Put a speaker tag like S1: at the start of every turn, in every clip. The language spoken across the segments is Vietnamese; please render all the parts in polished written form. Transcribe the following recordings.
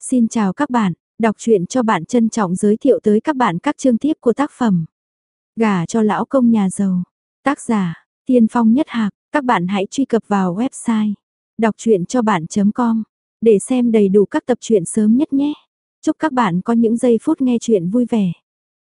S1: Xin chào các bạn, đọc truyện cho bạn trân trọng giới thiệu tới các bạn các chương tiếp của tác phẩm Gả cho lão công nhà giàu. Tác giả, Tiên Phong Nhất Hạc. Các bạn hãy truy cập vào website đọc truyện cho bạn.com để xem đầy đủ các tập truyện sớm nhất nhé. Chúc các bạn có những giây phút nghe truyện vui vẻ.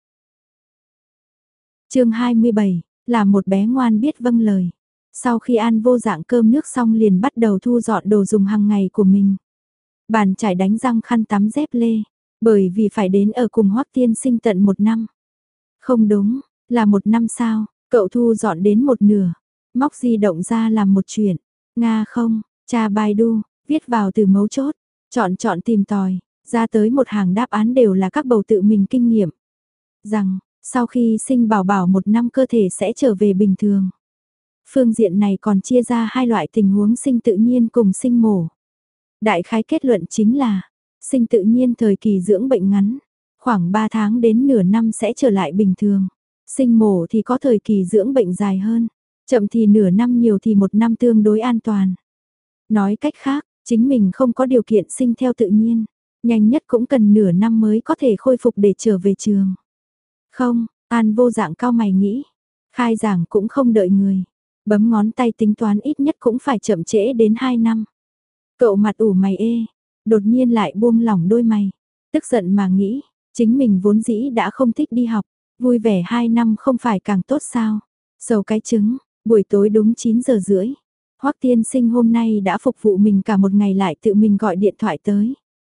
S1: Chương 27, là một bé ngoan biết vâng lời. Sau khi An Vô Dạng cơm nước xong liền bắt đầu thu dọn đồ dùng hàng ngày của mình. Bàn chải đánh răng, khăn tắm, dép lê, bởi vì phải đến ở cùng Hoắc Tiên Sinh tận 1 năm. Không đúng, là 1 năm sao? Cậu thu dọn đến một nửa, móc di động ra làm một chuyện. Nga không, tra Baidu, viết vào từ mấu chốt, chọn tìm tòi, ra tới một hàng đáp án đều là các bầu tự mình kinh nghiệm. Rằng, sau khi sinh bảo bảo 1 năm cơ thể sẽ trở về bình thường. Phương diện này còn chia ra 2 loại tình huống sinh tự nhiên cùng sinh mổ. Đại khái kết luận chính là, sinh tự nhiên thời kỳ dưỡng bệnh ngắn, khoảng 3 tháng đến nửa năm sẽ trở lại bình thường. Sinh mổ thì có thời kỳ dưỡng bệnh dài hơn, chậm thì nửa năm, nhiều thì 1 năm tương đối an toàn. Nói cách khác, chính mình không có điều kiện sinh theo tự nhiên, nhanh nhất cũng cần nửa năm mới có thể khôi phục để trở về trường. Không, An Vô Dạng cau mày nghĩ, khai giảng cũng không đợi người, bấm ngón tay tính toán ít nhất cũng phải chậm trễ đến 2 năm. Cậu mặt ủ mày ê, đột nhiên lại buông lỏng đôi mày, tức giận mà nghĩ, chính mình vốn dĩ đã không thích đi học, vui vẻ 2 năm không phải càng tốt sao? Sầu cái trứng, buổi tối đúng 9 giờ rưỡi, Hoắc Tiên Sinh hôm nay đã phục vụ mình cả một ngày lại tự mình gọi điện thoại tới.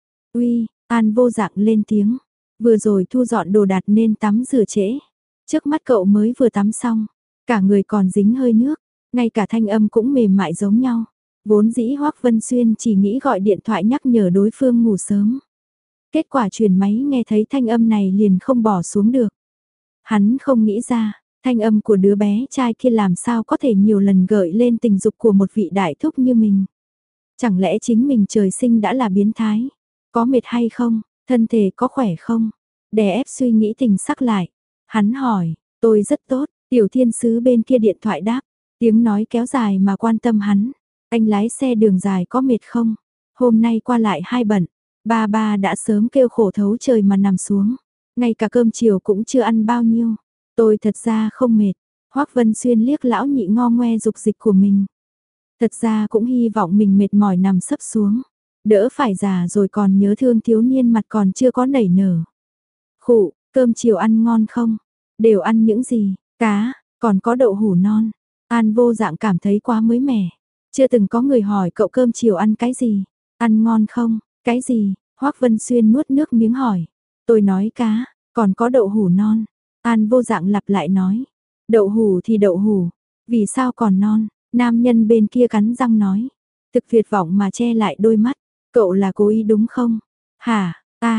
S1: Uy, An Vô Dạng lên tiếng, vừa rồi thu dọn đồ đạc nên tắm rửa trễ. Trước mắt cậu mới vừa tắm xong, cả người còn dính hơi nước, ngay cả thanh âm cũng mềm mại giống nhau. Vốn dĩ Hoắc Vân Xuyên chỉ nghĩ gọi điện thoại nhắc nhở đối phương ngủ sớm. Kết quả truyền máy nghe thấy thanh âm này liền không bỏ xuống được. Hắn không nghĩ ra, thanh âm của đứa bé trai kia làm sao có thể nhiều lần gợi lên tình dục của một vị đại thúc như mình. Chẳng lẽ chính mình trời sinh đã là biến thái? Có mệt hay không? Thân thể có khỏe không? Đè ép suy nghĩ tình sắc lại. Hắn hỏi, tôi rất tốt, tiểu thiên sứ bên kia điện thoại đáp. Tiếng nói kéo dài mà quan tâm hắn. Anh lái xe đường dài có mệt không? Hôm nay qua lại hai bận. Ba đã sớm kêu khổ thấu trời mà nằm xuống. Ngay cả cơm chiều cũng chưa ăn bao nhiêu. Tôi thật ra không mệt. Hoắc Vân Xuyên liếc lão nhị ngo ngoe dục dịch của mình. Thật ra cũng hy vọng mình mệt mỏi nằm sấp xuống. Đỡ phải già rồi còn nhớ thương thiếu niên mặt còn chưa có nảy nở. Khụ, cơm chiều ăn ngon không? Đều ăn những gì? Cá, còn có đậu hủ non. An Vô Dạng cảm thấy quá mới mẻ. Chưa từng có người hỏi cậu cơm chiều ăn cái gì? Ăn ngon không? Cái gì? Hoắc Vân Xuyên nuốt nước miếng hỏi. Tôi nói cá, còn có đậu hủ non. An Vô Dạng lặp lại nói. Đậu hủ thì đậu hủ. Vì sao còn non? Nam nhân bên kia cắn răng nói. Thực tuyệt vọng mà che lại đôi mắt. Cậu là cố ý đúng không? Hả?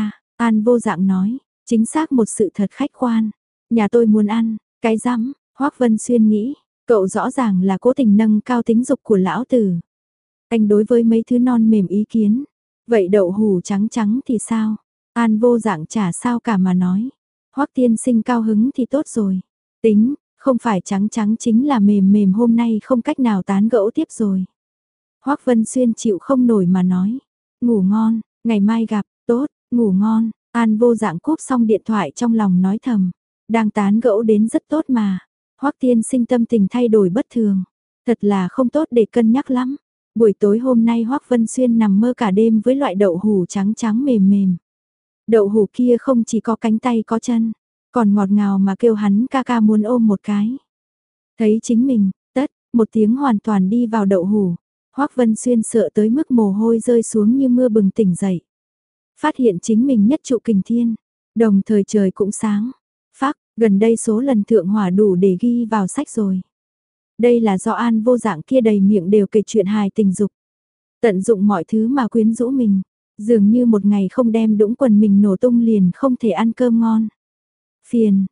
S1: An Vô Dạng nói. Chính xác một sự thật khách quan. Nhà tôi muốn ăn. Cái rắm, Hoắc Vân Xuyên nghĩ. Cậu rõ ràng là cố tình nâng cao tính dục của lão tử. Anh đối với mấy thứ non mềm ý kiến. Vậy đậu hủ trắng trắng thì sao? An Vô Dạng chả sao cả mà nói. Hoắc Tiên Sinh cao hứng thì tốt rồi. Tính, không phải trắng trắng chính là mềm mềm, hôm nay không cách nào tán gẫu tiếp rồi. Hoắc Vân Xuyên chịu không nổi mà nói. Ngủ ngon, ngày mai gặp, tốt, ngủ ngon. An Vô Dạng cúp xong điện thoại trong lòng nói thầm. Đang tán gẫu đến rất tốt mà. Hoắc Tiên Sinh tâm tình thay đổi bất thường. Thật là không tốt để cân nhắc lắm. Buổi tối hôm nay Hoắc Vân Xuyên nằm mơ cả đêm với loại đậu hủ trắng trắng mềm mềm. Đậu hủ kia không chỉ có cánh tay có chân, còn ngọt ngào mà kêu hắn ca ca muốn ôm một cái. Thấy chính mình, một tiếng hoàn toàn đi vào đậu hủ. Hoắc Vân Xuyên sợ tới mức mồ hôi rơi xuống như mưa, bừng tỉnh dậy. Phát hiện chính mình nhất trụ kình thiên, đồng thời trời cũng sáng. Phác, gần đây số lần thượng hỏa đủ để ghi vào sách rồi. Đây là do An Vô Dạng kia đầy miệng đều kể chuyện hài tình dục. Tận dụng mọi thứ mà quyến rũ mình. Dường như một ngày không đem đũng quần mình nổ tung liền không thể ăn cơm ngon. Phiền.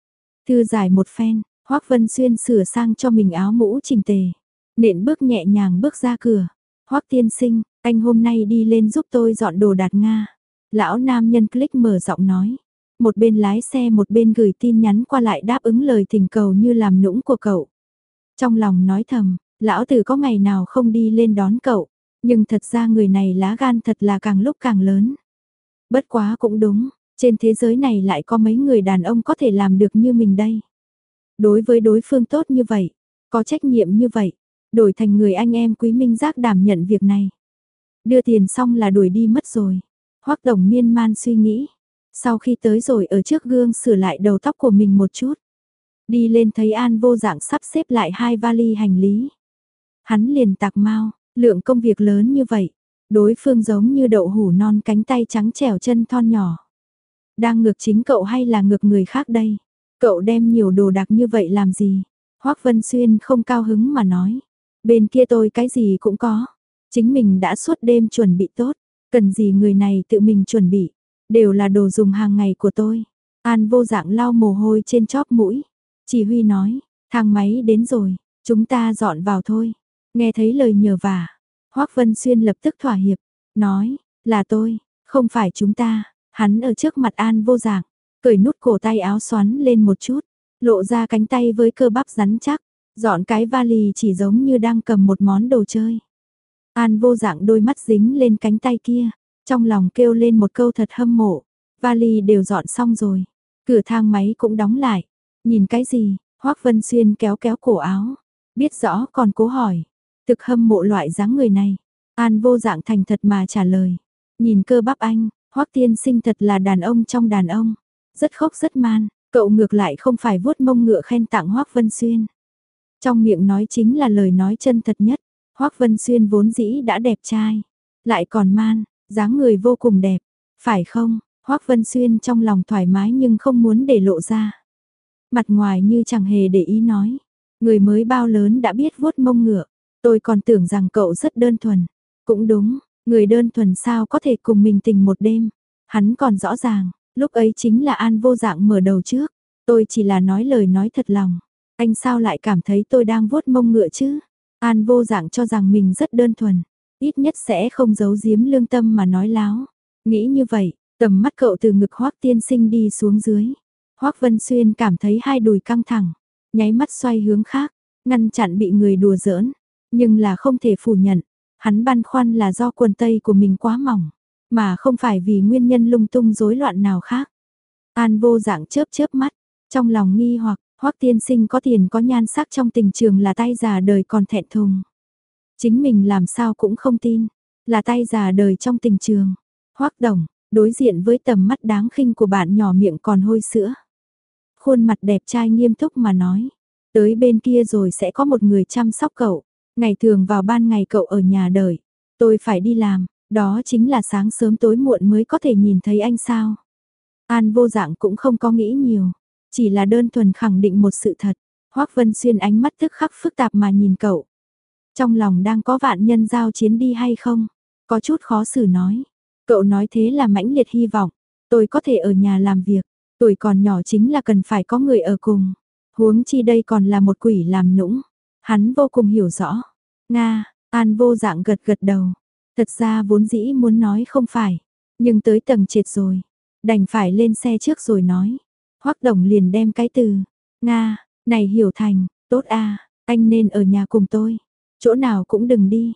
S1: Thư giải một phen, Hoắc Vân Xuyên sửa sang cho mình áo mũ chỉnh tề. Nện bước nhẹ nhàng bước ra cửa. Hoắc Tiên Sinh, anh hôm nay đi lên giúp tôi dọn đồ đạc Nga. Lão nam nhân click mở giọng nói. Một bên lái xe một bên gửi tin nhắn qua lại đáp ứng lời thỉnh cầu như làm nũng của cậu. Trong lòng nói thầm, lão tử có ngày nào không đi lên đón cậu. Nhưng thật ra người này lá gan thật là càng lúc càng lớn. Bất quá cũng đúng, trên thế giới này lại có mấy người đàn ông có thể làm được như mình đây. Đối với đối phương tốt như vậy, có trách nhiệm như vậy, đổi thành người anh em Quý Minh Giác đảm nhận việc này. Đưa tiền xong là đuổi đi mất rồi. Hoắc Tổng miên man suy nghĩ. Sau khi tới rồi ở trước gương sửa lại đầu tóc của mình một chút. Đi lên thấy An Vô Dạng sắp xếp lại 2 vali hành lý. Hắn liền tạc mau, lượng công việc lớn như vậy. Đối phương giống như đậu hũ non, cánh tay trắng trẻo, chân thon nhỏ. Đang ngược chính cậu hay là ngược người khác đây? Cậu đem nhiều đồ đạc như vậy làm gì? Hoắc Vân Xuyên không cao hứng mà nói. Bên kia tôi cái gì cũng có. Chính mình đã suốt đêm chuẩn bị tốt. Cần gì người này tự mình chuẩn bị. Đều là đồ dùng hàng ngày của tôi. An Vô Dạng lau mồ hôi trên chóp mũi. Chỉ huy nói, thang máy đến rồi, chúng ta dọn vào thôi. Nghe thấy lời nhờ vả, Hoắc Vân Xuyên lập tức thỏa hiệp, nói, là tôi, không phải chúng ta. Hắn ở trước mặt An Vô Dạng, cởi nút cổ tay áo xoắn lên một chút, lộ ra cánh tay với cơ bắp rắn chắc, dọn cái vali chỉ giống như đang cầm một món đồ chơi. An Vô Dạng đôi mắt dính lên cánh tay kia, trong lòng kêu lên một câu thật hâm mộ. Vali đều dọn xong rồi, cửa thang máy cũng đóng lại. Nhìn cái gì? Hoắc Vân Xuyên kéo kéo cổ áo, biết rõ còn cố hỏi. Thực hâm mộ loại dáng người này. An Vô Dạng thành thật mà trả lời. Nhìn cơ bắp anh, Hoắc tiên sinh thật là đàn ông trong đàn ông. Rất khốc rất man, cậu ngược lại không phải vuốt mông ngựa khen tặng Hoắc Vân Xuyên. Trong miệng nói chính là lời nói chân thật nhất. Hoắc Vân Xuyên vốn dĩ đã đẹp trai, lại còn man, dáng người vô cùng đẹp, phải không? Hoắc Vân Xuyên trong lòng thoải mái nhưng không muốn để lộ ra. Mặt ngoài như chẳng hề để ý nói, người mới bao lớn đã biết vuốt mông ngựa, tôi còn tưởng rằng cậu rất đơn thuần. Cũng đúng, người đơn thuần sao có thể cùng mình tình một đêm. Hắn còn rõ ràng, lúc ấy chính là An Vô Dạng mở đầu trước, tôi chỉ là nói lời nói thật lòng. Anh sao lại cảm thấy tôi đang vuốt mông ngựa chứ? An Vô Dạng cho rằng mình rất đơn thuần, ít nhất sẽ không giấu giếm lương tâm mà nói láo. Nghĩ như vậy, tầm mắt cậu từ ngực Hoắc tiên sinh đi xuống dưới. Hoắc Vân Xuyên cảm thấy hai đùi căng thẳng, nháy mắt xoay hướng khác, ngăn chặn bị người đùa giỡn, nhưng là không thể phủ nhận, hắn băn khoăn là do quần tây của mình quá mỏng, mà không phải vì nguyên nhân lung tung rối loạn nào khác. An Vô Dạng chớp chớp mắt, trong lòng nghi hoặc, Hoắc tiên sinh có tiền có nhan sắc trong tình trường là tay già đời còn thẹn thùng. Chính mình làm sao cũng không tin, là tay già đời trong tình trường. Hoắc Đồng, đối diện với tầm mắt đáng khinh của bạn nhỏ miệng còn hôi sữa. Khuôn mặt đẹp trai nghiêm túc mà nói, tới bên kia rồi sẽ có một người chăm sóc cậu, ngày thường vào ban ngày cậu ở nhà đợi, tôi phải đi làm, đó chính là sáng sớm tối muộn mới có thể nhìn thấy anh sao. An Vô Dạng cũng không có nghĩ nhiều, chỉ là đơn thuần khẳng định một sự thật. Hoắc Vân Xuyên ánh mắt tức khắc phức tạp mà nhìn cậu. Trong lòng đang có vạn nhân giao chiến đi hay không? Có chút khó xử nói. Cậu nói thế là mãnh liệt hy vọng, tôi có thể ở nhà làm việc, tuổi còn nhỏ chính là cần phải có người ở cùng. Huống chi đây còn là một quỷ làm nũng. Hắn vô cùng hiểu rõ. Nga, An Vô Dạng gật gật đầu. Thật ra vốn dĩ muốn nói không phải, nhưng tới tầng trệt rồi, đành phải lên xe trước rồi nói. Hoắc Đồng liền đem cái từ Nga này hiểu thành, tốt a, anh nên ở nhà cùng tôi, chỗ nào cũng đừng đi.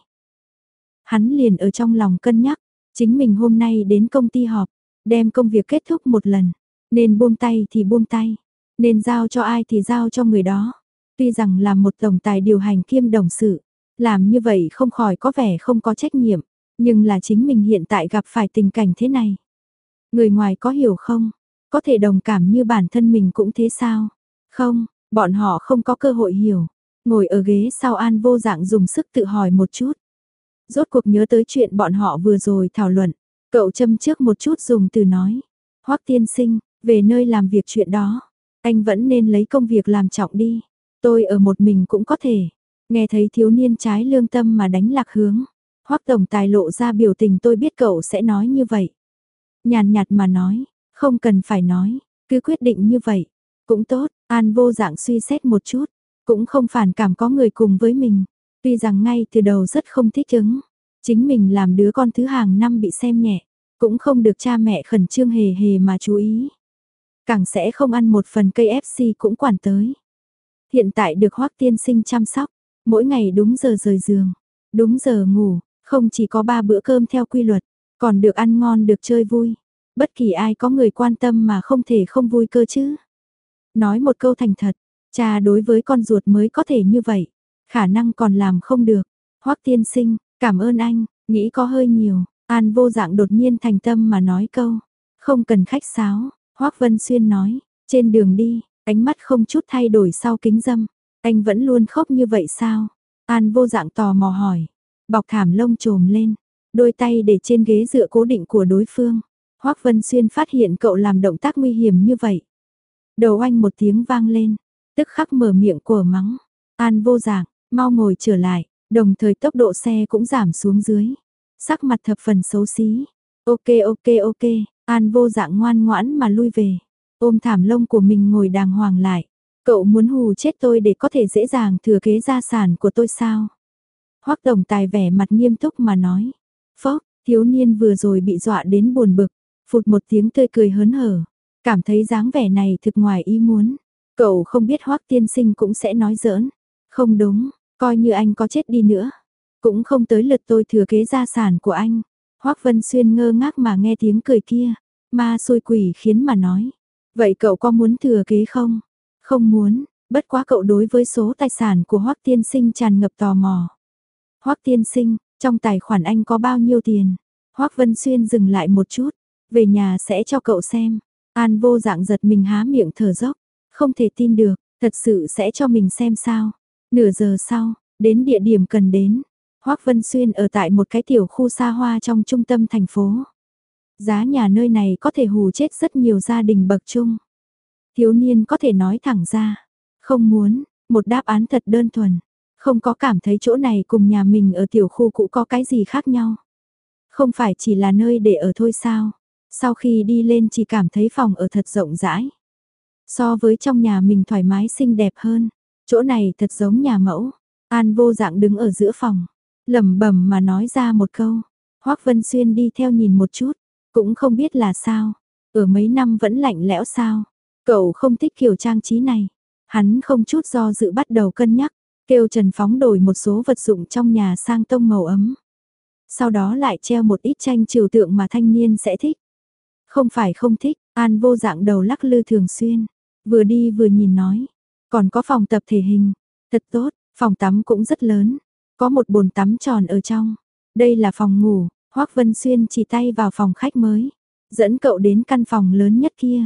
S1: Hắn liền ở trong lòng cân nhắc, chính mình hôm nay đến công ty họp, đem công việc kết thúc một lần, nên buông tay thì buông tay, nên giao cho ai thì giao cho người đó. Tuy rằng là một tổng tài điều hành kiêm đồng sự, làm như vậy không khỏi có vẻ không có trách nhiệm, nhưng là chính mình hiện tại gặp phải tình cảnh thế này. Người ngoài có hiểu không? Có thể đồng cảm như bản thân mình cũng thế sao? Không, bọn họ không có cơ hội hiểu. Ngồi ở ghế sau An Vô Dạng dùng sức tự hỏi một chút. Rốt cuộc nhớ tới chuyện bọn họ vừa rồi thảo luận. Cậu châm trước một chút dùng từ nói. Hoắc tiên sinh, về nơi làm việc chuyện đó. Anh vẫn nên lấy công việc làm trọng đi. Tôi ở một mình cũng có thể. Nghe thấy thiếu niên trái lương tâm mà đánh lạc hướng. Hoắc tổng tài lộ ra biểu tình, tôi biết cậu sẽ nói như vậy. Nhàn nhạt mà nói, không cần phải nói, cứ quyết định như vậy. Cũng tốt, An Vô Dạng suy xét một chút, cũng không phản cảm có người cùng với mình. Tuy rằng ngay từ đầu rất không thích ứng, chính mình làm đứa con thứ hàng năm bị xem nhẹ, cũng không được cha mẹ khẩn trương hề hề mà chú ý. Càng sẽ không ăn một phần cây KFC cũng quản tới. Hiện tại được Hoắc tiên sinh chăm sóc, mỗi ngày đúng giờ rời giường, đúng giờ ngủ, không chỉ có 3 bữa cơm theo quy luật, còn được ăn ngon được chơi vui. Bất kỳ ai có người quan tâm mà không thể không vui cơ chứ. Nói một câu thành thật, cha đối với con ruột mới có thể như vậy, khả năng còn làm không được. Hoắc tiên sinh, cảm ơn anh, nghĩ có hơi nhiều. An Vô Dạng đột nhiên thành tâm mà nói câu, không cần khách sáo. Hoắc Vân Xuyên nói, trên đường đi, ánh mắt không chút thay đổi sau kính dâm. Anh vẫn luôn khóc như vậy sao? An Vô Dạng tò mò hỏi, bọc thảm lông trồm lên, đôi tay để trên ghế dựa cố định của đối phương. Hoắc Vân Xuyên phát hiện cậu làm động tác nguy hiểm như vậy. Đầu anh một tiếng vang lên, tức khắc mở miệng của mắng. An Vô Dạng, mau ngồi trở lại, đồng thời tốc độ xe cũng giảm xuống dưới. Sắc mặt thập phần xấu xí. Ok, An Vô Dạng ngoan ngoãn mà lui về. Ôm thảm lông của mình ngồi đàng hoàng lại. Cậu muốn hù chết tôi để có thể dễ dàng thừa kế gia sản của tôi sao? Hoắc tổng tài vẻ mặt nghiêm túc mà nói. Phốc, thiếu niên vừa rồi bị dọa đến buồn bực. Phụt một tiếng tươi cười hớn hở. Cảm thấy dáng vẻ này thực ngoài ý muốn. Cậu không biết Hoắc tiên sinh cũng sẽ nói giỡn. Không đúng, coi như anh có chết đi nữa. Cũng không tới lượt tôi thừa kế gia sản của anh. Hoắc Vân Xuyên ngơ ngác mà nghe tiếng cười kia. Ma xui quỷ khiến mà nói. Vậy cậu có muốn thừa kế không? Không muốn, bất quá cậu đối với số tài sản của Hoắc tiên sinh tràn ngập tò mò. Hoắc tiên sinh, trong tài khoản anh có bao nhiêu tiền? Hoắc Vân Xuyên dừng lại một chút, về nhà sẽ cho cậu xem. An Vô Dạng giật mình há miệng thở dốc, không thể tin được, thật sự sẽ cho mình xem sao? Nửa giờ sau, đến địa điểm cần đến. Hoắc Vân Xuyên ở tại một cái tiểu khu xa hoa trong trung tâm thành phố. Giá nhà nơi này có thể hù chết rất nhiều gia đình bậc trung. Thiếu niên có thể nói thẳng ra, không muốn, một đáp án thật đơn thuần, không có cảm thấy chỗ này cùng nhà mình ở tiểu khu cũ có cái gì khác nhau. Không phải chỉ là nơi để ở thôi sao, sau khi đi lên chỉ cảm thấy phòng ở thật rộng rãi. So với trong nhà mình thoải mái xinh đẹp hơn, chỗ này thật giống nhà mẫu. An Vô Dạng đứng ở giữa phòng, lẩm bẩm mà nói ra một câu. Hoắc Vân Xuyên đi theo nhìn một chút, cũng không biết là sao, ở mấy năm vẫn lạnh lẽo sao. Cậu không thích kiểu trang trí này. Hắn không chút do dự bắt đầu cân nhắc, kêu Trần Phóng đổi một số vật dụng trong nhà sang tông màu ấm. Sau đó lại treo một ít tranh trừu tượng mà thanh niên sẽ thích. Không phải không thích, An Vô Dạng đầu lắc lư thường xuyên. Vừa đi vừa nhìn nói. Còn có phòng tập thể hình. Thật tốt, phòng tắm cũng rất lớn. Có một bồn tắm tròn ở trong. Đây là phòng ngủ, Hoắc Vân Xuyên chỉ tay vào phòng khách mới. Dẫn cậu đến căn phòng lớn nhất kia.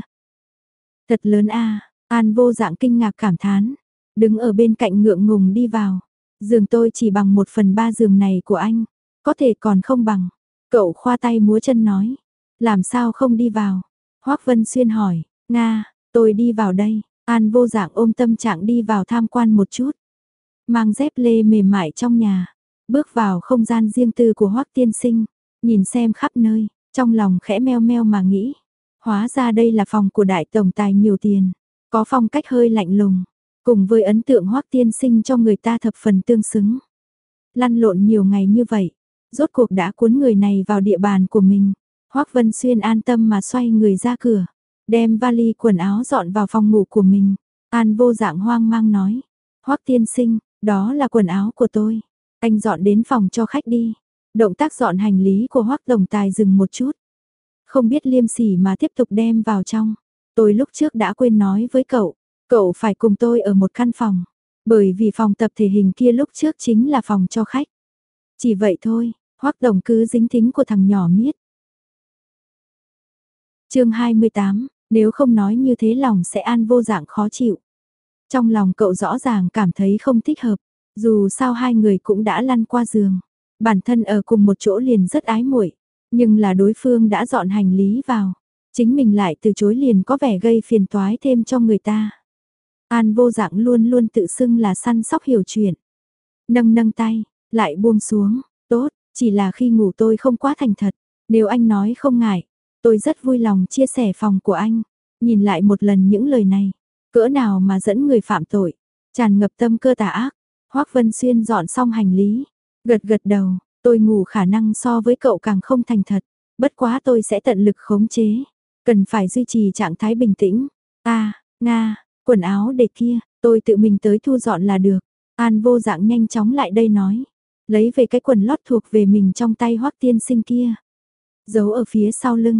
S1: Thật lớn a, An Vô Dạng kinh ngạc cảm thán. Đứng ở bên cạnh ngượng ngùng đi vào. Giường tôi chỉ bằng 1/3 giường này của anh. Có thể còn không bằng. Cậu khoa tay múa chân nói. Làm sao không đi vào? Hoắc Vân Xuyên hỏi. Nga, tôi đi vào đây. An Vô Dạng ôm tâm trạng đi vào tham quan một chút. Mang dép lê mềm mại trong nhà. Bước vào không gian riêng tư của Hoắc tiên sinh. Nhìn xem khắp nơi. Trong lòng khẽ meo meo mà nghĩ. Hóa ra đây là phòng của đại tổng tài nhiều tiền. Có phong cách hơi lạnh lùng. Cùng với ấn tượng Hoắc tiên sinh cho người ta thập phần tương xứng. Lăn lộn nhiều ngày như vậy. Rốt cuộc đã cuốn người này vào địa bàn của mình. Hoắc Vân Xuyên an tâm mà xoay người ra cửa. Đem vali quần áo dọn vào phòng ngủ của mình. An Vô Dạng hoang mang nói. Hoắc tiên sinh, đó là quần áo của tôi. Anh dọn đến phòng cho khách đi. Động tác dọn hành lý của Hoắc tổng tài dừng một chút. Không biết liêm sỉ mà tiếp tục đem vào trong. Tôi lúc trước đã quên nói với cậu. Cậu phải cùng tôi ở một căn phòng. Bởi vì phòng tập thể hình kia lúc trước chính là phòng cho khách. Chỉ vậy thôi, Hoắc tổng cứ dính thính của thằng nhỏ miết. Chương 28, nếu không nói như thế lòng sẽ An Vô Dạng khó chịu. Trong lòng cậu rõ ràng cảm thấy không thích hợp, dù sao hai người cũng đã lăn qua giường, bản thân ở cùng một chỗ liền rất ái muội, nhưng là đối phương đã dọn hành lý vào, chính mình lại từ chối liền có vẻ gây phiền toái thêm cho người ta. An Vô Dạng luôn luôn tự xưng là săn sóc hiểu chuyện. Nâng nâng tay, lại buông xuống, tốt, chỉ là khi ngủ tôi không quá thành thật, nếu anh nói không ngại, tôi rất vui lòng chia sẻ phòng của anh. Nhìn lại một lần những lời này, cỡ nào mà dẫn người phạm tội, tràn ngập tâm cơ tà ác. Hoắc Vân Xuyên dọn xong hành lý, gật gật đầu, tôi ngủ khả năng so với cậu càng không thành thật, bất quá tôi sẽ tận lực khống chế, cần phải duy trì trạng thái bình tĩnh. Nga, quần áo để kia, tôi tự mình tới thu dọn là được. An Vô Dạng nhanh chóng lại đây nói, lấy về cái quần lót thuộc về mình trong tay Hoắc tiên sinh kia, giấu ở phía sau lưng.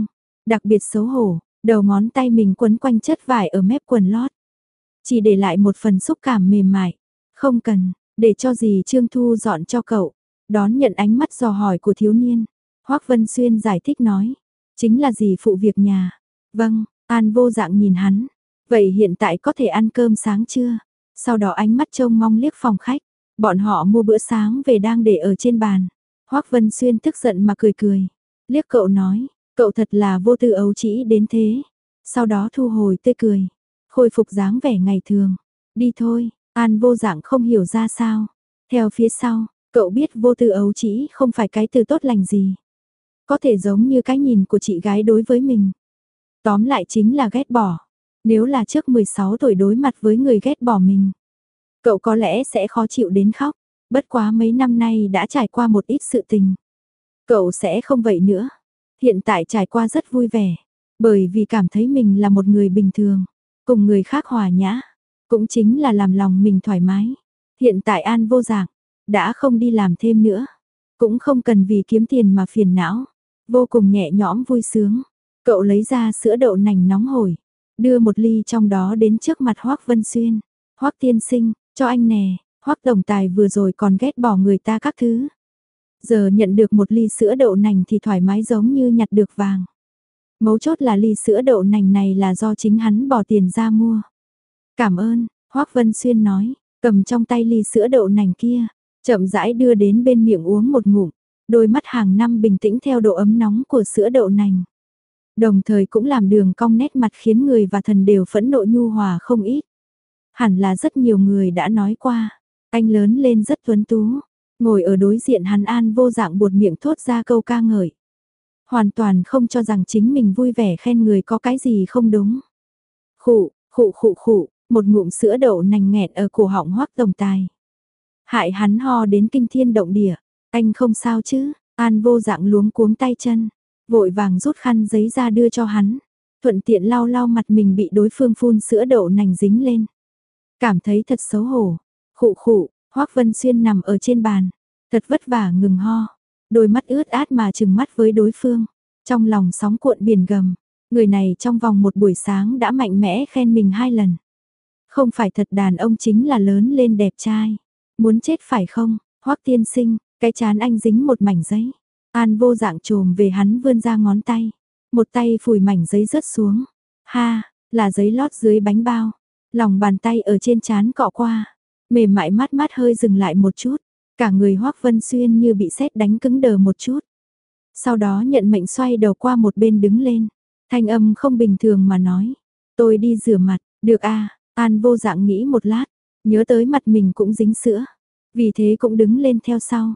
S1: đặc biệt xấu hổ, đầu ngón tay mình quấn quanh chất vải ở mép quần lót. Chỉ để lại một phần xúc cảm mềm mại. Không cần, để cho dì Trương thu dọn cho cậu. Đón nhận ánh mắt dò hỏi của thiếu niên. Hoắc Vân Xuyên giải thích nói. Chính là dì phụ việc nhà. Vâng, An vô dạng nhìn hắn. Vậy hiện tại có thể ăn cơm sáng chưa? Sau đó ánh mắt trông mong liếc phòng khách. Bọn họ mua bữa sáng về đang để ở trên bàn. Hoắc Vân Xuyên tức giận mà cười cười. Liếc cậu nói, cậu thật là vô tư ấu trĩ đến thế. Sau đó thu hồi tươi cười. Khôi phục dáng vẻ ngày thường. Đi thôi, An vô dạng không hiểu ra sao. Theo phía sau, cậu biết vô tư ấu trĩ không phải cái từ tốt lành gì. Có thể giống như cái nhìn của chị gái đối với mình. Tóm lại chính là ghét bỏ. Nếu là trước 16 tuổi đối mặt với người ghét bỏ mình, cậu có lẽ sẽ khó chịu đến khóc. Bất quá mấy năm nay đã trải qua một ít sự tình. Cậu sẽ không vậy nữa. Hiện tại trải qua rất vui vẻ. Bởi vì cảm thấy mình là một người bình thường. Cùng người khác hòa nhã. Cũng chính là làm lòng mình thoải mái. Hiện tại An vô dạng. Đã không đi làm thêm nữa. Cũng không cần vì kiếm tiền mà phiền não. Vô cùng nhẹ nhõm vui sướng. Cậu lấy ra sữa đậu nành nóng hổi. Đưa một ly trong đó đến trước mặt Hoắc Vân Xuyên. Hoắc tiên sinh, cho anh nè. Hoắc tổng tài vừa rồi còn ghét bỏ người ta các thứ. Giờ nhận được một ly sữa đậu nành thì thoải mái giống như nhặt được vàng. Mấu chốt là ly sữa đậu nành này là do chính hắn bỏ tiền ra mua. Cảm ơn, Hoắc Vân Xuyên nói, cầm trong tay ly sữa đậu nành kia, chậm rãi đưa đến bên miệng uống một ngụm, đôi mắt hàng năm bình tĩnh theo độ ấm nóng của sữa đậu nành. Đồng thời cũng làm đường cong nét mặt khiến người và thần đều phẫn nộ nhu hòa không ít. Hẳn là rất nhiều người đã nói qua, anh lớn lên rất tuấn tú, ngồi ở đối diện hắn An vô dạng buột miệng thốt ra câu ca ngợi. Hoàn toàn không cho rằng chính mình vui vẻ khen người có cái gì không đúng. Khụ, khụ khụ khụ, một ngụm sữa đậu nành nghẹt ở cổ họng Hoắc tổng tài. Hại hắn ho đến kinh thiên động địa, anh không sao chứ? An vô dạng luống cuống tay chân, vội vàng rút khăn giấy ra đưa cho hắn, thuận tiện lau lau mặt mình bị đối phương phun sữa đậu nành dính lên. Cảm thấy thật xấu hổ. Khụ khụ, Hoắc Vân Xuyên nằm ở trên bàn, thật vất vả ngừng ho, đôi mắt ướt át mà trừng mắt với đối phương, trong lòng sóng cuộn biển gầm, người này trong vòng một buổi sáng đã mạnh mẽ khen mình 2 lần. Không phải thật đàn ông chính là lớn lên đẹp trai, muốn chết phải không? Hoắc tiên sinh, cái trán anh dính một mảnh giấy. An vô dạng trồm về hắn vươn ra ngón tay, một tay phủi mảnh giấy rớt xuống. Ha, là giấy lót dưới bánh bao. Lòng bàn tay ở trên trán cọ qua, mềm mại mát mát hơi dừng lại một chút, cả người Hoắc Vân Xuyên như bị sét đánh cứng đờ một chút. Sau đó nhận mệnh xoay đầu qua một bên đứng lên, thanh âm không bình thường mà nói, tôi đi rửa mặt, được à? An vô dạng nghĩ một lát, nhớ tới mặt mình cũng dính sữa, vì thế cũng đứng lên theo sau.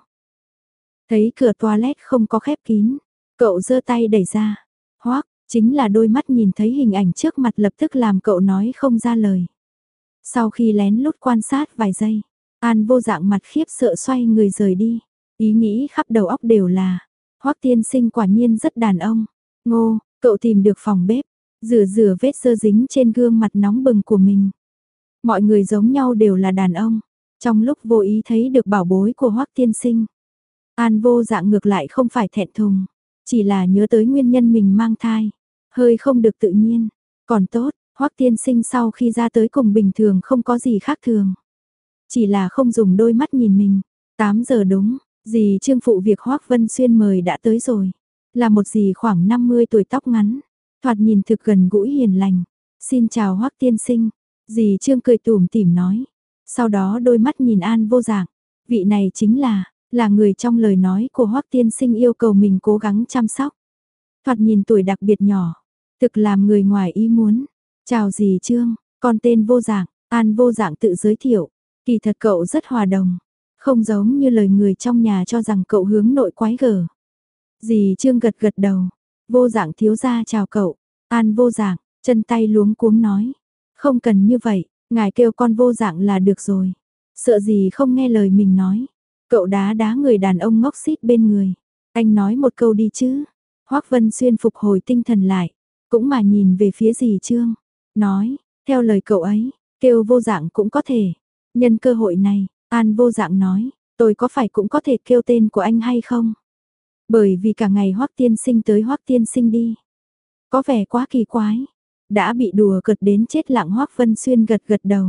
S1: Thấy cửa toilet không có khép kín, cậu giơ tay đẩy ra, Hoắc, chính là đôi mắt nhìn thấy hình ảnh trước mặt lập tức làm cậu nói không ra lời. Sau khi lén lút quan sát vài giây, An vô dạng mặt khiếp sợ xoay người rời đi, ý nghĩ khắp đầu óc đều là, Hoắc tiên sinh quả nhiên rất đàn ông. Ngô, cậu tìm được phòng bếp, rửa rửa vết dơ dính trên gương mặt nóng bừng của mình. Mọi người giống nhau đều là đàn ông, trong lúc vô ý thấy được bảo bối của Hoắc tiên sinh. An vô dạng ngược lại không phải thẹn thùng, chỉ là nhớ tới nguyên nhân mình mang thai, hơi không được tự nhiên, còn tốt. Hoắc tiên sinh sau khi ra tới cùng bình thường không có gì khác thường. Chỉ là không dùng đôi mắt nhìn mình. 8 giờ đúng, dì Trương phụ việc Hoắc Vân Xuyên mời đã tới rồi. Là một dì khoảng 50 tuổi tóc ngắn, thoạt nhìn thực gần gũi hiền lành. Xin chào Hoắc tiên sinh, dì Trương cười tủm tỉm nói. Sau đó đôi mắt nhìn An vô dạng, vị này chính là người trong lời nói của Hoắc tiên sinh yêu cầu mình cố gắng chăm sóc. Thoạt nhìn tuổi đặc biệt nhỏ, thực làm người ngoài ý muốn. Chào dì Trương, con tên vô dạng, An vô dạng tự giới thiệu, kỳ thật cậu rất hòa đồng, không giống như lời người trong nhà cho rằng cậu hướng nội quái gở. Dì Trương gật gật đầu, vô dạng thiếu gia chào cậu, An vô dạng, chân tay luống cuống nói, không cần như vậy, ngài kêu con vô dạng là được rồi, sợ gì không nghe lời mình nói, cậu đá đá người đàn ông ngốc xít bên người, anh nói một câu đi chứ. Hoắc Vân Xuyên phục hồi tinh thần lại, cũng mà nhìn về phía dì Trương. Nói, theo lời cậu ấy, kêu vô dạng cũng có thể. Nhân cơ hội này, An vô dạng nói, tôi có phải cũng có thể kêu tên của anh hay không? Bởi vì cả ngày Hoắc tiên sinh tới Hoắc tiên sinh đi. Có vẻ quá kỳ quái. Đã bị đùa cợt đến chết lặng Hoắc Vân Xuyên gật gật đầu.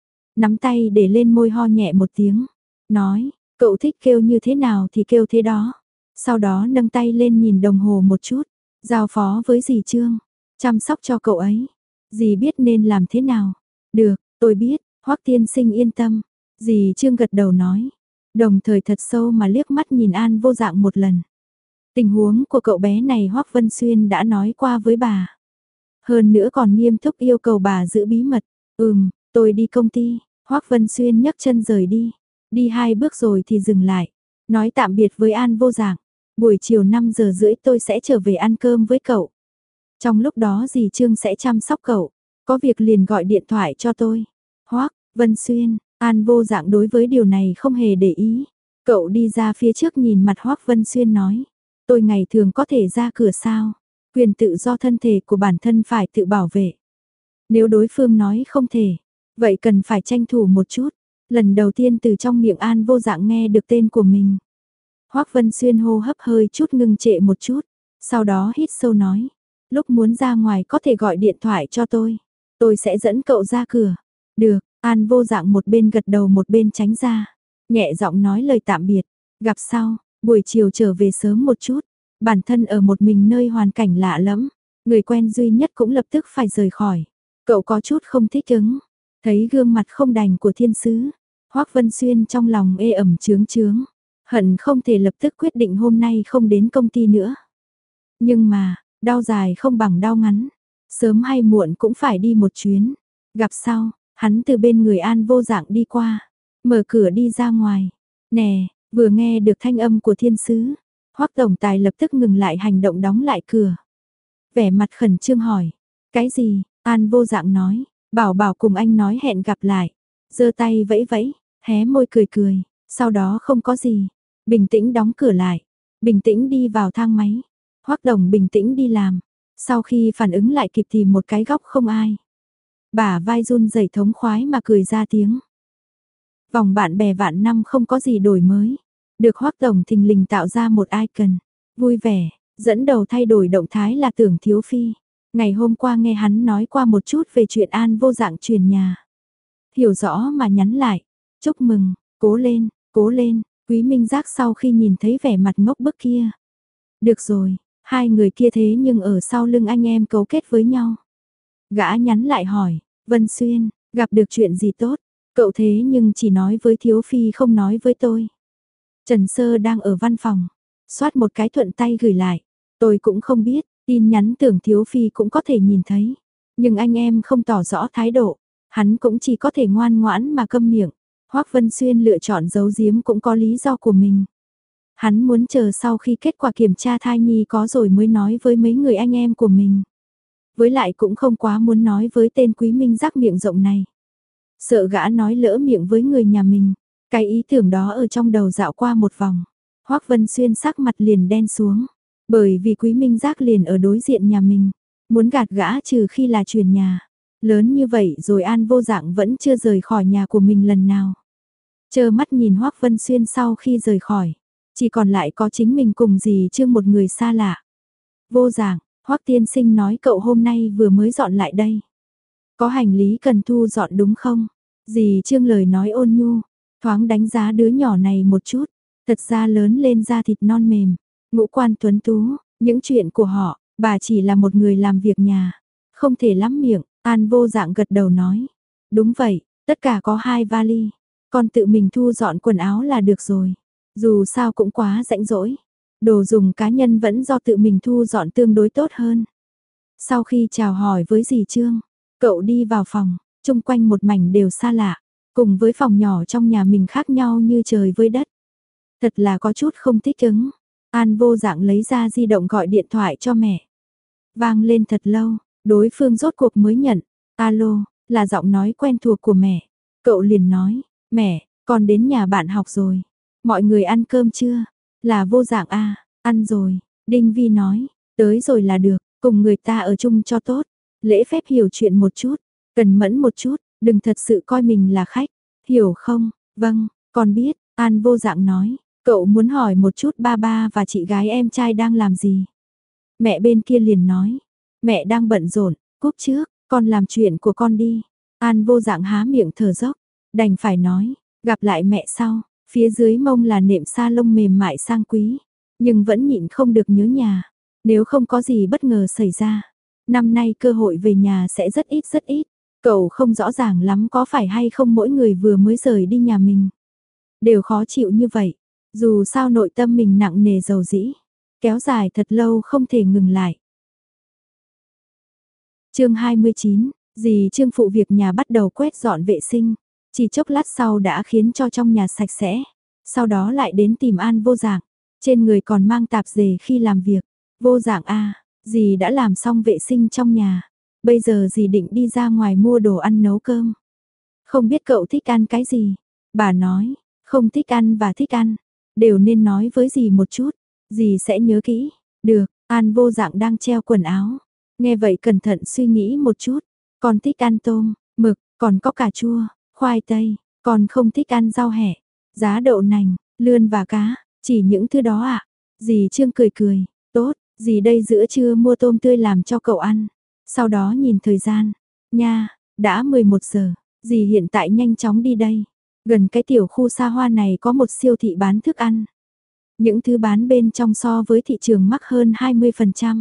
S1: Nắm tay để lên môi ho nhẹ một tiếng. Nói, cậu thích kêu như thế nào thì kêu thế đó. Sau đó nâng tay lên nhìn đồng hồ một chút. Giao phó với dì Trương. Chăm sóc cho cậu ấy. Dì biết nên làm thế nào. Được, tôi biết, Hoắc tiên sinh yên tâm. Dì Trương gật đầu nói. Đồng thời thật sâu mà liếc mắt nhìn An Vô Dạng một lần. Tình huống của cậu bé này Hoắc Vân Xuyên đã nói qua với bà. Hơn nữa còn nghiêm túc yêu cầu bà giữ bí mật. Tôi đi công ty. Hoắc Vân Xuyên nhấc chân rời đi. Đi 2 bước rồi thì dừng lại. Nói tạm biệt với An Vô Dạng. Buổi chiều 5 giờ rưỡi tôi sẽ trở về ăn cơm với cậu. Trong lúc đó dì Trương sẽ chăm sóc cậu. Có việc liền gọi điện thoại cho tôi. Hoắc Vân Xuyên, An Vô Dạng đối với điều này không hề để ý. Cậu đi ra phía trước nhìn mặt Hoắc Vân Xuyên nói. Tôi ngày thường có thể ra cửa sao? Quyền tự do thân thể của bản thân phải tự bảo vệ. Nếu đối phương nói không thể, vậy cần phải tranh thủ một chút. Lần đầu tiên từ trong miệng An Vô Dạng nghe được tên của mình. Hoắc Vân Xuyên hô hấp hơi chút ngưng trệ một chút. Sau đó hít sâu nói. Lúc muốn ra ngoài có thể gọi điện thoại cho tôi. Tôi sẽ dẫn cậu ra cửa. Được, An Vô Dạng một bên gật đầu một bên tránh ra. Nhẹ giọng nói lời tạm biệt. Gặp sau, buổi chiều trở về sớm một chút. Bản thân ở một mình nơi hoàn cảnh lạ lẫm. Người quen duy nhất cũng lập tức phải rời khỏi. Cậu có chút không thích ứng. Thấy gương mặt không đành của thiên sứ. Hoắc Vân Xuyên trong lòng ê ẩm chướng chướng. Hận không thể lập tức quyết định hôm nay không đến công ty nữa. Nhưng mà, đau dài không bằng đau ngắn. Sớm hay muộn cũng phải đi một chuyến. Gặp sau, hắn từ bên người An Vô Dạng đi qua. Mở cửa đi ra ngoài. Nè, vừa nghe được thanh âm của thiên sứ. Hoắc tổng tài lập tức ngừng lại hành động đóng lại cửa. Vẻ mặt khẩn trương hỏi. Cái gì? An Vô Dạng nói. Bảo cùng anh nói hẹn gặp lại. Giơ tay vẫy vẫy, hé môi cười cười. Sau đó không có gì. Bình tĩnh đóng cửa lại. Bình tĩnh đi vào thang máy. Hoắc Đồng bình tĩnh đi làm. Sau khi phản ứng lại kịp tìm một cái góc không ai. Bả vai run rẩy thống khoái mà cười ra tiếng. Vòng bạn bè vạn năm không có gì đổi mới. Được Hoắc Tổng thình lình tạo ra một icon. Vui vẻ, dẫn đầu thay đổi động thái là Tưởng Thiếu Phi. Ngày hôm qua nghe hắn nói qua một chút về chuyện An Vô Dạng chuyển nhà. Hiểu rõ mà nhắn lại. Chúc mừng, cố lên, cố lên. Quý Minh Giác sau khi nhìn thấy vẻ mặt ngốc bức kia. Được rồi, hai người kia thế nhưng ở sau lưng anh em cấu kết với nhau. Gã nhắn lại hỏi, Vân Xuyên, gặp được chuyện gì tốt? Cậu thế nhưng chỉ nói với Thiếu Phi không nói với tôi. Trần Sơ đang ở văn phòng, soát một cái thuận tay gửi lại. Tôi cũng không biết, tin nhắn Tưởng Thiếu Phi cũng có thể nhìn thấy. Nhưng anh em không tỏ rõ thái độ, hắn cũng chỉ có thể ngoan ngoãn mà câm miệng. Hoắc Vân Xuyên lựa chọn giấu giếm cũng có lý do của mình. Hắn muốn chờ sau khi kết quả kiểm tra thai nhi có rồi mới nói với mấy người anh em của mình. Với lại cũng không quá muốn nói với tên Quý Minh Giác miệng rộng này. Sợ gã nói lỡ miệng với người nhà mình. Cái ý tưởng đó ở trong đầu dạo qua một vòng. Hoắc Vân Xuyên sắc mặt liền đen xuống. Bởi vì Quý Minh Giác liền ở đối diện nhà mình. Muốn gạt gã trừ khi là chuyển nhà. Lớn như vậy rồi An Vô Dạng vẫn chưa rời khỏi nhà của mình lần nào. Chơ mắt nhìn Hoắc Vân Xuyên sau khi rời khỏi. Chỉ còn lại có chính mình cùng dì Trương một người xa lạ. Vô Dạng, Hoắc tiên sinh nói cậu hôm nay vừa mới dọn lại đây. Có hành lý cần thu dọn đúng không? Dì Trương lời nói ôn nhu, thoáng đánh giá đứa nhỏ này một chút. Thật ra lớn lên da thịt non mềm, ngũ quan tuấn tú, những chuyện của họ, bà chỉ là một người làm việc nhà. Không thể lắm miệng, An Vô Dạng gật đầu nói. Đúng vậy, tất cả có 2 vali. Con tự mình thu dọn quần áo là được rồi. Dù sao cũng quá rãnh rỗi. Đồ dùng cá nhân vẫn do tự mình thu dọn tương đối tốt hơn. Sau khi chào hỏi với dì Trương, cậu đi vào phòng, chung quanh một mảnh đều xa lạ. Cùng với phòng nhỏ trong nhà mình khác nhau như trời với đất. Thật là có chút không thích ứng. An Vô Dạng lấy ra di động gọi điện thoại cho mẹ. Vang lên thật lâu, đối phương rốt cuộc mới nhận. Alo, là giọng nói quen thuộc của mẹ. Cậu liền nói, mẹ, con đến nhà bạn học rồi. Mọi người ăn cơm chưa? Là Vô Dạng à, ăn rồi. Đinh Vi nói, tới rồi là được, cùng người ta ở chung cho tốt. Lễ phép hiểu chuyện một chút, cần mẫn một chút, đừng thật sự coi mình là khách. Hiểu không? Vâng, con biết, An Vô Dạng nói. Cậu muốn hỏi một chút ba ba và chị gái em trai đang làm gì? Mẹ bên kia liền nói. Mẹ đang bận rộn, cúp trước, con làm chuyện của con đi. An Vô Dạng há miệng thở dốc, đành phải nói, gặp lại mẹ sau. Phía dưới mông là nệm sa lông mềm mại sang quý, nhưng vẫn nhịn không được nhớ nhà. Nếu không có gì bất ngờ xảy ra, năm nay cơ hội về nhà sẽ rất ít rất ít. Cậu không rõ ràng lắm có phải hay không mỗi người vừa mới rời đi nhà mình đều khó chịu như vậy. Dù sao nội tâm mình nặng nề dầu dĩ, kéo dài thật lâu không thể ngừng lại. Chương 29, dì Trương phụ việc nhà bắt đầu quét dọn vệ sinh, chỉ chốc lát sau đã khiến cho trong nhà sạch sẽ. Sau đó lại đến tìm An Vô Dạng, trên người còn mang tạp dề khi làm việc. Vô Dạng a, dì đã làm xong vệ sinh trong nhà, bây giờ dì định đi ra ngoài mua đồ ăn nấu cơm. Không biết cậu thích ăn cái gì? Bà nói, không thích ăn và thích ăn, đều nên nói với dì một chút, dì sẽ nhớ kỹ. Được, An Vô Dạng đang treo quần áo. Nghe vậy cẩn thận suy nghĩ một chút, con thích ăn tôm, mực, còn có cà chua, khoai tây, con không thích ăn rau hẹ, giá đậu nành, lươn và cá, chỉ những thứ đó ạ. Dì Trương cười cười, tốt, dì đây giữa trưa mua tôm tươi làm cho cậu ăn. Sau đó nhìn thời gian, nha, đã 11 giờ, dì hiện tại nhanh chóng đi đây. Gần cái tiểu khu xa hoa này có một siêu thị bán thức ăn. Những thứ bán bên trong so với thị trường mắc hơn 20%.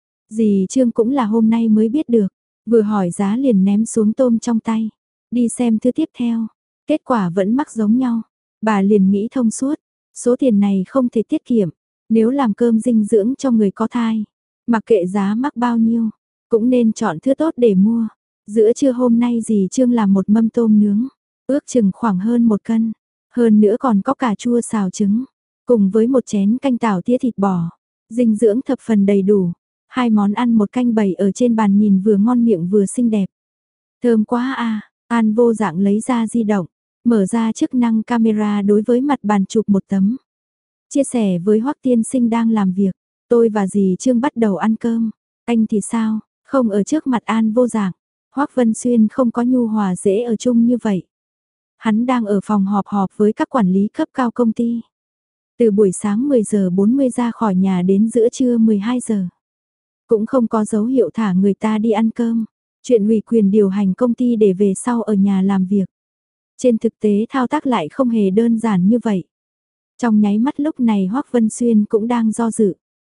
S1: Dì Trương cũng là hôm nay mới biết được, vừa hỏi giá liền ném xuống tôm trong tay, đi xem thứ tiếp theo, kết quả vẫn mắc giống nhau. Bà liền nghĩ thông suốt, số tiền này không thể tiết kiệm, nếu làm cơm dinh dưỡng cho người có thai, mặc kệ giá mắc bao nhiêu, cũng nên chọn thứ tốt để mua. Giữa trưa hôm nay dì Trương làm một mâm tôm nướng, ước chừng khoảng hơn 1 cân, hơn nữa còn có cà chua xào trứng, cùng với một chén canh tảo tía thịt bò, dinh dưỡng thập phần đầy đủ. Hai món ăn một canh bày ở trên bàn nhìn vừa ngon miệng vừa xinh đẹp. Thơm quá à, An Vô Dạng lấy ra di động, mở ra chức năng camera đối với mặt bàn chụp một tấm. Chia sẻ với Hoắc tiên sinh đang làm việc, tôi và dì Trương bắt đầu ăn cơm. Anh thì sao, không ở trước mặt An Vô Dạng. Hoắc Vân Xuyên không có nhu hòa dễ ở chung như vậy. Hắn đang ở phòng họp với các quản lý cấp cao công ty. Từ buổi sáng 10 giờ 40 ra khỏi nhà đến giữa trưa 12 giờ. Cũng không có dấu hiệu thả người ta đi ăn cơm. Chuyện ủy quyền điều hành công ty để về sau ở nhà làm việc. Trên thực tế thao tác lại không hề đơn giản như vậy. Trong nháy mắt lúc này Hoắc Vân Xuyên cũng đang do dự.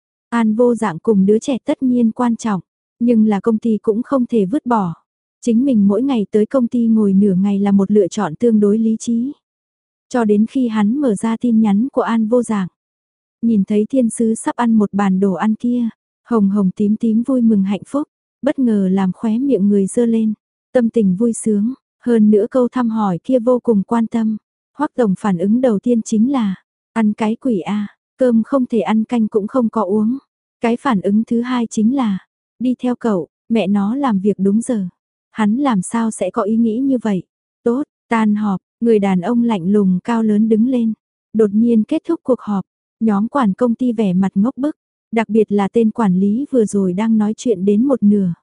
S1: An Vô Dạng cùng đứa trẻ tất nhiên quan trọng, nhưng là công ty cũng không thể vứt bỏ. Chính mình mỗi ngày tới công ty ngồi nửa ngày là một lựa chọn tương đối lý trí. Cho đến khi hắn mở ra tin nhắn của An Vô Dạng. Nhìn thấy thiên sứ sắp ăn một bàn đồ ăn kia. Hồng hồng tím tím vui mừng hạnh phúc, bất ngờ làm khóe miệng người dơ lên, tâm tình vui sướng, hơn nữa câu thăm hỏi kia vô cùng quan tâm. Hoắc tổng phản ứng đầu tiên chính là, ăn cái quỷ a, cơm không thể ăn canh cũng không có uống. Cái phản ứng thứ hai chính là, đi theo cậu, mẹ nó làm việc đúng giờ. Hắn làm sao sẽ có ý nghĩ như vậy? Tốt, tan họp, người đàn ông lạnh lùng cao lớn đứng lên. Đột nhiên kết thúc cuộc họp, nhóm quản công ty vẻ mặt ngốc bức. Đặc biệt là tên quản lý vừa rồi đang nói chuyện đến một nửa.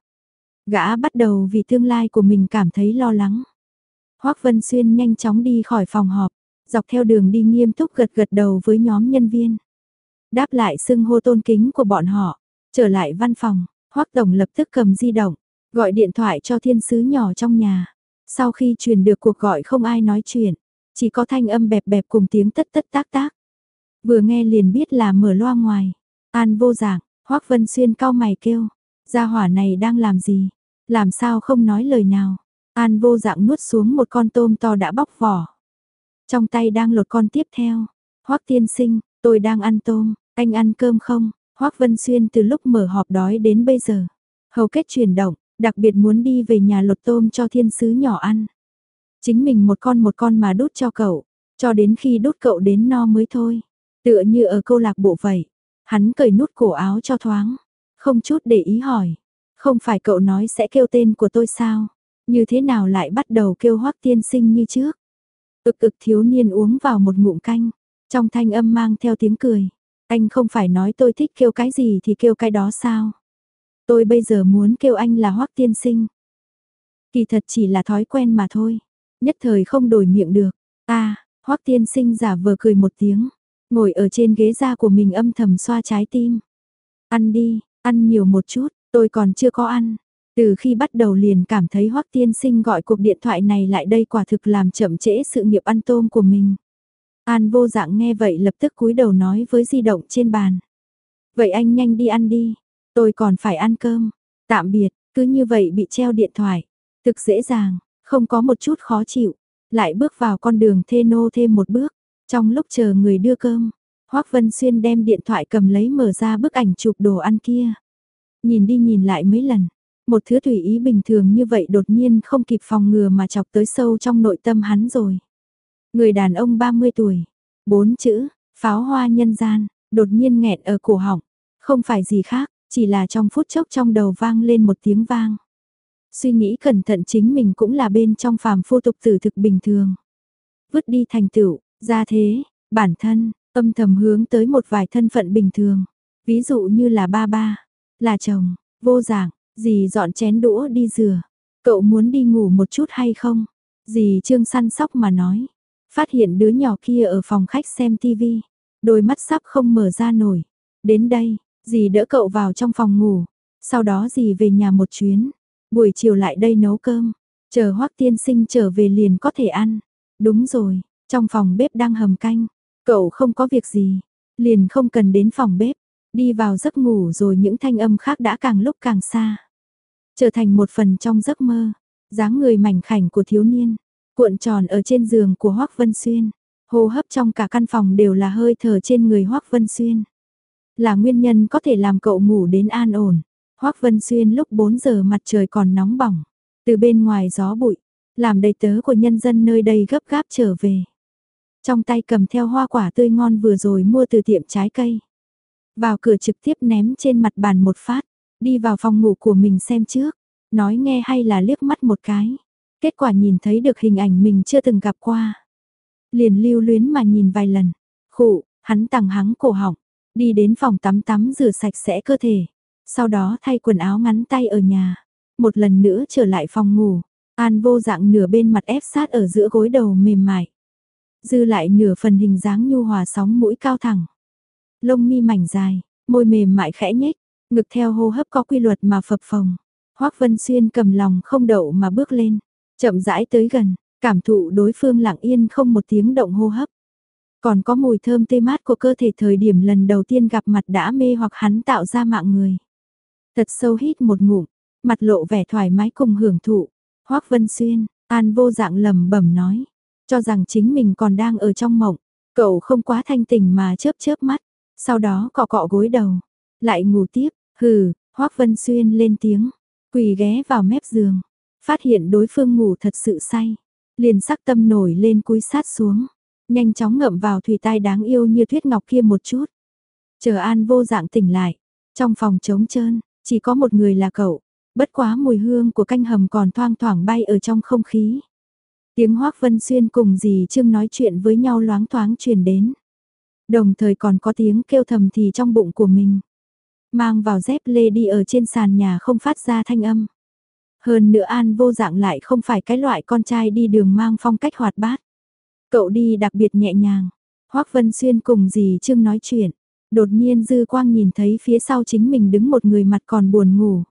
S1: Gã bắt đầu vì tương lai của mình cảm thấy lo lắng. Hoắc Vân Xuyên nhanh chóng đi khỏi phòng họp, dọc theo đường đi nghiêm túc gật gật đầu với nhóm nhân viên. Đáp lại xưng hô tôn kính của bọn họ, trở lại văn phòng, Hoắc tổng lập tức cầm di động, gọi điện thoại cho thiên sứ nhỏ trong nhà. Sau khi truyền được cuộc gọi không ai nói chuyện, chỉ có thanh âm bẹp bẹp cùng tiếng tất tất tác tác. Vừa nghe liền biết là mở loa ngoài. An Vô Dạng, Hoắc Vân Xuyên cau mày kêu, gia hỏa này đang làm gì? Làm sao không nói lời nào? An Vô Dạng nuốt xuống một con tôm to đã bóc vỏ. Trong tay đang lột con tiếp theo. Hoắc tiên sinh, tôi đang ăn tôm, anh ăn cơm không? Hoắc Vân Xuyên từ lúc mở họp đói đến bây giờ. Hầu kết chuyển động, đặc biệt muốn đi về nhà lột tôm cho thiên sứ nhỏ ăn. Chính mình một con mà đút cho cậu, cho đến khi đút cậu đến no mới thôi. Tựa như ở câu lạc bộ vậy. Hắn cởi nút cổ áo cho thoáng, không chút để ý hỏi. Không phải cậu nói sẽ kêu tên của tôi sao? Như thế nào lại bắt đầu kêu Hoắc tiên sinh như trước? Thiếu niên uống vào một ngụm canh, trong thanh âm mang theo tiếng cười. Anh không phải nói tôi thích kêu cái gì thì kêu cái đó sao? Tôi bây giờ muốn kêu anh là Hoắc tiên sinh. Kỳ thật chỉ là thói quen mà thôi. Nhất thời không đổi miệng được. Hoắc tiên sinh giả vờ cười một tiếng. Ngồi ở trên ghế da của mình âm thầm xoa trái tim. Ăn đi, ăn nhiều một chút, Tôi còn chưa có ăn. Từ khi bắt đầu liền cảm thấy Hoắc tiên sinh gọi cuộc điện thoại này lại đây quả thực làm chậm trễ sự nghiệp ăn tôm của mình. An Vô Dạng nghe vậy lập tức cúi đầu nói với di động trên bàn. Vậy anh nhanh đi ăn đi, tôi còn phải ăn cơm. Tạm biệt, cứ như vậy bị treo điện thoại. Thực dễ dàng, không có một chút khó chịu. Lại bước vào con đường thê nô thêm một bước. Trong lúc chờ người đưa cơm, Hoắc Vân Xuyên đem điện thoại cầm lấy mở ra bức ảnh chụp đồ ăn kia. Nhìn đi nhìn lại mấy lần, một thứ tùy ý bình thường như vậy đột nhiên không kịp phòng ngừa mà chọc tới sâu trong nội tâm hắn rồi. Người đàn ông 30 tuổi, 4 chữ, pháo hoa nhân gian, đột nhiên nghẹn ở cổ họng, không phải gì khác, chỉ là trong phút chốc trong đầu vang lên một tiếng vang. Suy nghĩ cẩn thận chính mình cũng là bên trong phàm phu tục tử thực bình thường. Vứt đi thành tựu, gia thế, bản thân, âm thầm hướng tới một vài thân phận bình thường. Ví dụ như là ba ba, là chồng, Vô Dạng, dì dọn chén đũa đi rửa. Cậu muốn đi ngủ một chút hay không? Dì Trương săn sóc mà nói. Phát hiện đứa nhỏ kia ở phòng khách xem tivi, đôi mắt sắp không mở ra nổi. Đến đây, dì đỡ cậu vào trong phòng ngủ. Sau đó dì về nhà một chuyến. Buổi chiều lại đây nấu cơm. Chờ Hoắc tiên sinh trở về liền có thể ăn. Đúng rồi, trong phòng bếp đang hầm canh. Cậu không có việc gì, liền không cần đến phòng bếp. Đi vào giấc ngủ rồi những thanh âm khác đã càng lúc càng xa. Trở thành một phần trong giấc mơ. Dáng người mảnh khảnh của thiếu niên, cuộn tròn ở trên giường của Hoắc Vân Xuyên. Hô hấp trong cả căn phòng đều là hơi thở trên người Hoắc Vân Xuyên. Là nguyên nhân có thể làm cậu ngủ đến an ổn. Hoắc Vân Xuyên lúc 4 giờ mặt trời còn nóng bỏng. Từ bên ngoài gió bụi, làm đầy tớ của nhân dân nơi đây gấp gáp trở về. Trong tay cầm theo hoa quả tươi ngon vừa rồi mua từ tiệm trái cây. Vào cửa trực tiếp ném trên mặt bàn một phát, đi vào phòng ngủ của mình xem trước, nói nghe hay là liếc mắt một cái. Kết quả nhìn thấy được hình ảnh mình chưa từng gặp qua. Liền lưu luyến mà nhìn vài lần, khụ, hắn tằng hắng cổ họng, đi đến phòng tắm rửa sạch sẽ cơ thể. Sau đó thay quần áo ngắn tay ở nhà, một lần nữa trở lại phòng ngủ. An Vô Dạng nửa bên mặt ép sát ở giữa gối đầu mềm mại. Dư lại nửa phần hình dáng nhu hòa sóng mũi cao thẳng. Lông mi mảnh dài, môi mềm mại khẽ nhếch, ngực theo hô hấp có quy luật mà phập phồng. Hoắc Vân Xuyên cầm lòng không đậu mà bước lên, chậm rãi tới gần, cảm thụ đối phương lặng yên không một tiếng động hô hấp. Còn có mùi thơm tê mát của cơ thể thời điểm lần đầu tiên gặp mặt đã mê hoặc hắn tạo ra mạng người. Thật sâu hít một ngụm, mặt lộ vẻ thoải mái cùng hưởng thụ. Hoắc Vân Xuyên, An Vô Dạng lẩm bẩm nói, cho rằng chính mình còn đang ở trong mộng. Cậu không quá thanh tỉnh mà chớp chớp mắt, sau đó cọ cọ gối đầu, lại ngủ tiếp. Hừ, Hoắc Vân Xuyên lên tiếng, quỳ ghé vào mép giường, phát hiện đối phương ngủ thật sự say, liền sắc tâm nổi lên cúi sát xuống, nhanh chóng ngậm vào thủy tai đáng yêu như tuyết ngọc kia một chút. Chờ An Vô Dạng tỉnh lại, trong phòng trống trơn, chỉ có một người là cậu, bất quá mùi hương của canh hầm còn thoang thoảng bay ở trong không khí. Tiếng Hoắc Vân Xuyên cùng dì Trương nói chuyện với nhau loáng thoáng truyền đến. Đồng thời còn có tiếng kêu thầm thì trong bụng của mình. Mang vào dép lê đi ở trên sàn nhà không phát ra thanh âm. Hơn nữa An Vô Dạng lại không phải cái loại con trai đi đường mang phong cách hoạt bát. Cậu đi đặc biệt nhẹ nhàng. Hoắc Vân Xuyên cùng dì Trương nói chuyện. Đột nhiên dư quang nhìn thấy phía sau chính mình đứng một người mặt còn buồn ngủ.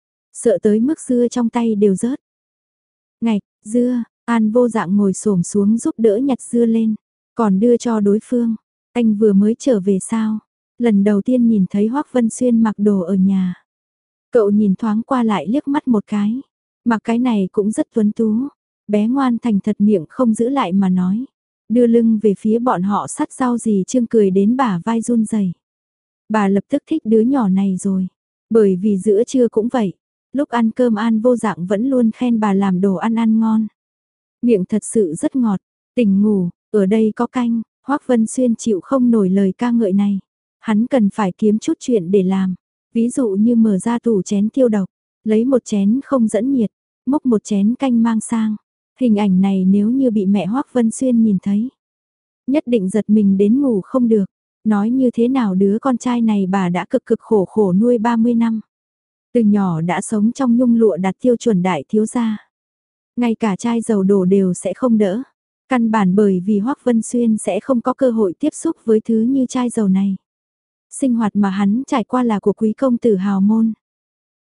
S1: Sợ tới mức dưa trong tay đều rớt. Ngạch, dưa, An Vô Dạng ngồi xổm xuống giúp đỡ nhặt dưa lên. Còn đưa cho đối phương. Anh vừa mới trở về sao? Lần đầu tiên nhìn thấy Hoắc Vân Xuyên mặc đồ ở nhà. Cậu nhìn thoáng qua lại liếc mắt một cái. Mặc cái này cũng rất tuấn tú. Bé ngoan thành thật miệng không giữ lại mà nói. Đưa lưng về phía bọn họ sắt rau dì Trương cười đến bả vai run rẩy. Bà lập tức thích đứa nhỏ này rồi. Bởi vì giữa trưa cũng vậy. Lúc ăn cơm An Vô Dạng vẫn luôn khen bà làm đồ ăn ngon. Miệng thật sự rất ngọt. Tỉnh ngủ, ở đây có canh. Hoắc Vân Xuyên chịu không nổi lời ca ngợi này. Hắn cần phải kiếm chút chuyện để làm. Ví dụ như mở ra tủ chén tiêu độc, lấy một chén không dẫn nhiệt, múc một chén canh mang sang. Hình ảnh này nếu như bị mẹ Hoắc Vân Xuyên nhìn thấy, nhất định giật mình đến ngủ không được. Nói như thế nào đứa con trai này bà đã cực cực khổ khổ nuôi 30 năm. Từ nhỏ đã sống trong nhung lụa đạt tiêu chuẩn đại thiếu gia. Ngay cả chai dầu đổ đều sẽ không đỡ. Căn bản bởi vì Hoắc Vân Xuyên sẽ không có cơ hội tiếp xúc với thứ như chai dầu này. Sinh hoạt mà hắn trải qua là của quý công tử hào môn.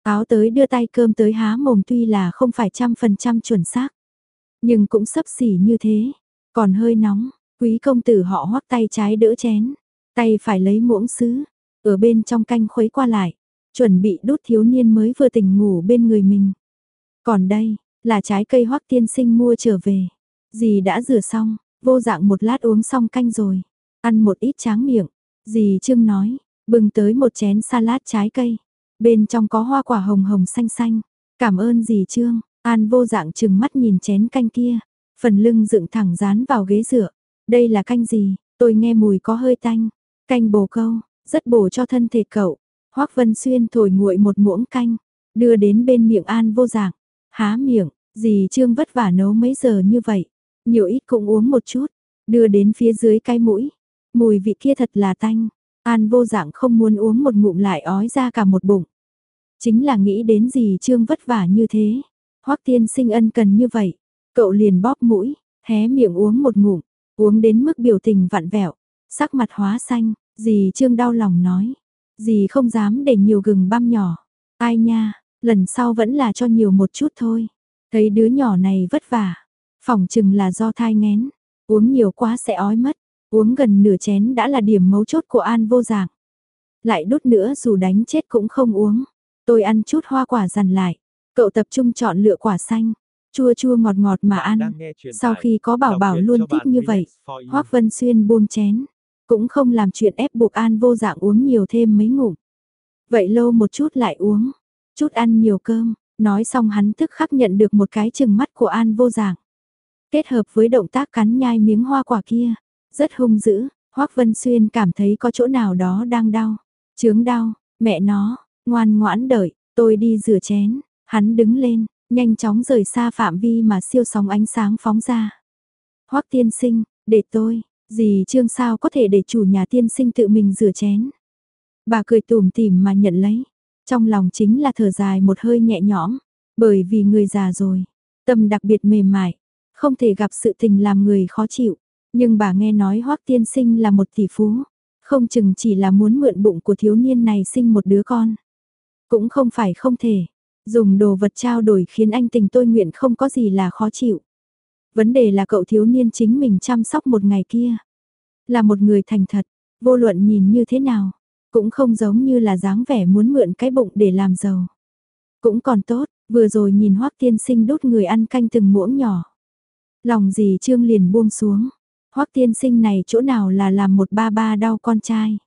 S1: Áo tới đưa tay cơm tới há mồm tuy là không phải 100% chuẩn xác. Nhưng cũng xấp xỉ như thế. Còn hơi nóng, quý công tử họ Hoắc tay trái đỡ chén. Tay phải lấy muỗng sứ. Ở bên trong canh khuấy qua lại. Chuẩn bị đút thiếu niên mới vừa tỉnh ngủ bên người mình. Còn đây, là trái cây Hoắc tiên sinh mua trở về. Dì đã rửa xong, Vô Dạng một lát uống xong canh rồi. Ăn một ít tráng miệng. Dì Trương nói, bưng tới một chén salad trái cây. Bên trong có hoa quả hồng hồng xanh xanh. Cảm ơn dì Trương. An Vô Dạng trừng mắt nhìn chén canh kia. Phần lưng dựng thẳng dán vào ghế dựa. Đây là canh gì? Tôi nghe mùi có hơi tanh. Canh bồ câu, rất bổ cho thân thể cậu. Hoắc Vân Xuyên thổi nguội một muỗng canh. Đưa đến bên miệng An Vô Dạng. Há miệng, dì Trương vất vả nấu mấy giờ như vậy. Nhiều ít cũng uống một chút. Đưa đến phía dưới cái mũi. Mùi vị kia thật là tanh. An Vô Dạng không muốn uống một ngụm lại ói ra cả một bụng. Chính là nghĩ đến dì Trương vất vả như thế. Hoắc tiên sinh ân cần như vậy. Cậu liền bóp mũi, hé miệng uống một ngụm. Uống đến mức biểu tình vặn vẹo. Sắc mặt hóa xanh, dì Trương đau lòng nói. Dì không dám để nhiều gừng băm nhỏ. Ai nha, lần sau vẫn là cho nhiều một chút thôi. Thấy đứa nhỏ này vất vả. Phỏng chừng là do thai nghén. Uống nhiều quá sẽ ói mất. Uống gần nửa chén đã là điểm mấu chốt của An Vô Dạng. Lại đút nữa dù đánh chết cũng không uống. Tôi ăn chút hoa quả dằn lại. Cậu tập trung chọn lựa quả xanh. Chua chua ngọt ngọt mà ăn. Sau khi có Bảo Bảo luôn thích như vậy. Hoắc Vân Xuyên buông chén. Cũng không làm chuyện ép buộc An Vô Dạng uống nhiều thêm mấy ngụm. Vậy lâu một chút lại uống. Chút ăn nhiều cơm. Nói xong hắn tức khắc nhận được một cái chừng mắt của An Vô Dạng. Kết hợp với động tác cắn nhai miếng hoa quả kia. Rất hung dữ. Hoắc Vân Xuyên cảm thấy có chỗ nào đó đang đau. Chướng đau. Mẹ nó. Ngoan ngoãn đợi. Tôi đi rửa chén. Hắn đứng lên. Nhanh chóng rời xa phạm vi mà siêu sóng ánh sáng phóng ra. Hoắc tiên sinh. Để tôi. Dì Trương sao có thể để chủ nhà tiên sinh tự mình rửa chén. Bà cười tủm tỉm mà nhận lấy. Trong lòng chính là thở dài một hơi nhẹ nhõm. Bởi vì người già rồi. Tâm đặc biệt mềm mại. Không thể gặp sự tình làm người khó chịu. Nhưng bà nghe nói Hoắc tiên sinh là một tỷ phú. Không chừng chỉ là muốn mượn bụng của thiếu niên này sinh một đứa con. Cũng không phải không thể. Dùng đồ vật trao đổi khiến anh tình tôi nguyện không có gì là khó chịu. Vấn đề là cậu thiếu niên chính mình chăm sóc một ngày kia. Là một người thành thật, vô luận nhìn như thế nào. Cũng không giống như là dáng vẻ muốn mượn cái bụng để làm giàu. Cũng còn tốt, vừa rồi nhìn Hoắc tiên sinh đút người ăn canh từng muỗng nhỏ. Lòng dì Trương liền buông xuống. Hoắc tiên sinh này chỗ nào là làm một ba ba đau con trai.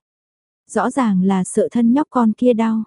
S1: Rõ ràng là sợ thân nhóc con kia đau.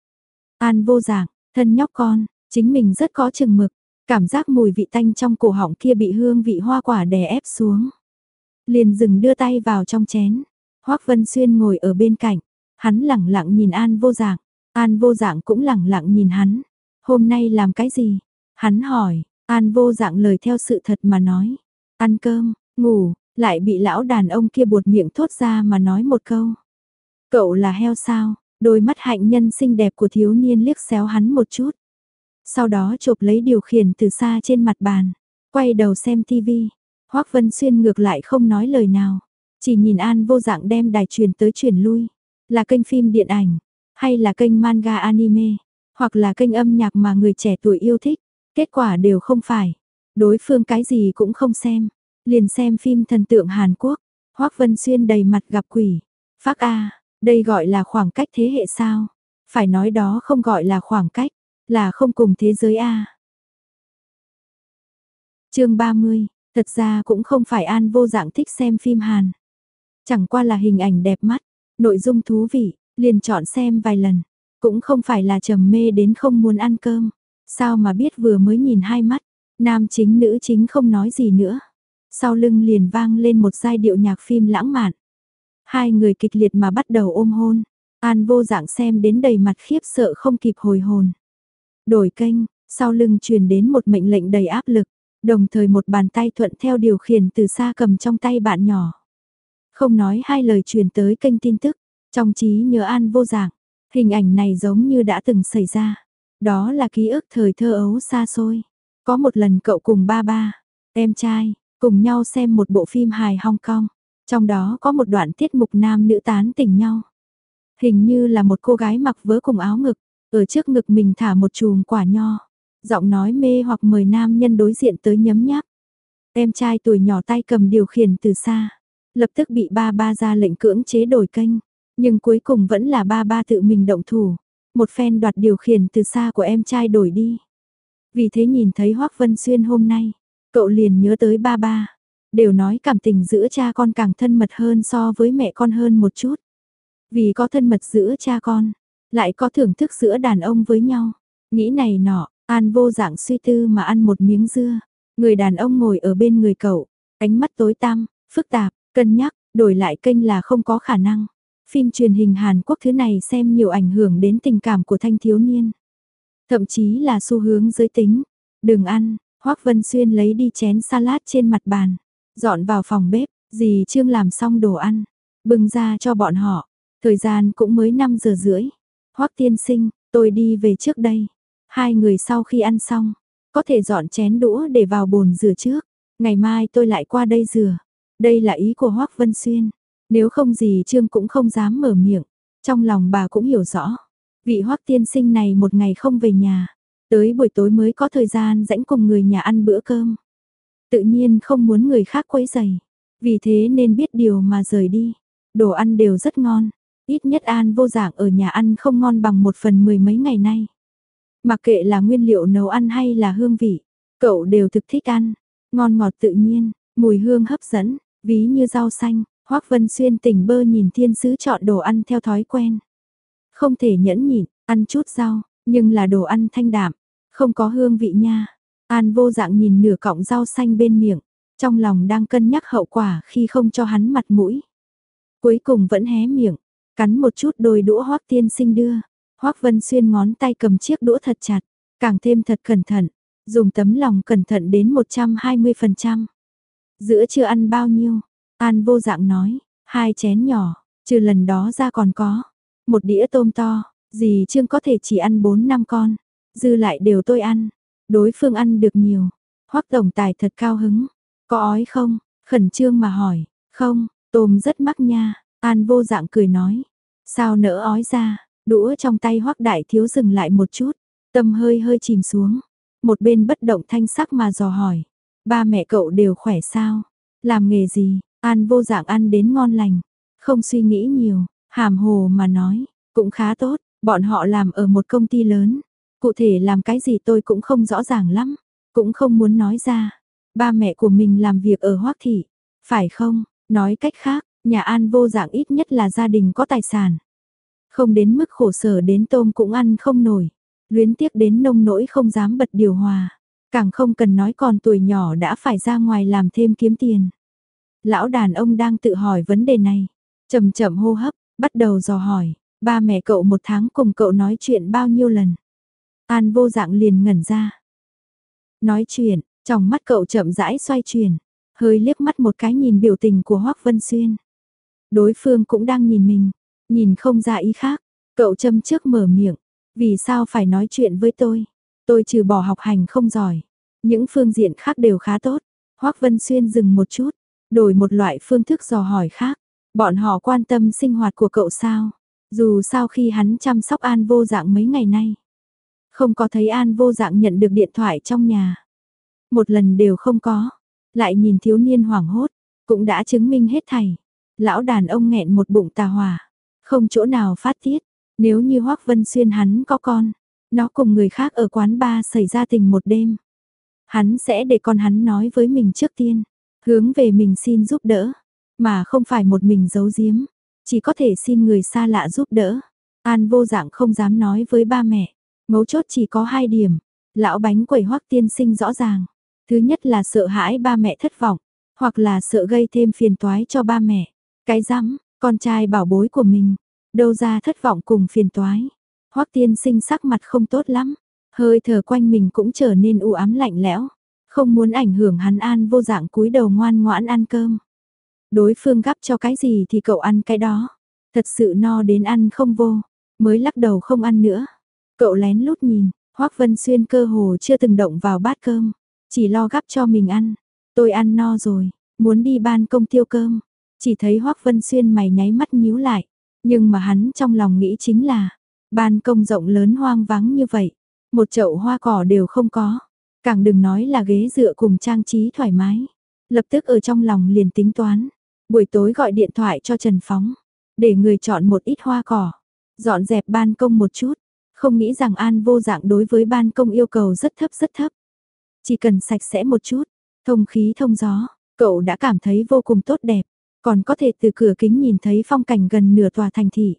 S1: An Vô Dạng, thân nhóc con, chính mình rất có chừng mực. Cảm giác mùi vị tanh trong cổ họng kia bị hương vị hoa quả đè ép xuống. Liền dừng đưa tay vào trong chén. Hoắc Vân Xuyên ngồi ở bên cạnh. Hắn lẳng lặng nhìn An Vô Dạng. An Vô Dạng cũng lẳng lặng nhìn hắn. Hôm nay làm cái gì? Hắn hỏi. An Vô Dạng lời theo sự thật mà nói. Ăn cơm, ngủ, lại bị lão đàn ông kia buột miệng thốt ra mà nói một câu. Cậu là heo sao? Đôi mắt hạnh nhân xinh đẹp của thiếu niên liếc xéo hắn một chút. Sau đó chộp lấy điều khiển từ xa trên mặt bàn. Quay đầu xem tivi. Hoắc Vân Xuyên ngược lại không nói lời nào. Chỉ nhìn An Vô Dạng đem đài truyền tới truyền lui. Là kênh phim điện ảnh. Hay là kênh manga anime. Hoặc là kênh âm nhạc mà người trẻ tuổi yêu thích. Kết quả đều không phải. Đối phương cái gì cũng không xem. Liền xem phim thần tượng Hàn Quốc. Hoắc Vân Xuyên đầy mặt gặp quỷ. Phác A, đây gọi là khoảng cách thế hệ sao? Phải nói đó không gọi là khoảng cách. Là không cùng thế giới A. Chương 30, thật ra cũng không phải An Vô Dạng thích xem phim Hàn. Chẳng qua là hình ảnh đẹp mắt, nội dung thú vị, liền chọn xem vài lần. Cũng không phải là trầm mê đến không muốn ăn cơm. Sao mà biết vừa mới nhìn hai mắt, nam chính nữ chính không nói gì nữa. Sau lưng liền vang lên một giai điệu nhạc phim lãng mạn. Hai người kịch liệt mà bắt đầu ôm hôn. An Vô Dạng xem đến đầy mặt khiếp sợ không kịp hồi hồn. Đổi kênh, sau lưng truyền đến một mệnh lệnh đầy áp lực, đồng thời một bàn tay thuận theo điều khiển từ xa cầm trong tay bạn nhỏ. Không nói hai lời truyền tới kênh tin tức, trong trí nhớ An Vô Dạng, hình ảnh này giống như đã từng xảy ra. Đó là ký ức thời thơ ấu xa xôi. Có một lần cậu cùng ba ba, em trai, cùng nhau xem một bộ phim hài Hong Kong. Trong đó có một đoạn tiết mục nam nữ tán tỉnh nhau. Hình như là một cô gái mặc vớ cùng áo ngực. ở trước ngực mình thả một chùm quả nho, giọng nói mê hoặc mời nam nhân đối diện tới nhấm nháp. Em trai tuổi nhỏ tay cầm điều khiển từ xa, lập tức bị ba ba ra lệnh cưỡng chế đổi kênh, nhưng cuối cùng vẫn là ba ba tự mình động thủ, một phen đoạt điều khiển từ xa của em trai đổi đi. Vì thế nhìn thấy Hoắc Vân Xuyên hôm nay, cậu liền nhớ tới ba ba, đều nói cảm tình giữa cha con càng thân mật hơn so với mẹ con hơn một chút. Vì có thân mật giữa cha con, lại có thưởng thức giữa đàn ông với nhau. Nghĩ này nọ, An vô dạng suy tư mà ăn một miếng dưa. Người đàn ông ngồi ở bên người cậu, ánh mắt tối tăm, phức tạp, cân nhắc, đổi lại kênh là không có khả năng. Phim truyền hình Hàn Quốc thứ này xem nhiều ảnh hưởng đến tình cảm của thanh thiếu niên. Thậm chí là xu hướng giới tính. Đừng ăn, Hoắc Vân Xuyên lấy đi chén salad trên mặt bàn, dọn vào phòng bếp, dì Trương làm xong đồ ăn, bưng ra cho bọn họ. Thời gian cũng mới 5 giờ rưỡi. Hoắc tiên sinh, tôi đi về trước đây. Hai người sau khi ăn xong, có thể dọn chén đũa để vào bồn rửa trước. Ngày mai tôi lại qua đây rửa. Đây là ý của Hoắc Vân Xuyên. Nếu không dì Trương cũng không dám mở miệng. Trong lòng bà cũng hiểu rõ. Vị Hoắc tiên sinh này một ngày không về nhà. Tới buổi tối mới có thời gian rãnh cùng người nhà ăn bữa cơm. Tự nhiên không muốn người khác quấy rầy. Vì thế nên biết điều mà rời đi. Đồ ăn đều rất ngon. Ít nhất An vô dạng ở nhà ăn không ngon bằng 1/10 mấy ngày nay. Mặc kệ là nguyên liệu nấu ăn hay là hương vị, cậu đều thực thích ăn. Ngon ngọt tự nhiên, mùi hương hấp dẫn, ví như rau xanh. Hoắc Vân Xuyên tỉnh bơ nhìn thiên sứ chọn đồ ăn theo thói quen. Không thể nhẫn nhịn, ăn chút rau, nhưng là đồ ăn thanh đạm, không có hương vị nha. An vô dạng nhìn nửa cọng rau xanh bên miệng, trong lòng đang cân nhắc hậu quả khi không cho hắn mặt mũi. Cuối cùng vẫn hé miệng, cắn một chút đôi đũa Hoắc tiên sinh đưa. Hoắc Vân Xuyên ngón tay cầm chiếc đũa thật chặt, càng thêm thật cẩn thận, dùng tấm lòng cẩn thận đến 120%. Giữa chưa ăn bao nhiêu? An vô dạng nói, 2 chén nhỏ, trừ lần đó ra còn có. Một đĩa tôm to, dì Trương có thể chỉ ăn 4-5 con, dư lại đều tôi ăn. Đối phương ăn được nhiều. Hoắc tổng tài thật cao hứng. Có ói không? Khẩn trương mà hỏi. Không, tôm rất mắc nha. An vô dạng cười nói. Sao nỡ ói ra? Đũa trong tay Hoắc đại thiếu dừng lại một chút. Tâm hơi hơi chìm xuống. Một bên bất động thanh sắc mà dò hỏi. Ba mẹ cậu đều khỏe sao? Làm nghề gì? An vô dạng ăn đến ngon lành. Không suy nghĩ nhiều. Hàm hồ mà nói. Cũng khá tốt. Bọn họ làm ở một công ty lớn. Cụ thể làm cái gì tôi cũng không rõ ràng lắm. Cũng không muốn nói ra. Ba mẹ của mình làm việc ở Hoắc thị. Phải không? Nói cách khác, nhà An vô dạng ít nhất là gia đình có tài sản. Không đến mức khổ sở đến tôm cũng ăn không nổi. Luyến tiếc đến nông nỗi không dám bật điều hòa. Càng không cần nói còn tuổi nhỏ đã phải ra ngoài làm thêm kiếm tiền. Lão đàn ông đang tự hỏi vấn đề này. Chậm chậm hô hấp, bắt đầu dò hỏi. Ba mẹ cậu một tháng cùng cậu nói chuyện bao nhiêu lần? An vô dạng liền ngẩn ra. Nói chuyện, trong mắt cậu chậm rãi xoay chuyển. Hơi liếc mắt một cái nhìn biểu tình của Hoắc Vân Xuyên. Đối phương cũng đang nhìn mình. Nhìn không ra ý khác. Cậu châm trước mở miệng. Vì sao phải nói chuyện với tôi? Tôi trừ bỏ học hành không giỏi. Những phương diện khác đều khá tốt. Hoắc Vân Xuyên dừng một chút. Đổi một loại phương thức dò hỏi khác. Bọn họ quan tâm sinh hoạt của cậu sao? Dù sao khi hắn chăm sóc An vô dạng mấy ngày nay. Không có thấy An vô dạng nhận được điện thoại trong nhà. Một lần đều không có. Lại nhìn thiếu niên hoảng hốt. Cũng đã chứng minh hết thảy. Lão đàn ông nghẹn một bụng tà hỏa. Không chỗ nào phát tiết. Nếu như Hoắc Vân Xuyên hắn có con. Nó cùng người khác ở quán bar xảy ra tình một đêm. Hắn sẽ để con hắn nói với mình trước tiên. Hướng về mình xin giúp đỡ. Mà không phải một mình giấu giếm. Chỉ có thể xin người xa lạ giúp đỡ. An vô dạng không dám nói với ba mẹ. Mấu chốt chỉ có 2 điểm. Lão bánh quẩy Hoắc tiên sinh rõ ràng. Thứ nhất là sợ hãi ba mẹ thất vọng. Hoặc là sợ gây thêm phiền toái cho ba mẹ. Cái rắm, con trai bảo bối của mình. Đâu ra thất vọng cùng phiền toái. Hoắc tiên sinh sắc mặt không tốt lắm. Hơi thở quanh mình cũng trở nên u ám lạnh lẽo. Không muốn ảnh hưởng hắn. An vô dạng cúi đầu ngoan ngoãn ăn cơm. Đối phương gắp cho cái gì thì cậu ăn cái đó. Thật sự no đến ăn không vô. Mới lắc đầu không ăn nữa. Cậu lén lút nhìn. Hoắc Vân Xuyên cơ hồ chưa từng động vào bát cơm. Chỉ lo gắp cho mình ăn. Tôi ăn no rồi. Muốn đi ban công tiêu cơm. Chỉ thấy Hoắc Vân Xuyên mày nháy mắt nhíu lại. Nhưng mà hắn trong lòng nghĩ chính là. Ban công rộng lớn hoang vắng như vậy, một chậu hoa cỏ đều không có, càng đừng nói là ghế dựa cùng trang trí thoải mái. Lập tức ở trong lòng liền tính toán, buổi tối gọi điện thoại cho Trần Phóng, để người chọn một ít hoa cỏ, dọn dẹp ban công một chút. Không nghĩ rằng An Vô Dạng đối với ban công yêu cầu rất thấp. Chỉ cần sạch sẽ một chút, thông khí thông gió, cậu đã cảm thấy vô cùng tốt đẹp, còn có thể từ cửa kính nhìn thấy phong cảnh gần nửa tòa thành thị.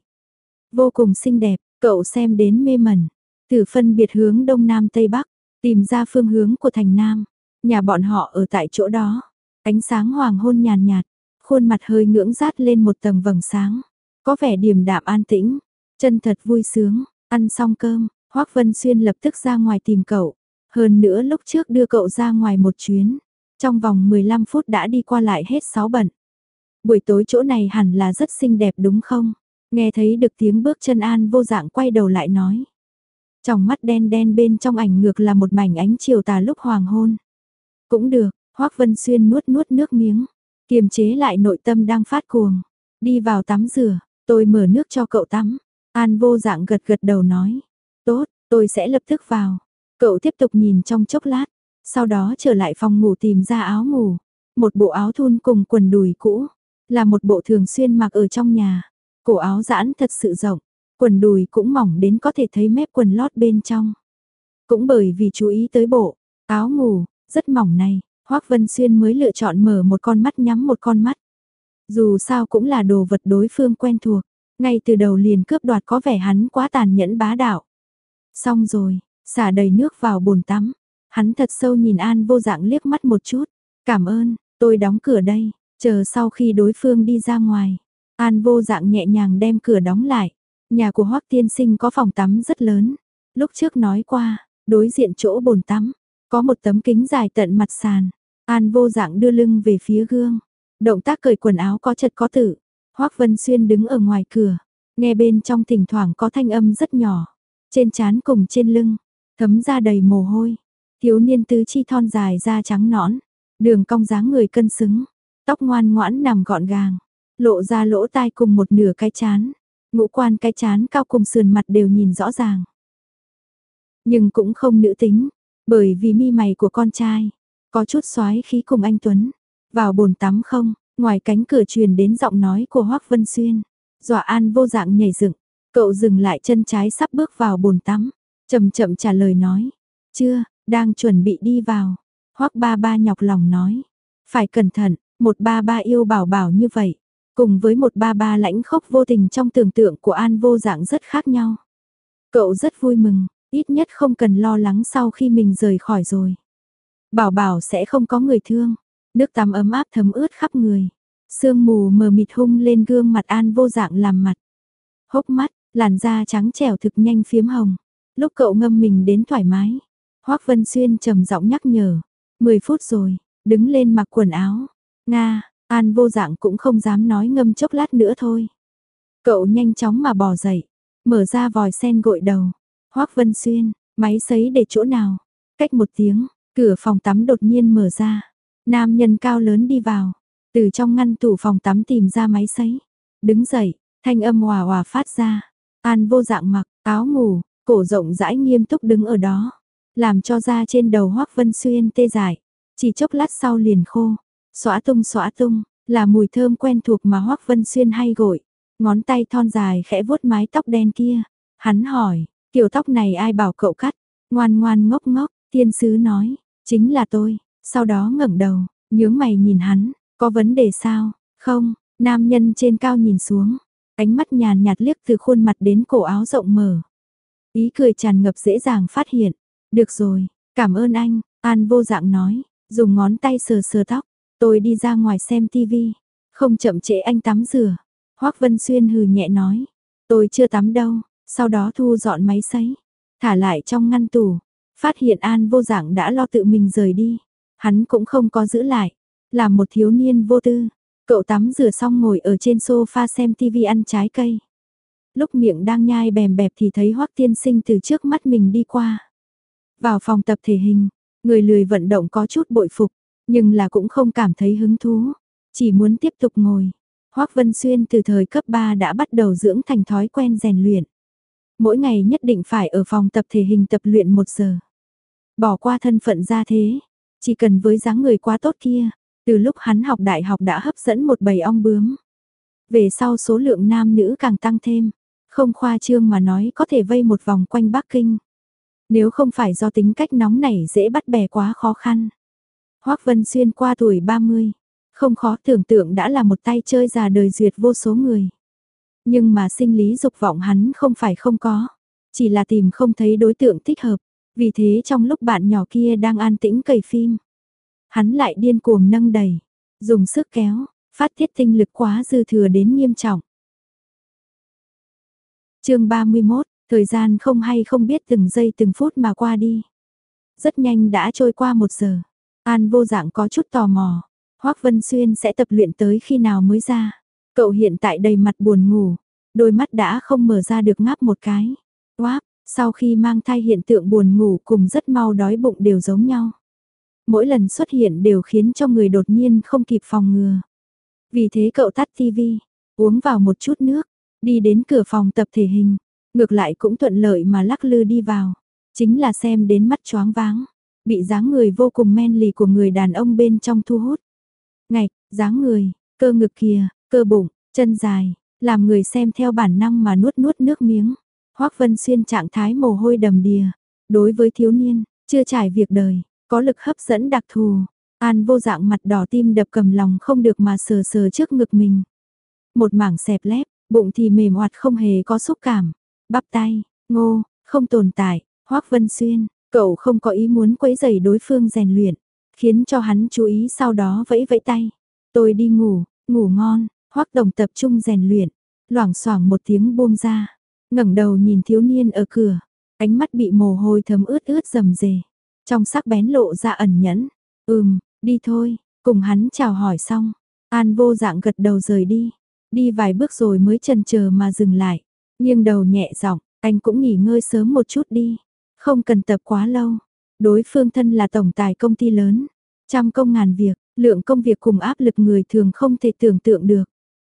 S1: Vô cùng xinh đẹp, cậu xem đến mê mẩn, thử phân biệt hướng đông nam tây bắc, tìm ra phương hướng của thành nam. Nhà bọn họ ở tại chỗ đó, ánh sáng hoàng hôn nhàn nhạt, khuôn mặt hơi ngưỡng rát lên một tầng vầng sáng, có vẻ điềm đạm an tĩnh, chân thật vui sướng. Ăn xong cơm, Hoắc Vân Xuyên lập tức ra ngoài tìm cậu, hơn nữa lúc trước đưa cậu ra ngoài một chuyến, trong vòng 15 phút đã đi qua lại hết 6 bận. Buổi tối chỗ này hẳn là rất xinh đẹp đúng không? Nghe thấy được tiếng bước chân An Vô Dạng quay đầu lại nói. Trong mắt đen đen bên trong ảnh ngược là một mảnh ánh chiều tà lúc hoàng hôn. Cũng được, Hoắc Vân Xuyên nuốt nước miếng, kiềm chế lại nội tâm đang phát cuồng. Đi vào tắm rửa, tôi mở nước cho cậu tắm. An Vô Dạng gật gật đầu nói. Tốt, tôi sẽ lập tức vào. Cậu tiếp tục nhìn trong chốc lát, sau đó trở lại phòng ngủ tìm ra áo ngủ. Một bộ áo thun cùng quần đùi cũ, là một bộ thường xuyên mặc ở trong nhà. Cổ áo giãn thật sự rộng, quần đùi cũng mỏng đến có thể thấy mép quần lót bên trong. Cũng bởi vì chú ý tới bộ áo ngủ rất mỏng này, Hoắc Vân Xuyên mới lựa chọn mở một con mắt nhắm một con mắt. Dù sao cũng là đồ vật đối phương quen thuộc, ngay từ đầu liền cướp đoạt có vẻ hắn quá tàn nhẫn bá đạo. Xong rồi, xả đầy nước vào bồn tắm, hắn thật sâu nhìn An Vô Dạng liếc mắt một chút. Cảm ơn, tôi đóng cửa đây, chờ sau khi đối phương đi ra ngoài. An Vô Dạng nhẹ nhàng đem cửa đóng lại. Nhà của Hoắc tiên sinh có phòng tắm rất lớn. Lúc trước nói qua, đối diện chỗ bồn tắm, có một tấm kính dài tận mặt sàn. An Vô Dạng đưa lưng về phía gương. Động tác cởi quần áo có trật có tự. Hoắc Vân Xuyên đứng ở ngoài cửa, nghe bên trong thỉnh thoảng có thanh âm rất nhỏ. Trên trán cùng trên lưng, thấm ra đầy mồ hôi. Thiếu niên tứ chi thon dài da trắng nõn, đường cong dáng người cân xứng, tóc ngoan ngoãn nằm gọn gàng, lộ ra lỗ tai cùng một nửa cái trán, ngũ quan cái trán cao cùng sườn mặt đều nhìn rõ ràng. Nhưng cũng không nữ tính, bởi vì mi mày của con trai có chút xoái khí cùng anh tuấn. Vào bồn tắm không, ngoài cánh cửa truyền đến giọng nói của Hoắc Vân Xuyên, dọa An Vô Dạng nhảy dựng. Cậu dừng lại chân trái sắp bước vào bồn tắm, chậm chậm trả lời nói, chưa, đang chuẩn bị đi vào. Hoắc ba ba nhọc lòng nói, phải cẩn thận, một ba ba yêu bảo bảo như vậy, cùng với một ba ba lãnh khốc vô tình trong tưởng tượng của An Vô Dạng rất khác nhau. Cậu rất vui mừng, ít nhất không cần lo lắng sau khi mình rời khỏi rồi. Bảo bảo sẽ không có người thương, nước tắm ấm áp thấm ướt khắp người, sương mù mờ mịt hung lên gương mặt An Vô Dạng làm mặt. Hốc mắt, làn da trắng trẻo thực nhanh phiếm hồng. Lúc cậu ngâm mình đến thoải mái, Hoắc Vân Xuyên trầm giọng nhắc nhở, 10 phút rồi, đứng lên mặc quần áo. Nga, An Vô Dạng cũng không dám nói ngâm chốc lát nữa thôi. Cậu nhanh chóng mà bò dậy, mở ra vòi sen gội đầu. Hoắc Vân Xuyên, máy sấy để chỗ nào? Cách một tiếng, cửa phòng tắm đột nhiên mở ra. Nam nhân cao lớn đi vào, từ trong ngăn tủ phòng tắm tìm ra máy sấy. Đứng dậy, thanh âm hòa hòa phát ra. An Vô Dạng mặc áo ngủ, cổ rộng rãi nghiêm túc đứng ở đó, làm cho da trên đầu Hoắc Vân Xuyên tê dại. Chỉ chốc lát sau liền khô, xõa tung, là mùi thơm quen thuộc mà Hoắc Vân Xuyên hay gội. Ngón tay thon dài khẽ vuốt mái tóc đen kia. Hắn hỏi, kiểu tóc này ai bảo cậu cắt? Ngoan ngoan ngốc ngốc, thiên sứ nói, chính là tôi. Sau đó ngẩng đầu, nhướng mày nhìn hắn, có vấn đề sao? Không, nam nhân trên cao nhìn xuống, ánh mắt nhàn nhạt liếc từ khuôn mặt đến cổ áo rộng mở. Ý cười tràn ngập dễ dàng phát hiện. Được rồi, cảm ơn anh, An Vô Dạng nói, dùng ngón tay sờ sờ tóc. Tôi đi ra ngoài xem tivi, không chậm trễ anh tắm rửa. Hoắc Vân Xuyên hừ nhẹ nói, tôi chưa tắm đâu. Sau đó thu dọn máy sấy, thả lại trong ngăn tủ. Phát hiện An Vô Dạng đã lo tự mình rời đi. Hắn cũng không có giữ lại, là một thiếu niên vô tư. Cậu tắm rửa xong ngồi ở trên sofa xem tivi ăn trái cây. Lúc miệng đang nhai bèm bẹp thì thấy Hoắc tiên sinh từ trước mắt mình đi qua. Vào phòng tập thể hình, người lười vận động có chút bội phục, nhưng là cũng không cảm thấy hứng thú, chỉ muốn tiếp tục ngồi. Hoắc Vân Xuyên từ thời cấp 3 đã bắt đầu dưỡng thành thói quen rèn luyện. Mỗi ngày nhất định phải ở phòng tập thể hình tập luyện 1 giờ. Bỏ qua thân phận gia thế, chỉ cần với dáng người quá tốt kia, từ lúc hắn học đại học đã hấp dẫn một bầy ong bướm. Về sau số lượng nam nữ càng tăng thêm, không khoa trương mà nói có thể vây một vòng quanh Bắc Kinh. Nếu không phải do tính cách nóng nảy dễ bắt bè quá khó khăn. Hoắc Vân Xuyên qua tuổi 30, không khó tưởng tượng đã là một tay chơi già đời duyệt vô số người. Nhưng mà sinh lý dục vọng hắn không phải không có, chỉ là tìm không thấy đối tượng thích hợp. Vì thế trong lúc bạn nhỏ kia đang an tĩnh cày phim, hắn lại điên cuồng nâng đẩy, dùng sức kéo, phát tiết tinh lực quá dư thừa đến nghiêm trọng. Chương 31, thời gian không hay không biết từng giây từng phút mà qua đi. Rất nhanh đã trôi qua 1 giờ. An Vô Dạng có chút tò mò, Hoắc Vân Xuyên sẽ tập luyện tới khi nào mới ra? Cậu hiện tại đầy mặt buồn ngủ, đôi mắt đã không mở ra được ngáp một cái. Oáp, sau khi mang thai hiện tượng buồn ngủ cùng rất mau đói bụng đều giống nhau. Mỗi lần xuất hiện đều khiến cho người đột nhiên không kịp phòng ngừa. Vì thế cậu tắt tivi, uống vào một chút nước, đi đến cửa phòng tập thể hình, ngược lại cũng thuận lợi mà lắc lư đi vào. Chính là xem đến mắt choáng váng, bị dáng người vô cùng men lì của người đàn ông bên trong thu hút. Ngạch, dáng người, cơ ngực kìa, cơ bụng, chân dài, làm người xem theo bản năng mà nuốt nuốt nước miếng. Hoắc Vân Xuyên trạng thái mồ hôi đầm đìa, đối với thiếu niên, chưa trải việc đời, có lực hấp dẫn đặc thù. An Vô Dạng mặt đỏ tim đập cầm lòng không được mà sờ sờ trước ngực mình. Một mảng xẹp lép, bụng thì mềm oặt không hề có xúc cảm. Bắp tay, ngô, không tồn tại. Hoắc Vân Xuyên, cậu không có ý muốn quấy rầy đối phương rèn luyện, khiến cho hắn chú ý sau đó vẫy vẫy tay. Tôi đi ngủ, ngủ ngon. Hoắc Tổng tập trung rèn luyện, loảng xoảng một tiếng buông ra, ngẩng đầu nhìn thiếu niên ở cửa, ánh mắt bị mồ hôi thấm ướt ướt rầm rề, trong sắc bén lộ ra ẩn nhẫn. Đi thôi, cùng hắn chào hỏi xong, An Vô Dạng gật đầu rời đi, đi vài bước rồi mới chần chờ mà dừng lại, nghiêng đầu nhẹ giọng, anh cũng nghỉ ngơi sớm một chút đi, không cần tập quá lâu. Đối phương thân là tổng tài công ty lớn, trăm công ngàn việc, lượng công việc cùng áp lực người thường không thể tưởng tượng được.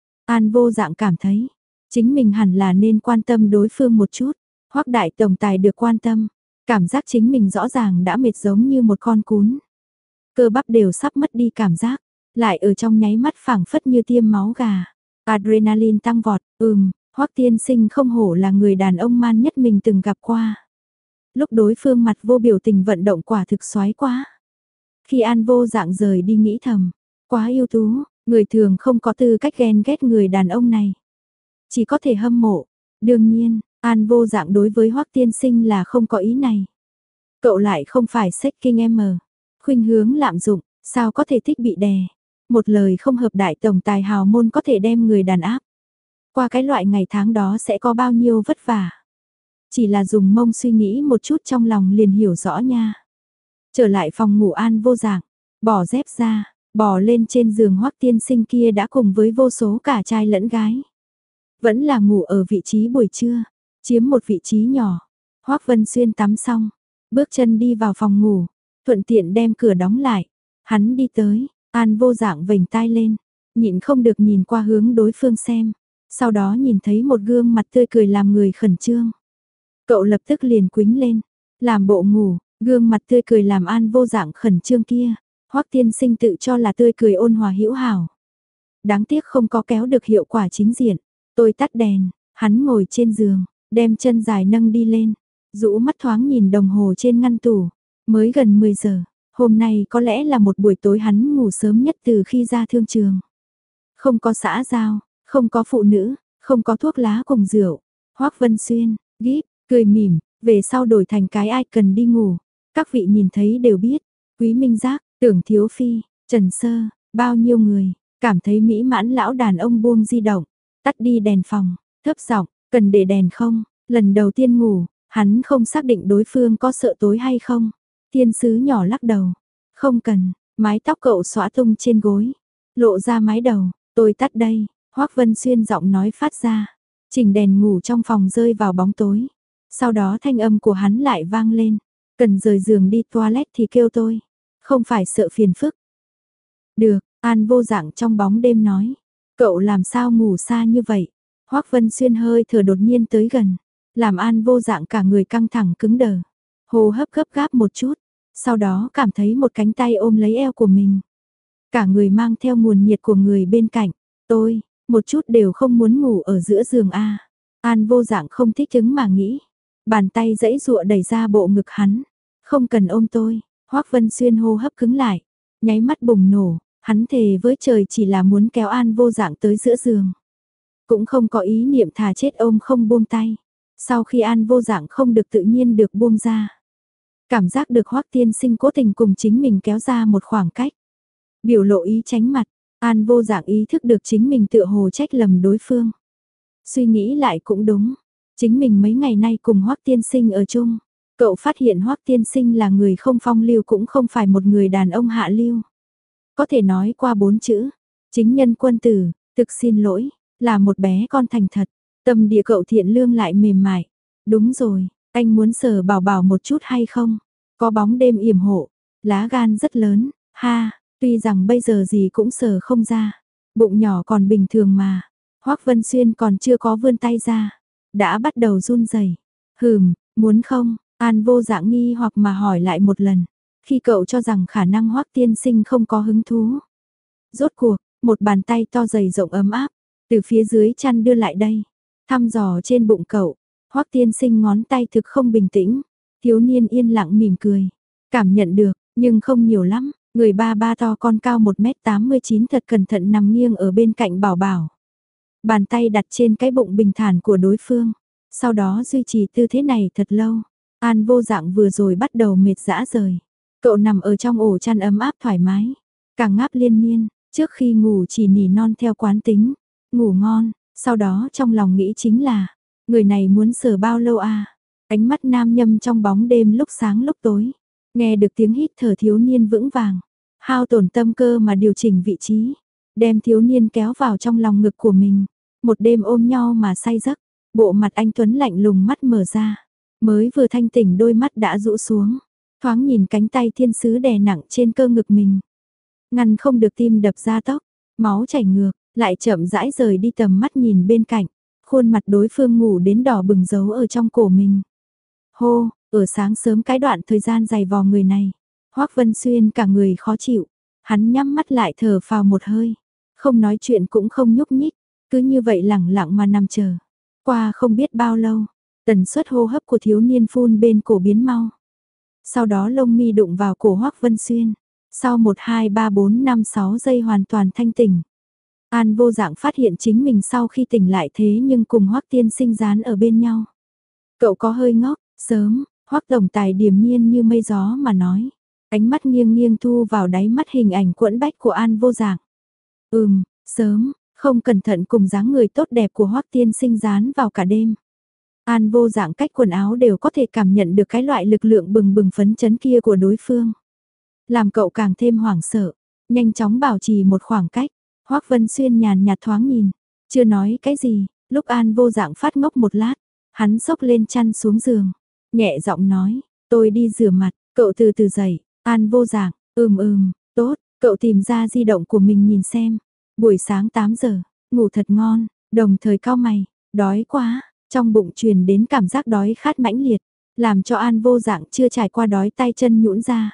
S1: An Vô Dạng cảm thấy, chính mình hẳn là nên quan tâm đối phương một chút. Hoắc đại tổng tài được quan tâm, cảm giác chính mình rõ ràng đã mệt giống như một con cún. Cơ bắp đều sắp mất đi cảm giác, lại ở trong nháy mắt phảng phất như tiêm máu gà. Adrenaline tăng vọt, Hoắc tiên sinh không hổ là người đàn ông man nhất mình từng gặp qua. Lúc đối phương mặt vô biểu tình vận động quả thực xoái quá. Khi An Vô Dạng rời đi nghĩ thầm, quá ưu tú, người thường không có tư cách ghen ghét người đàn ông này. Chỉ có thể hâm mộ. Đương nhiên, An Vô Dạng đối với Hoắc tiên sinh là không có ý này. Cậu lại không phải sex king em, khuynh hướng lạm dụng, sao có thể thích bị đè. Một lời không hợp đại tổng tài hào môn có thể đem người đàn áp. Qua cái loại ngày tháng đó sẽ có bao nhiêu vất vả. Chỉ là dùng mông suy nghĩ một chút trong lòng liền hiểu rõ nha. Trở lại phòng ngủ An Vô Dạng, bỏ dép ra, bò lên trên giường Hoắc tiên sinh kia đã cùng với vô số cả trai lẫn gái. Vẫn là ngủ ở vị trí buổi trưa, chiếm một vị trí nhỏ. Hoắc Vân Xuyên tắm xong, bước chân đi vào phòng ngủ, thuận tiện đem cửa đóng lại. Hắn đi tới, An Vô Dạng vểnh tai lên, nhịn không được nhìn qua hướng đối phương xem. Sau đó nhìn thấy một gương mặt tươi cười làm người khẩn trương. Cậu lập tức liền quĩnh lên, làm bộ ngủ, gương mặt tươi cười làm An Vô Dạng khẩn trương kia. Hoắc tiên sinh tự cho là tươi cười ôn hòa hữu hảo. Đáng tiếc không có kéo được hiệu quả chính diện. Tôi tắt đèn, hắn ngồi trên giường, đem chân dài nâng đi lên, rũ mắt thoáng nhìn đồng hồ trên ngăn tủ, mới gần 10 giờ, hôm nay có lẽ là một buổi tối hắn ngủ sớm nhất từ khi ra thương trường. Không có xã giao, không có phụ nữ, không có thuốc lá cùng rượu. Hoắc Vân Xuyên, gíp, cười mỉm, về sau đổi thành cái ai cần đi ngủ. Các vị nhìn thấy đều biết, Quý Minh Giác, Tưởng Thiếu Phi, Trần Sơ, bao nhiêu người, cảm thấy mỹ mãn lão đàn ông buông di động. Tắt đi đèn phòng, thấp giọng, cần để đèn không? Lần đầu tiên ngủ, hắn không xác định đối phương có sợ tối hay không. Thiên sứ nhỏ lắc đầu, không cần, mái tóc cậu xõa tung trên gối, lộ ra mái đầu, tôi tắt đây. Hoắc Vân Xuyên giọng nói phát ra, chỉnh đèn ngủ trong phòng rơi vào bóng tối. Sau đó thanh âm của hắn lại vang lên, cần rời giường đi toilet thì kêu tôi, không phải sợ phiền phức. Được, An Vô Dạng trong bóng đêm nói. Cậu làm sao ngủ xa như vậy? Hoắc Vân Xuyên hơi thở đột nhiên tới gần. làm An Vô Dạng cả người căng thẳng cứng đờ, hô hấp gấp gáp một chút, sau đó cảm thấy một cánh tay ôm lấy eo của mình. Cả người mang theo nguồn nhiệt của người bên cạnh, tôi, một chút đều không muốn ngủ ở giữa giường a. An Vô Dạng không thích ứng mà nghĩ, bàn tay giãy giụa đẩy ra bộ ngực hắn, không cần ôm tôi. Hoắc Vân Xuyên hô hấp cứng lại, nháy mắt bùng nổ, hắn thề với trời chỉ là muốn kéo An Vô Dạng tới giữa giường. Cũng không có ý niệm thà chết ôm không buông tay. Sau khi An Vô Dạng không được tự nhiên được buông ra. Cảm giác được Hoắc tiên sinh cố tình cùng chính mình kéo ra một khoảng cách. Biểu lộ ý tránh mặt, An Vô Dạng ý thức được chính mình tựa hồ trách lầm đối phương. Suy nghĩ lại cũng đúng, chính mình mấy ngày nay cùng Hoắc tiên sinh ở chung. Cậu phát hiện Hoắc tiên sinh là người không phong lưu cũng không phải một người đàn ông hạ lưu. Có thể nói qua 4 chữ, chính nhân quân tử, thực xin lỗi, là một bé con thành thật, tâm địa cậu thiện lương lại mềm mại. Đúng rồi, anh muốn sờ bảo bảo một chút hay không? Có bóng đêm yểm hộ, lá gan rất lớn, ha, tuy rằng bây giờ gì cũng sờ không ra, bụng nhỏ còn bình thường mà. Hoắc Vân Xuyên còn chưa có vươn tay ra, đã bắt đầu run rẩy. Muốn không? An Vô Dạng nghi hoặc mà hỏi lại một lần, khi cậu cho rằng khả năng Hoắc tiên sinh không có hứng thú. Rốt cuộc, một bàn tay to dày rộng ấm áp, từ phía dưới chăn đưa lại đây, thăm dò trên bụng cậu. Hoắc tiên sinh ngón tay thực không bình tĩnh, thiếu niên yên lặng mỉm cười, cảm nhận được, nhưng không nhiều lắm, người ba to con cao 1m89 thật cẩn thận nằm nghiêng ở bên cạnh bảo bảo. Bàn tay đặt trên cái bụng bình thản của đối phương, sau đó duy trì tư thế này thật lâu. An Vô Dạng vừa rồi bắt đầu mệt dã rời. Cậu nằm ở trong ổ chăn ấm áp thoải mái, càng ngáp liên miên, trước khi ngủ chỉ nỉ non theo quán tính, ngủ ngon, sau đó trong lòng nghĩ chính là, người này muốn sờ bao lâu à? Ánh mắt nam nhâm trong bóng đêm lúc sáng lúc tối, nghe được tiếng hít thở thiếu niên vững vàng, hao tổn tâm cơ mà điều chỉnh vị trí, đem thiếu niên kéo vào trong lòng ngực của mình, một đêm ôm nhau mà say giấc, bộ mặt anh tuấn lạnh lùng mắt mở ra. Mới vừa thanh tỉnh đôi mắt đã rũ xuống, thoáng nhìn cánh tay thiên sứ đè nặng trên cơ ngực mình. Ngăn không được tim đập ra tốc, máu chảy ngược, lại chậm rãi rời đi tầm mắt nhìn bên cạnh, khuôn mặt đối phương ngủ đến đỏ bừng giấu ở trong cổ mình. Hô, ở sáng sớm cái đoạn thời gian dày vò người này, Hoắc Vân Xuyên cả người khó chịu, hắn nhắm mắt lại thở phào một hơi, không nói chuyện cũng không nhúc nhích, cứ như vậy lẳng lặng mà nằm chờ. Qua không biết bao lâu, tần suất hô hấp của thiếu niên phun bên cổ biến mau. Sau đó lông mi đụng vào cổ Hoắc Vân Xuyên. Sau 1, 2, 3, 4, 5, 6 giây hoàn toàn thanh tỉnh. An Vô Dạng phát hiện chính mình sau khi tỉnh lại thế nhưng cùng Hoắc tiên sinh dán ở bên nhau. Cậu có hơi ngốc, sớm, Hoắc tổng tài điềm nhiên như mây gió mà nói. Ánh mắt nghiêng nghiêng thu vào đáy mắt hình ảnh quẫn bách của An Vô Dạng. Sớm, không cẩn thận cùng dáng người tốt đẹp của Hoắc tiên sinh dán vào cả đêm. An Vô Dạng cách quần áo đều có thể cảm nhận được cái loại lực lượng bừng bừng phấn chấn kia của đối phương. Làm cậu càng thêm hoảng sợ, nhanh chóng bảo trì một khoảng cách. Hoắc Vân Xuyên nhàn nhạt thoáng nhìn, chưa nói cái gì, lúc An Vô Dạng phát ngốc một lát, hắn xốc lên chăn xuống giường, nhẹ giọng nói, tôi đi rửa mặt, cậu từ từ dậy. An Vô Dạng, tốt, cậu tìm ra di động của mình nhìn xem, buổi sáng 8 giờ, ngủ thật ngon, đồng thời cau mày, đói quá, trong bụng truyền đến cảm giác đói khát mãnh liệt, làm cho An Vô Dạng chưa trải qua đói tay chân nhũn ra.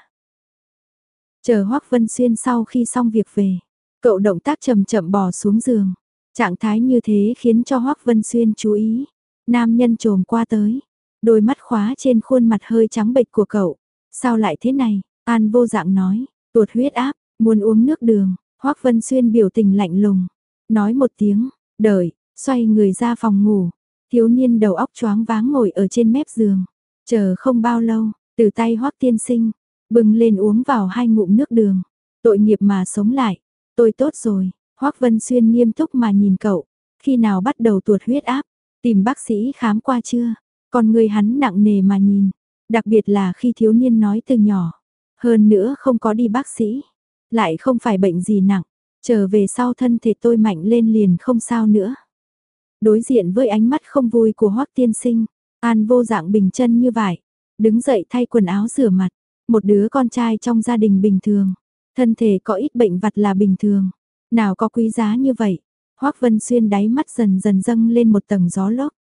S1: Chờ Hoắc Vân Xuyên sau khi xong việc về, cậu động tác chậm chậm bò xuống giường. Trạng thái như thế khiến cho Hoắc Vân Xuyên chú ý. Nam nhân trồm qua tới, đôi mắt khóa trên khuôn mặt hơi trắng bệch của cậu. Sao lại thế này? An Vô Dạng nói, tuột huyết áp, muốn uống nước đường. Hoắc Vân Xuyên biểu tình lạnh lùng, nói một tiếng, đợi, xoay người ra phòng ngủ. Thiếu niên đầu óc choáng váng ngồi ở trên mép giường. Chờ không bao lâu, từ tay Hoắc tiên sinh, bưng lên uống vào 2 ngụm nước đường. Tội nghiệp mà sống lại. Tôi tốt rồi. Hoắc Vân Xuyên nghiêm túc mà nhìn cậu. Khi nào bắt đầu tuột huyết áp? Tìm bác sĩ khám qua chưa? Còn người hắn nặng nề mà nhìn. Đặc biệt là khi thiếu niên nói từ nhỏ. Hơn nữa không có đi bác sĩ. Lại không phải bệnh gì nặng. Trở về sau thân thể tôi mạnh lên liền không sao nữa. Đối diện với ánh mắt không vui của Hoắc tiên sinh, An Vô Dạng bình chân như vậy, đứng dậy thay quần áo rửa mặt, một đứa con trai trong gia đình bình thường, thân thể có ít bệnh vặt là bình thường, nào có quý giá như vậy. Hoắc Vân Xuyên đáy mắt dần dần dâng lên một tầng gió lốc.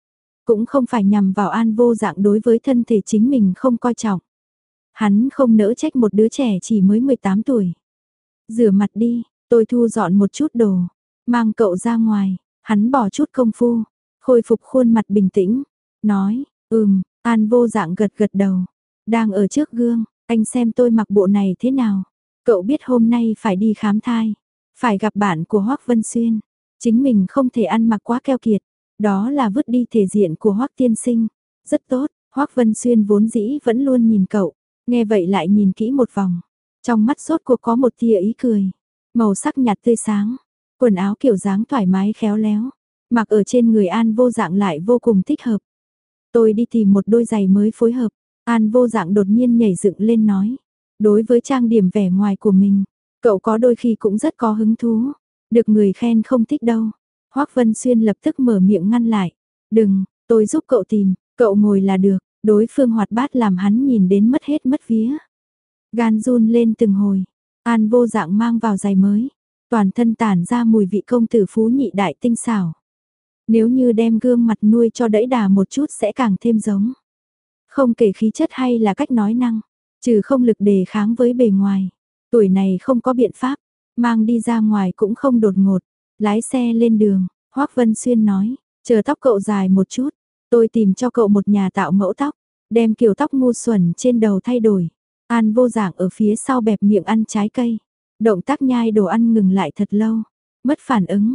S1: cũng không phải nhằm vào An Vô Dạng đối với thân thể chính mình không coi trọng. Hắn không nỡ trách một đứa trẻ chỉ mới 18 tuổi. Rửa mặt đi, tôi thu dọn một chút đồ, mang cậu ra ngoài, hắn bỏ chút công phu, khôi phục khuôn mặt bình tĩnh, nói, An Vô Dạng gật gật đầu, đang ở trước gương, anh xem tôi mặc bộ này thế nào, cậu biết hôm nay phải đi khám thai, phải gặp bạn của Hoắc Vân Xuyên, chính mình không thể ăn mặc quá keo kiệt, đó là vứt đi thể diện của Hoắc tiên sinh, rất tốt, Hoắc Vân Xuyên vốn dĩ vẫn luôn nhìn cậu, nghe vậy lại nhìn kỹ một vòng, trong mắt rốt cuộc có một tia ý cười, màu sắc nhạt tươi sáng, quần áo kiểu dáng thoải mái khéo léo, mặc ở trên người An Vô Dạng lại vô cùng thích hợp. Tôi đi tìm một đôi giày mới phối hợp, An Vô Dạng đột nhiên nhảy dựng lên nói. Đối với trang điểm vẻ ngoài của mình, cậu có đôi khi cũng rất có hứng thú, được người khen không thích đâu. Hoắc Vân Xuyên lập tức mở miệng ngăn lại. Đừng, tôi giúp cậu tìm, cậu ngồi là được, đối phương hoạt bát làm hắn nhìn đến mất hết mất vía. Gan run lên từng hồi, An Vô Dạng mang vào giày mới, toàn thân tản ra mùi vị công tử phú nhị đại tinh xảo. Nếu như đem gương mặt nuôi cho đẫy đà một chút sẽ càng thêm giống. Không kể khí chất hay là cách nói năng, trừ không lực đề kháng với bề ngoài. Tuổi này không có biện pháp, mang đi ra ngoài cũng không đột ngột. Lái xe lên đường, Hoắc Vân Xuyên nói, chờ tóc cậu dài một chút, tôi tìm cho cậu một nhà tạo mẫu tóc, đem kiểu tóc ngu xuẩn trên đầu thay đổi. An Vô Dạng ở phía sau bẹp miệng ăn trái cây, động tác nhai đồ ăn ngừng lại thật lâu, mất phản ứng.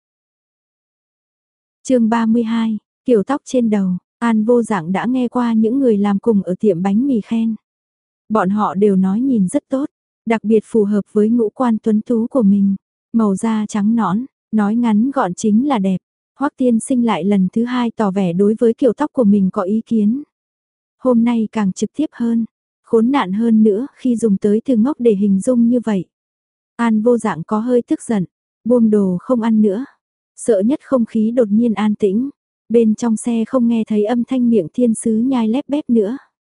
S1: Chương 32, kiểu tóc trên đầu, An Vô Dạng đã nghe qua những người làm cùng ở tiệm bánh mì khen. Bọn họ đều nói nhìn rất tốt, đặc biệt phù hợp với ngũ quan tuấn tú của mình, màu da trắng nõn, nói ngắn gọn chính là đẹp. Hoắc tiên sinh lại lần thứ hai tỏ vẻ đối với kiểu tóc của mình có ý kiến. Hôm nay càng trực tiếp hơn, khốn nạn hơn nữa khi dùng tới từ ngốc để hình dung như vậy. An Vô Dạng có hơi tức giận, buông đồ không ăn nữa. Sợ nhất không khí đột nhiên an tĩnh, bên trong xe không nghe thấy âm thanh miệng thiên sứ nhai lép bép nữa.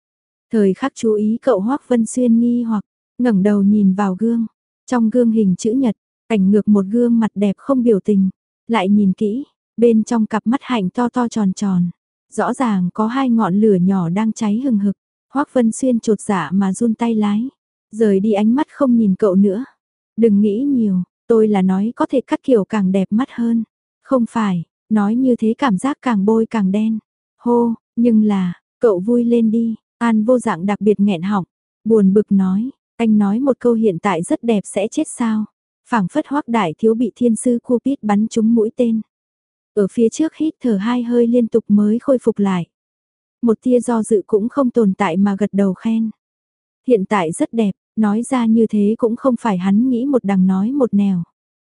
S1: Thời khắc chú ý cậu Hoắc Vân Xuyên nghi hoặc ngẩng đầu nhìn vào gương, trong gương hình chữ nhật, ảnh ngược một gương mặt đẹp không biểu tình, lại nhìn kỹ, bên trong cặp mắt hạnh to to tròn tròn, rõ ràng có hai ngọn lửa nhỏ đang cháy hừng hực. Hoắc Vân Xuyên chột dạ mà run tay lái, rời đi ánh mắt không nhìn cậu nữa. Đừng nghĩ nhiều, tôi là nói có thể cắt kiểu càng đẹp mắt hơn. Không phải, nói như thế cảm giác càng bôi càng đen. Hô, nhưng là, cậu vui lên đi. An Vô Dạng đặc biệt nghẹn họng, buồn bực nói, anh nói một câu hiện tại rất đẹp sẽ chết sao? Phảng phất Hoắc đại thiếu bị thiên sư Cupid bắn trúng mũi tên. Ở phía trước hít thở hai hơi liên tục mới khôi phục lại. Một tia do dự cũng không tồn tại mà gật đầu khen. Hiện tại rất đẹp, nói ra như thế cũng không phải hắn nghĩ một đằng nói một nẻo.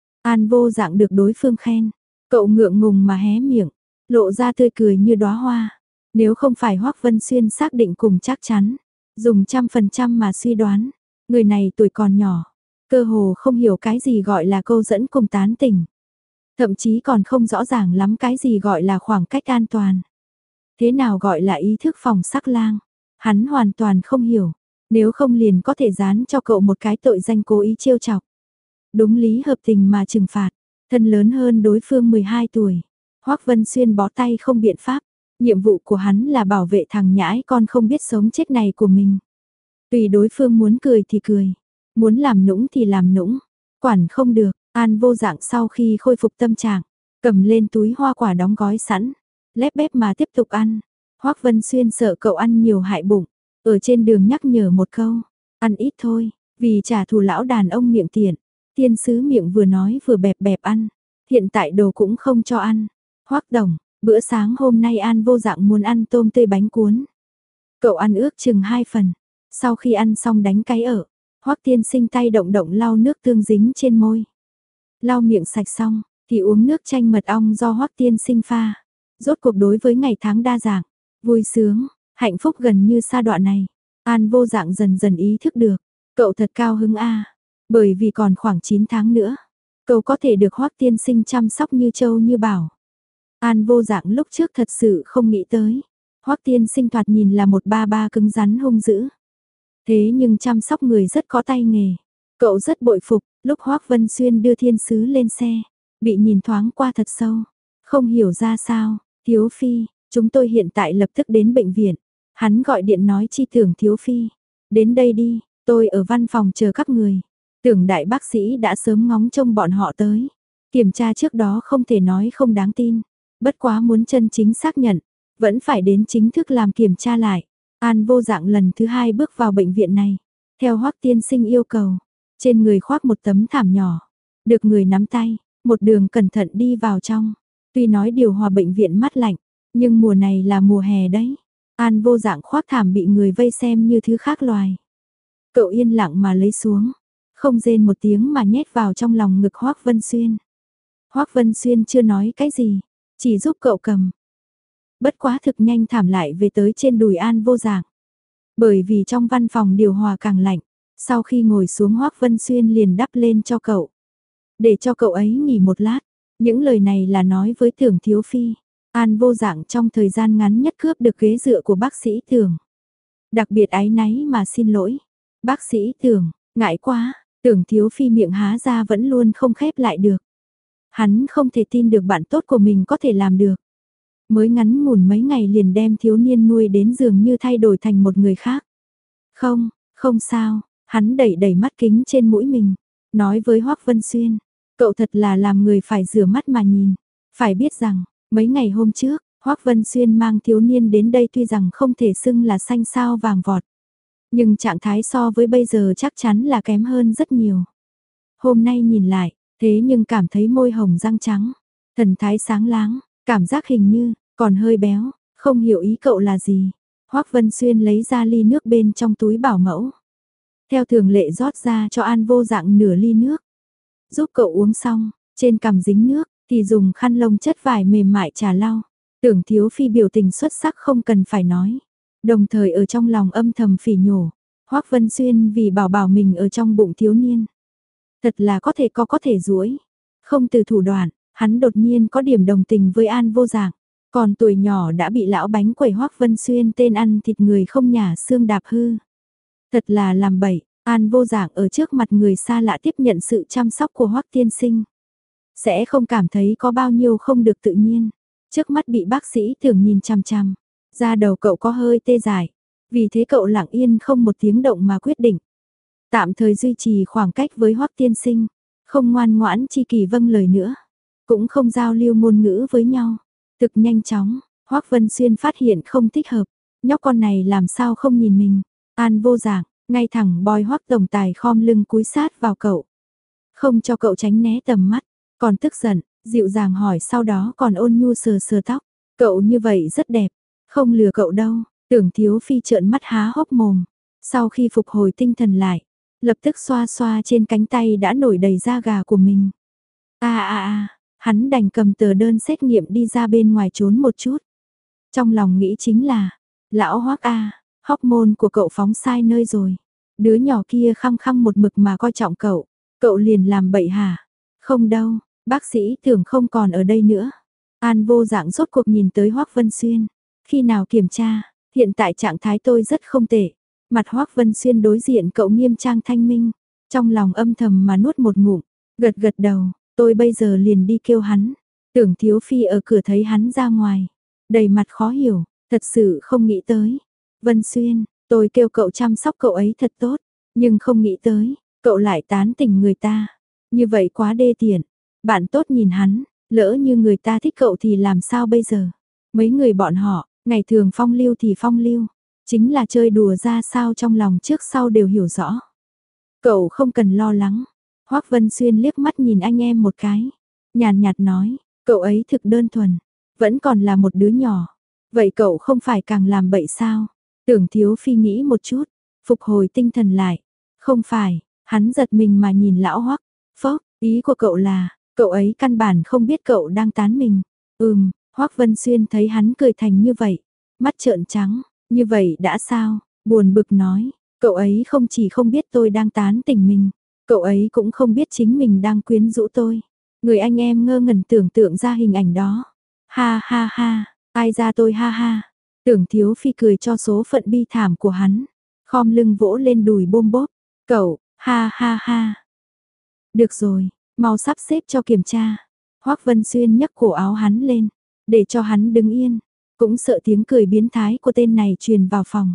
S1: An Vô Dạng được đối phương khen, cậu ngượng ngùng mà hé miệng, lộ ra tươi cười như đóa hoa. Nếu không phải Hoắc Vân Xuyên xác định cùng chắc chắn, dùng 100% mà suy đoán, người này tuổi còn nhỏ, cơ hồ không hiểu cái gì gọi là câu dẫn cùng tán tỉnh. Thậm chí còn không rõ ràng lắm cái gì gọi là khoảng cách an toàn. Thế nào gọi là ý thức phòng sắc lang, hắn hoàn toàn không hiểu, nếu không liền có thể dán cho cậu một cái tội danh cố ý trêu chọc. Đúng lý hợp tình mà trừng phạt, thân lớn hơn đối phương 12 tuổi. Hoắc Vân Xuyên bó tay không biện pháp, nhiệm vụ của hắn là bảo vệ thằng nhãi con không biết sống chết này của mình. Tùy đối phương muốn cười thì cười, muốn làm nũng thì làm nũng, quản không được. An Vô Dạng sau khi khôi phục tâm trạng, cầm lên túi hoa quả đóng gói sẵn, lép bép mà tiếp tục ăn. Hoắc Vân Xuyên sợ cậu ăn nhiều hại bụng, ở trên đường nhắc nhở một câu, ăn ít thôi, vì trả thù lão đàn ông miệng tiện. Tiên sứ miệng vừa nói vừa bẹp bẹp ăn, hiện tại đồ cũng không cho ăn. Hoắc đồng, bữa sáng hôm nay An Vô Dạng muốn ăn tôm tươi bánh cuốn. Cậu ăn ước chừng 2 phần, sau khi ăn xong đánh cái ở, Hoắc tiên sinh tay động động lau nước tương dính trên môi. Lau miệng sạch xong, thì uống nước chanh mật ong do Hoắc tiên sinh pha. Rốt cuộc đối với ngày tháng đa dạng, vui sướng, hạnh phúc gần như sa đọa này, An Vô Dạng dần dần ý thức được, cậu thật cao hứng a, bởi vì còn khoảng 9 tháng nữa, cậu có thể được Hoắc tiên sinh chăm sóc như châu như bảo. An Vô Dạng lúc trước thật sự không nghĩ tới, Hoắc tiên sinh thoạt nhìn là một ba ba cứng rắn hung dữ. Thế nhưng chăm sóc người rất có tay nghề, cậu rất bội phục. Lúc Hoắc Vân Xuyên đưa thiên sứ lên xe, bị nhìn thoáng qua thật sâu, không hiểu ra sao, thiếu phi, Chúng tôi hiện tại lập tức đến bệnh viện. Hắn gọi điện nói chi Tưởng Thiếu Phi. Đến đây đi, tôi ở văn phòng chờ các người. Tưởng đại bác sĩ đã sớm ngóng trông bọn họ tới. Kiểm tra trước đó không thể nói không đáng tin. Bất quá muốn chân chính xác nhận, vẫn phải đến chính thức làm kiểm tra lại. An Vô Dạng lần thứ 2 bước vào bệnh viện này. Theo Hoắc tiên sinh yêu cầu, trên người khoác một tấm thảm nhỏ. Được người nắm tay, một đường cẩn thận đi vào trong. Tuy nói điều hòa bệnh viện mát lạnh, nhưng mùa này là mùa hè đấy. An Vô Dạng khoác thảm bị người vây xem như thứ khác loài. Cậu yên lặng mà lấy xuống, không rên một tiếng mà nhét vào trong lòng ngực Hoắc Vân Xuyên. Hoắc Vân Xuyên chưa nói cái gì, chỉ giúp cậu cầm. Bất quá thực nhanh thảm lại về tới trên đùi An Vô Dạng. Bởi vì trong văn phòng điều hòa càng lạnh, sau khi ngồi xuống Hoắc Vân Xuyên liền đắp lên cho cậu. Để cho cậu ấy nghỉ một lát, những lời này là nói với Tưởng Thiếu Phi. An Vô Dạng trong thời gian ngắn nhất cướp được ghế dựa của bác sĩ Tưởng. Đặc biệt áy náy mà xin lỗi. Bác sĩ Tưởng, ngại quá, Tưởng Thiếu Phi miệng há ra vẫn luôn không khép lại được. Hắn không thể tin được bạn tốt của mình có thể làm được. Mới ngắn ngủn mấy ngày liền đem thiếu niên nuôi đến dường như thay đổi thành một người khác. Không, không sao, hắn đẩy đẩy mắt kính trên mũi mình, nói với Hoắc Vân Xuyên, cậu thật là làm người phải rửa mắt mà nhìn. Phải biết rằng, mấy ngày hôm trước, Hoắc Vân Xuyên mang thiếu niên đến đây tuy rằng không thể xưng là xanh sao vàng vọt. Nhưng trạng thái so với bây giờ chắc chắn là kém hơn rất nhiều. Hôm nay nhìn lại, thế nhưng cảm thấy môi hồng răng trắng, thần thái sáng láng, cảm giác hình như, còn hơi béo, không hiểu ý cậu là gì. Hoắc Vân Xuyên lấy ra ly nước bên trong túi bảo mẫu. Theo thường lệ rót ra cho An Vô Dạng nửa ly nước. Giúp cậu uống xong, trên cằm dính nước, thì dùng khăn lông chất vải mềm mại trà lau. Tưởng Thiếu Phi biểu tình xuất sắc không cần phải nói. Đồng thời ở trong lòng âm thầm phỉ nhổ. Hoắc Vân Xuyên vì bảo bảo mình ở trong bụng thiếu niên. Thật là có thể duỗi. Không từ thủ đoạn, hắn đột nhiên có điểm đồng tình với An Vô Dạng. Còn tuổi nhỏ đã bị lão bánh quẩy Hoắc Vân Xuyên tên ăn thịt người không nhả xương đạp hư. Thật là làm bậy, An Vô Dạng ở trước mặt người xa lạ tiếp nhận sự chăm sóc của Hoắc tiên sinh. Sẽ không cảm thấy có bao nhiêu không được tự nhiên. Trước mắt bị bác sĩ Tưởng nhìn chằm chằm, da đầu cậu có hơi tê dại. Vì thế cậu lặng yên không một tiếng động mà quyết định. Tạm thời duy trì khoảng cách với Hoắc tiên sinh, không ngoan ngoãn chi kỳ vâng lời nữa. Cũng không giao lưu ngôn ngữ với nhau. Thực nhanh chóng, Hoắc Vân Xuyên phát hiện không thích hợp. Nhóc con này làm sao không nhìn mình. An Vô Dạng, ngay thẳng boi Hoắc tổng tài khom lưng cúi sát vào cậu. Không cho cậu tránh né tầm mắt, còn tức giận, dịu dàng hỏi sau đó còn ôn nhu sờ sờ tóc. Cậu như vậy rất đẹp, không lừa cậu đâu. Tưởng Thiếu Phi trợn mắt há hốc mồm. Sau khi phục hồi tinh thần lại, lập tức xoa xoa trên cánh tay đã nổi đầy da gà của mình. Hắn đành cầm tờ đơn xét nghiệm đi ra bên ngoài trốn một chút. Trong lòng nghĩ chính là, lão Hoắc hormone của cậu phóng sai nơi rồi. Đứa nhỏ kia khăng khăng một mực mà coi trọng cậu, cậu liền làm bậy hả? Không đâu, bác sĩ Tưởng không còn ở đây nữa. An Vô Dạng rốt cuộc nhìn tới Hoắc Vân Xuyên. Khi nào kiểm tra, hiện tại trạng thái tôi rất không tệ. Mặt Hoắc Vân Xuyên đối diện cậu nghiêm trang thanh minh, trong lòng âm thầm mà nuốt một ngụm, gật gật đầu, tôi bây giờ liền đi kêu hắn. Tưởng Thiếu Phi ở cửa thấy hắn ra ngoài, đầy mặt khó hiểu, thật sự không nghĩ tới. Vân Xuyên, tôi kêu cậu chăm sóc cậu ấy thật tốt, nhưng không nghĩ tới, cậu lại tán tỉnh người ta. Như vậy quá đê tiện, bạn tốt nhìn hắn, lỡ như người ta thích cậu thì làm sao bây giờ? Mấy người bọn họ, ngày thường phong lưu thì phong lưu, chính là chơi đùa ra sao trong lòng trước sau đều hiểu rõ. Cậu không cần lo lắng. Hoắc Vân Xuyên liếc mắt nhìn anh em một cái, nhàn nhạt nói, cậu ấy thực đơn thuần, vẫn còn là một đứa nhỏ. Vậy cậu không phải càng làm bậy sao? Tưởng Thiếu Phi nghĩ một chút, phục hồi tinh thần lại. Không phải, hắn giật mình mà nhìn lão Hoắc. Phốc, ý của cậu là, cậu ấy căn bản không biết cậu đang tán mình. Hoắc Vân Xuyên thấy hắn cười thành như vậy, mắt trợn trắng, như vậy đã sao? Buồn bực nói, cậu ấy không chỉ không biết tôi đang tán tỉnh mình, cậu ấy cũng không biết chính mình đang quyến rũ tôi. Người anh em ngơ ngẩn tưởng tượng ra hình ảnh đó. Ha ha ha, ai ra tôi ha ha. Tưởng Thiếu Phi cười cho số phận bi thảm của hắn, khom lưng vỗ lên đùi bôm bốp. Cậu, ha ha ha. Được rồi, mau sắp xếp cho kiểm tra. Hoắc Vân Xuyên nhấc cổ áo hắn lên, để cho hắn đứng yên. cũng sợ tiếng cười biến thái của tên này truyền vào phòng.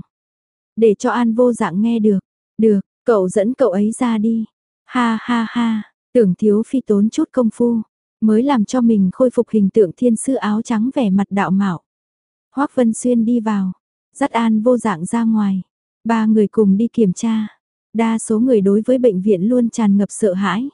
S1: Để cho An Vô Dạng nghe được. Được, cậu dẫn cậu ấy ra đi. Ha ha ha, Tưởng Thiếu Phi tốn chút công phu, mới làm cho mình khôi phục hình tượng thiên sư áo trắng vẻ mặt đạo mạo. Hoắc Vân Xuyên đi vào, dắt An Vô Dạng ra ngoài. Ba người cùng đi kiểm tra. Đa số người đối với bệnh viện luôn tràn ngập sợ hãi.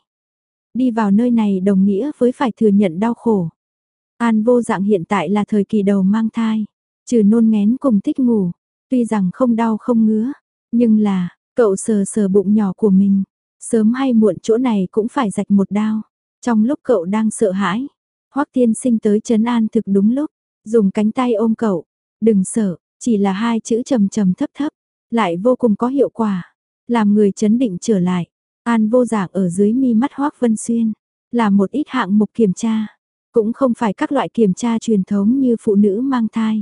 S1: Đi vào nơi này đồng nghĩa với phải thừa nhận đau khổ. An Vô Dạng hiện tại là thời kỳ đầu mang thai, trừ nôn nghén cùng thích ngủ, tuy rằng không đau không ngứa, nhưng là, cậu sờ sờ bụng nhỏ của mình, sớm hay muộn chỗ này cũng phải rạch một đao. Trong lúc cậu đang sợ hãi, Hoắc Tiên Sinh tới trấn an thực đúng lúc, dùng cánh tay ôm cậu, đừng sợ, chỉ là hai chữ trầm trầm thấp thấp, lại vô cùng có hiệu quả, làm người chấn định trở lại. An Vô Dạng ở dưới mi mắt Hoắc Vân Xuyên, là một ít hạng mục kiểm tra, cũng không phải các loại kiểm tra truyền thống như phụ nữ mang thai.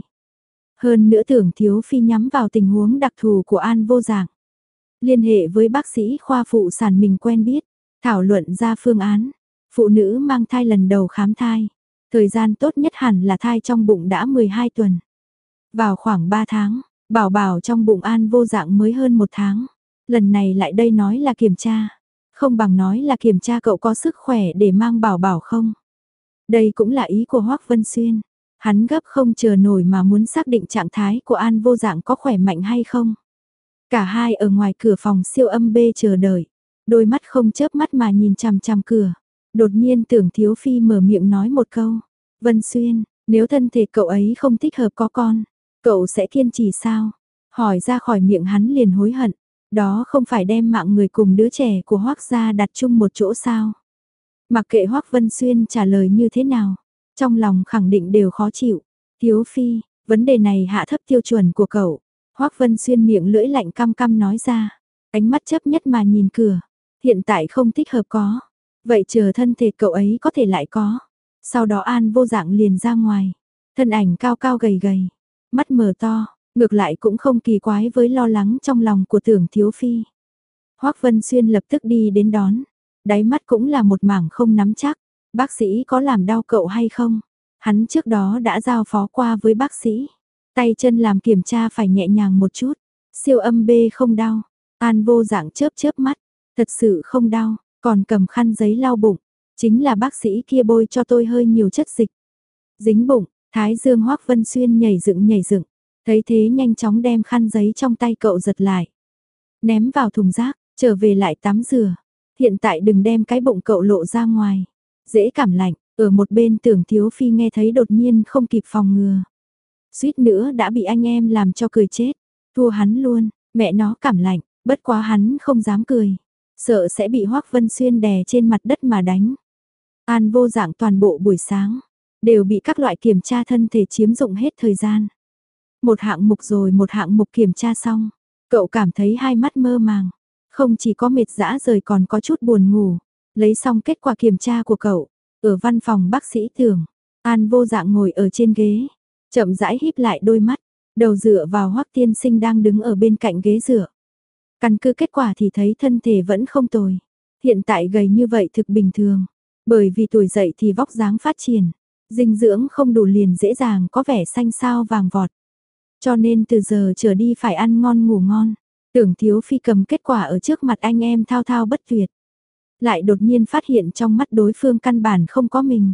S1: Hơn nữa Tưởng Thiếu Phi nhắm vào tình huống đặc thù của An Vô Dạng. Liên hệ với bác sĩ khoa phụ sản mình quen biết, thảo luận ra phương án. Phụ nữ mang thai lần đầu khám thai, thời gian tốt nhất hẳn là thai trong bụng đã 12 tuần. Vào khoảng 3 tháng, bảo bảo trong bụng An Vô Dạng mới hơn 1 tháng. Lần này lại đây nói là kiểm tra, không bằng nói là kiểm tra cậu có sức khỏe để mang bảo bảo không. Đây cũng là ý của Hoắc Vân Xuyên. Hắn gấp không chờ nổi mà muốn xác định trạng thái của An Vô Dạng có khỏe mạnh hay không. Cả hai ở ngoài cửa phòng siêu âm B chờ đợi, đôi mắt không chớp mắt mà nhìn chằm chằm cửa. Đột nhiên Tưởng Thiếu Phi mở miệng nói một câu, Vân Xuyên, nếu thân thể cậu ấy không thích hợp có con, cậu sẽ kiên trì sao? Hỏi ra khỏi miệng hắn liền hối hận, đó không phải đem mạng người cùng đứa trẻ của Hoắc gia đặt chung một chỗ sao? Mặc kệ Hoắc Vân Xuyên trả lời như thế nào, trong lòng khẳng định đều khó chịu. Thiếu Phi, vấn đề này hạ thấp tiêu chuẩn của cậu. Hoắc Vân Xuyên miệng lưỡi lạnh căm căm nói ra, ánh mắt chấp nhất mà nhìn cửa. Hiện tại không thích hợp có, vậy chờ thân thể cậu ấy có thể lại có. Sau đó An Vô Dạng liền ra ngoài, thân ảnh cao cao gầy gầy, mắt mở to, ngược lại cũng không kỳ quái với lo lắng trong lòng của Tưởng Thiếu Phi. Hoắc Vân Xuyên lập tức đi đến đón, đáy mắt cũng là một mảng không nắm chắc, bác sĩ có làm đau cậu hay không? Hắn trước đó đã giao phó qua với bác sĩ, tay chân làm kiểm tra phải nhẹ nhàng một chút, siêu âm B không đau. An Vô Dạng chớp chớp mắt, thật sự không đau, còn cầm khăn giấy lau bụng, chính là bác sĩ kia bôi cho tôi hơi nhiều chất dịch. Dính bụng, thái dương Hoắc Vân Xuyên nhảy dựng, thấy thế nhanh chóng đem khăn giấy trong tay cậu giật lại, ném vào thùng rác, trở về lại tắm rửa. Hiện tại đừng đem cái bụng cậu lộ ra ngoài, dễ cảm lạnh. Ở một bên Tưởng Thiếu Phi nghe thấy đột nhiên không kịp phòng ngừa, suýt nữa đã bị anh em làm cho cười chết. Thua hắn luôn, mẹ nó cảm lạnh, bất quá hắn không dám cười, sợ sẽ bị Hoắc Vân Xuyên đè trên mặt đất mà đánh. An Vô Dạng toàn bộ buổi sáng đều bị các loại kiểm tra thân thể chiếm dụng hết thời gian. Một hạng mục rồi một hạng mục kiểm tra xong, cậu cảm thấy hai mắt mơ màng, không chỉ có mệt dã rời còn có chút buồn ngủ. Lấy xong kết quả kiểm tra của cậu, ở văn phòng bác sĩ Tưởng, An Vô Dạng ngồi ở trên ghế, chậm rãi híp lại đôi mắt, đầu dựa vào Hoắc Tiên Sinh đang đứng ở bên cạnh ghế dựa. Căn cứ kết quả thì thấy thân thể vẫn không tồi, hiện tại gầy như vậy thực bình thường, bởi vì tuổi dậy thì vóc dáng phát triển, dinh dưỡng không đủ liền dễ dàng có vẻ xanh xao vàng vọt. Cho nên từ giờ trở đi phải ăn ngon ngủ ngon. Tưởng Thiếu Phi cầm kết quả ở trước mặt anh em thao thao bất tuyệt, lại đột nhiên phát hiện trong mắt đối phương căn bản không có mình.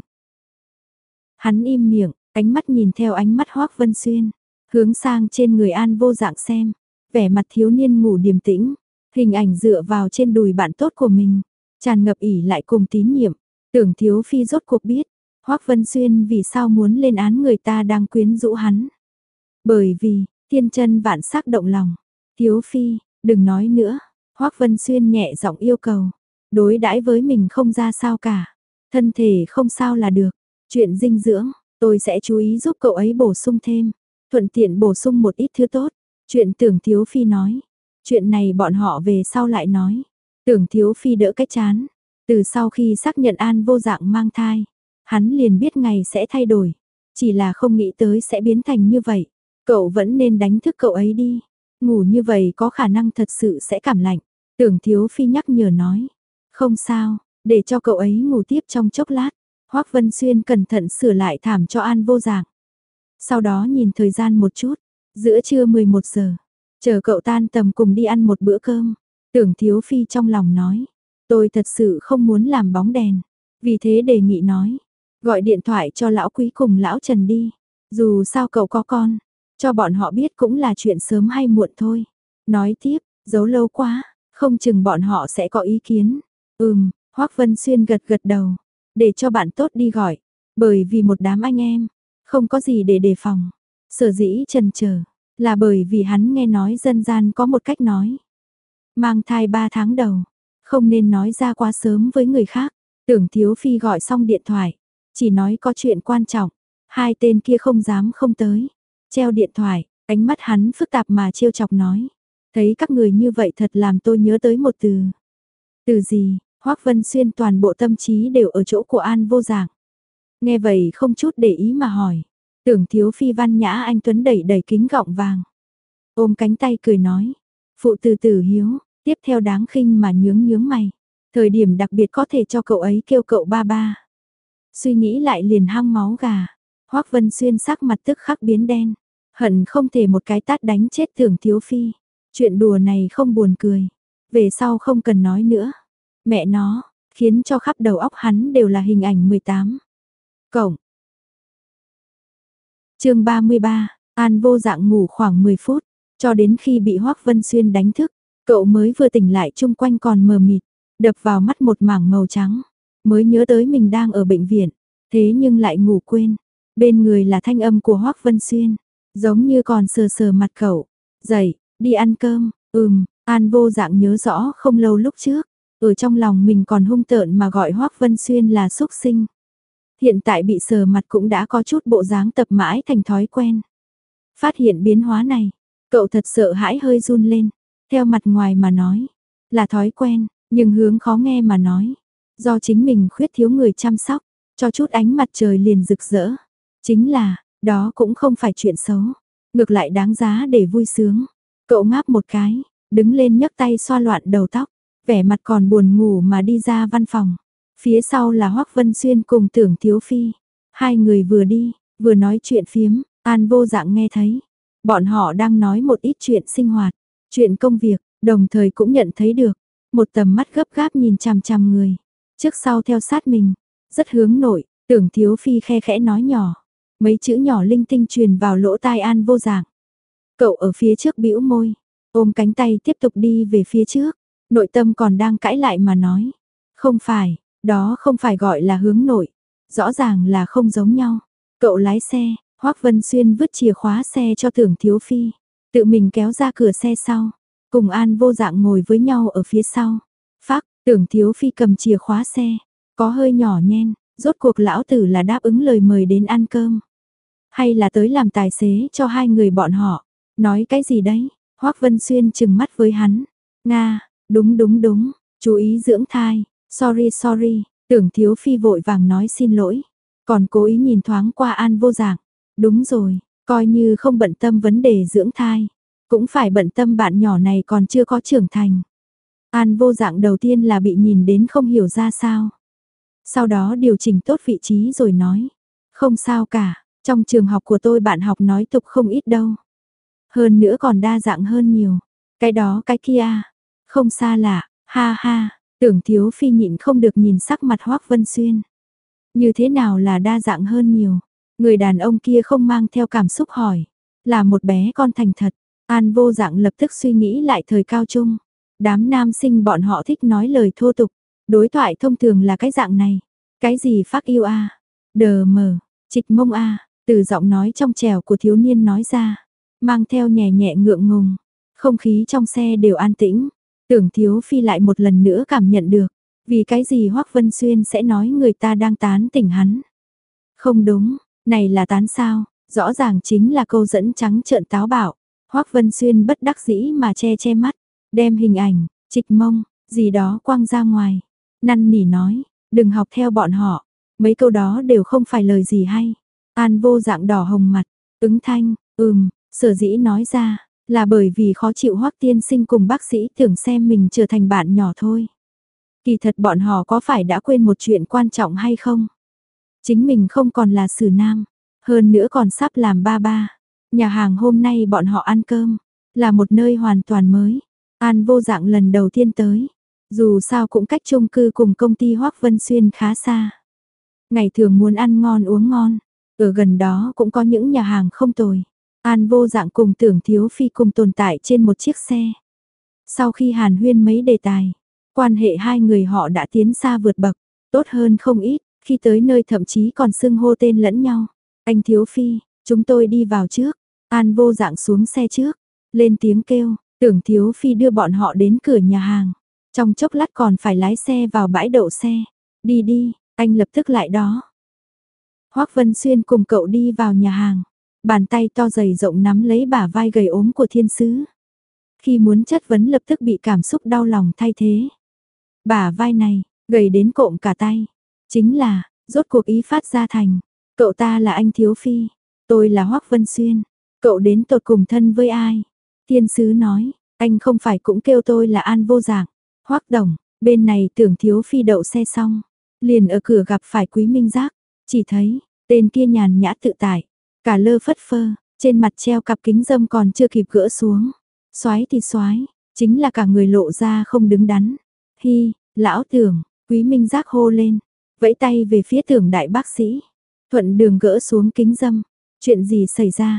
S1: Hắn im miệng, ánh mắt nhìn theo ánh mắt Hoắc Vân Xuyên, hướng sang trên người An Vô Dạng xem, vẻ mặt thiếu niên ngủ điềm tĩnh, hình ảnh dựa vào trên đùi bạn tốt của mình, tràn ngập ỷ lại cùng tín nhiệm. Tưởng Thiếu Phi rốt cuộc biết, Hoắc Vân Xuyên vì sao muốn lên án người ta đang quyến rũ hắn. Bởi vì, thiên chân vạn sắc động lòng. Thiếu Phi, đừng nói nữa. Hoắc Vân Xuyên nhẹ giọng yêu cầu. Đối đãi với mình không ra sao cả. Thân thể không sao là được. Chuyện dinh dưỡng, tôi sẽ chú ý giúp cậu ấy bổ sung thêm. Thuận tiện bổ sung một ít thứ tốt. Chuyện Tưởng Thiếu Phi nói. Chuyện này bọn họ về sau lại nói. Tưởng Thiếu Phi đỡ cái chán. Từ sau khi xác nhận An Vô Dạng mang thai, hắn liền biết ngày sẽ thay đổi. Chỉ là không nghĩ tới sẽ biến thành như vậy. Cậu vẫn nên đánh thức cậu ấy đi. Ngủ như vậy có khả năng thật sự sẽ cảm lạnh. Tưởng Thiếu Phi nhắc nhở nói. Không sao, để cho cậu ấy ngủ tiếp trong chốc lát. Hoắc Vân Xuyên cẩn thận sửa lại thảm cho An Vô Dạng. Sau đó nhìn thời gian một chút, giữa trưa 11 giờ, chờ cậu tan tầm cùng đi ăn một bữa cơm. Tưởng Thiếu Phi trong lòng nói, tôi thật sự không muốn làm bóng đèn, vì thế đề nghị nói, gọi điện thoại cho lão Quý cùng lão Trần đi, dù sao cậu có con, cho bọn họ biết cũng là chuyện sớm hay muộn thôi. Nói tiếp, giấu lâu quá, không chừng bọn họ sẽ có ý kiến. Hoắc Vân Xuyên gật gật đầu, để cho bạn tốt đi gọi, bởi vì một đám anh em, không có gì để đề phòng. Sở dĩ chần chờ, là bởi vì hắn nghe nói dân gian có một cách nói. Mang thai 3 tháng đầu, không nên nói ra quá sớm với người khác. Tưởng Thiếu Phi gọi xong điện thoại, chỉ nói có chuyện quan trọng, hai tên kia không dám không tới. Treo điện thoại, ánh mắt hắn phức tạp mà trêu chọc nói. Thấy các người như vậy thật làm tôi nhớ tới một từ. Từ gì? Hoắc Vân Xuyên toàn bộ tâm trí đều ở chỗ của An Vô Dạng. Nghe vậy không chút để ý mà hỏi. Tưởng Thiếu Phi văn nhã anh tuấn đẩy đẩy kính gọng vàng. Ôm cánh tay cười nói. Phụ từ tử hiếu, tiếp theo đáng khinh mà nhướng nhướng mày. Thời điểm đặc biệt có thể cho cậu ấy kêu cậu ba ba. Suy nghĩ lại liền hăng máu gà. Hoắc Vân Xuyên sắc mặt tức khắc biến đen. Hận không thể một cái tát đánh chết Tưởng Thiếu Phi. Chuyện đùa này không buồn cười. Về sau không cần nói nữa. Mẹ nó, khiến cho khắp đầu óc hắn đều là hình ảnh 18. Cổng. Chương 33, An Vô Dạng ngủ khoảng 10 phút, cho đến khi bị Hoắc Vân Xuyên đánh thức, cậu mới vừa tỉnh lại chung quanh còn mờ mịt, đập vào mắt một mảng màu trắng, mới nhớ tới mình đang ở bệnh viện, thế nhưng lại ngủ quên. Bên người là thanh âm của Hoắc Vân Xuyên, giống như còn sờ sờ mặt cậu. Dậy, đi ăn cơm. An Vô Dạng nhớ rõ không lâu lúc trước, ở trong lòng mình còn hung tợn mà gọi Hoắc Vân Xuyên là xúc sinh. Hiện tại bị sờ mặt cũng đã có chút bộ dáng tập mãi thành thói quen. Phát hiện biến hóa này, cậu thật sợ hãi hơi run lên, theo mặt ngoài mà nói, là thói quen, nhưng hướng khó nghe mà nói, do chính mình khuyết thiếu người chăm sóc, cho chút ánh mặt trời liền rực rỡ. Chính là, đó cũng không phải chuyện xấu, ngược lại đáng giá để vui sướng. Cậu ngáp một cái, đứng lên nhấc tay xoa loạn đầu tóc, vẻ mặt còn buồn ngủ mà đi ra văn phòng. Phía sau là Hoắc Vân Xuyên cùng Tưởng Thiếu Phi. Hai người vừa đi, vừa nói chuyện phiếm, An Vô Dạng nghe thấy. Bọn họ đang nói một ít chuyện sinh hoạt, chuyện công việc, đồng thời cũng nhận thấy được. Một tầm mắt gấp gáp nhìn chằm chằm người, trước sau theo sát mình, rất hướng nội. Tưởng Thiếu Phi khe khẽ nói nhỏ, mấy chữ nhỏ linh tinh truyền vào lỗ tai An Vô Dạng. Cậu ở phía trước bĩu môi, ôm cánh tay tiếp tục đi về phía trước, nội tâm còn đang cãi lại mà nói. Không phải, đó không phải gọi là hướng nội, rõ ràng là không giống nhau. Cậu lái xe, Hoắc Vân Xuyên vứt chìa khóa xe cho Tưởng Thiếu Phi, tự mình kéo ra cửa xe sau, cùng An Vô Dạng ngồi với nhau ở phía sau. Phác, Tưởng Thiếu Phi cầm chìa khóa xe, có hơi nhỏ nhen, rốt cuộc lão tử là đáp ứng lời mời đến ăn cơm, hay là tới làm tài xế cho hai người bọn họ. Nói cái gì đấy? Hoắc Vân Xuyên trừng mắt với hắn. Nga, đúng, chú ý dưỡng thai. Sorry, Tưởng Thiếu Phi vội vàng nói xin lỗi, còn cố ý nhìn thoáng qua An Vô Dạng. Đúng rồi, coi như không bận tâm vấn đề dưỡng thai, cũng phải bận tâm bạn nhỏ này còn chưa có trưởng thành. An Vô Dạng đầu tiên là bị nhìn đến không hiểu ra sao. Sau đó điều chỉnh tốt vị trí rồi nói, không sao cả, trong trường học của tôi bạn học nói tục không ít đâu. Hơn nữa còn đa dạng hơn nhiều, cái đó cái kia, không xa lạ, ha ha. Tưởng Thiếu Phi nhịn không được nhìn sắc mặt Hoắc Vân Xuyên. Như thế nào là đa dạng hơn nhiều? Người đàn ông kia không mang theo cảm xúc hỏi. Là một bé con thành thật. An Vô Dạng lập tức suy nghĩ lại thời cao trung. Đám nam sinh bọn họ thích nói lời thô tục. Đối thoại thông thường là cái dạng này. Cái gì phác yêu a, đờ mờ, trịch mông a, từ giọng nói trong trẻo của thiếu niên nói ra, mang theo nhẹ nhẹ ngượng ngùng. Không khí trong xe đều an tĩnh. Tưởng Thiếu Phi lại một lần nữa cảm nhận được, vì cái gì Hoắc Vân Xuyên sẽ nói người ta đang tán tỉnh hắn. Không đúng, này là tán sao, rõ ràng chính là câu dẫn trắng trợn táo bạo. Hoắc Vân Xuyên bất đắc dĩ mà che mắt, đem hình ảnh, trịch mông, gì đó quăng ra ngoài. Năn nỉ nói, đừng học theo bọn họ, mấy câu đó đều không phải lời gì hay. An Vô Dạng đỏ hồng mặt, ứng thanh, sở dĩ nói ra, là bởi vì khó chịu Hoắc tiên sinh cùng bác sĩ tưởng xem mình trở thành bạn nhỏ thôi. Kỳ thật bọn họ có phải đã quên một chuyện quan trọng hay không? Chính mình không còn là xử nam, Hơn nữa còn sắp làm ba ba. Nhà hàng hôm nay bọn họ ăn cơm, là một nơi hoàn toàn mới. An Vô Dạng lần đầu tiên tới, dù sao cũng cách chung cư cùng công ty Hoắc Vân Xuyên khá xa. Ngày thường muốn ăn ngon uống ngon, ở gần đó cũng có những nhà hàng không tồi. An Vô Dạng cùng Tưởng Thiếu Phi cùng tồn tại trên một chiếc xe. Sau khi hàn huyên mấy đề tài, quan hệ hai người họ đã tiến xa vượt bậc, tốt hơn không ít, khi tới nơi thậm chí còn xưng hô tên lẫn nhau. Anh Thiếu Phi, chúng tôi đi vào trước. An Vô Dạng xuống xe trước, lên tiếng kêu, Tưởng Thiếu Phi đưa bọn họ đến cửa nhà hàng. Trong chốc lát còn phải lái xe vào bãi đậu xe. Đi đi, anh lập tức lại đó. Hoắc Vân Xuyên cùng cậu đi vào nhà hàng. Bàn tay to dày rộng nắm lấy bả vai gầy ốm của thiên sứ. Khi muốn chất vấn lập tức bị cảm xúc đau lòng thay thế. Bả vai này, gầy đến cộm cả tay. Chính là, rốt cuộc ý phát ra thành. Cậu ta là anh Thiếu Phi. Tôi là Hoắc Vân Xuyên. Cậu đến tột cùng thân với ai? Thiên sứ nói, anh không phải cũng kêu tôi là An Vô Dạng. Hoắc đồng, bên này Tưởng Thiếu Phi đậu xe xong. Liền ở cửa gặp phải Quý Minh Giác. Chỉ thấy, tên kia nhàn nhã tự tại. Cả lơ phất phơ, trên mặt treo cặp kính râm còn chưa kịp gỡ xuống. Soái thì soái, chính là cả người lộ ra không đứng đắn. Hi, lão Tưởng, Quý Minh Giác hô lên, vẫy tay về phía Tưởng đại bác sĩ. Thuận đường gỡ xuống kính râm. Chuyện gì xảy ra?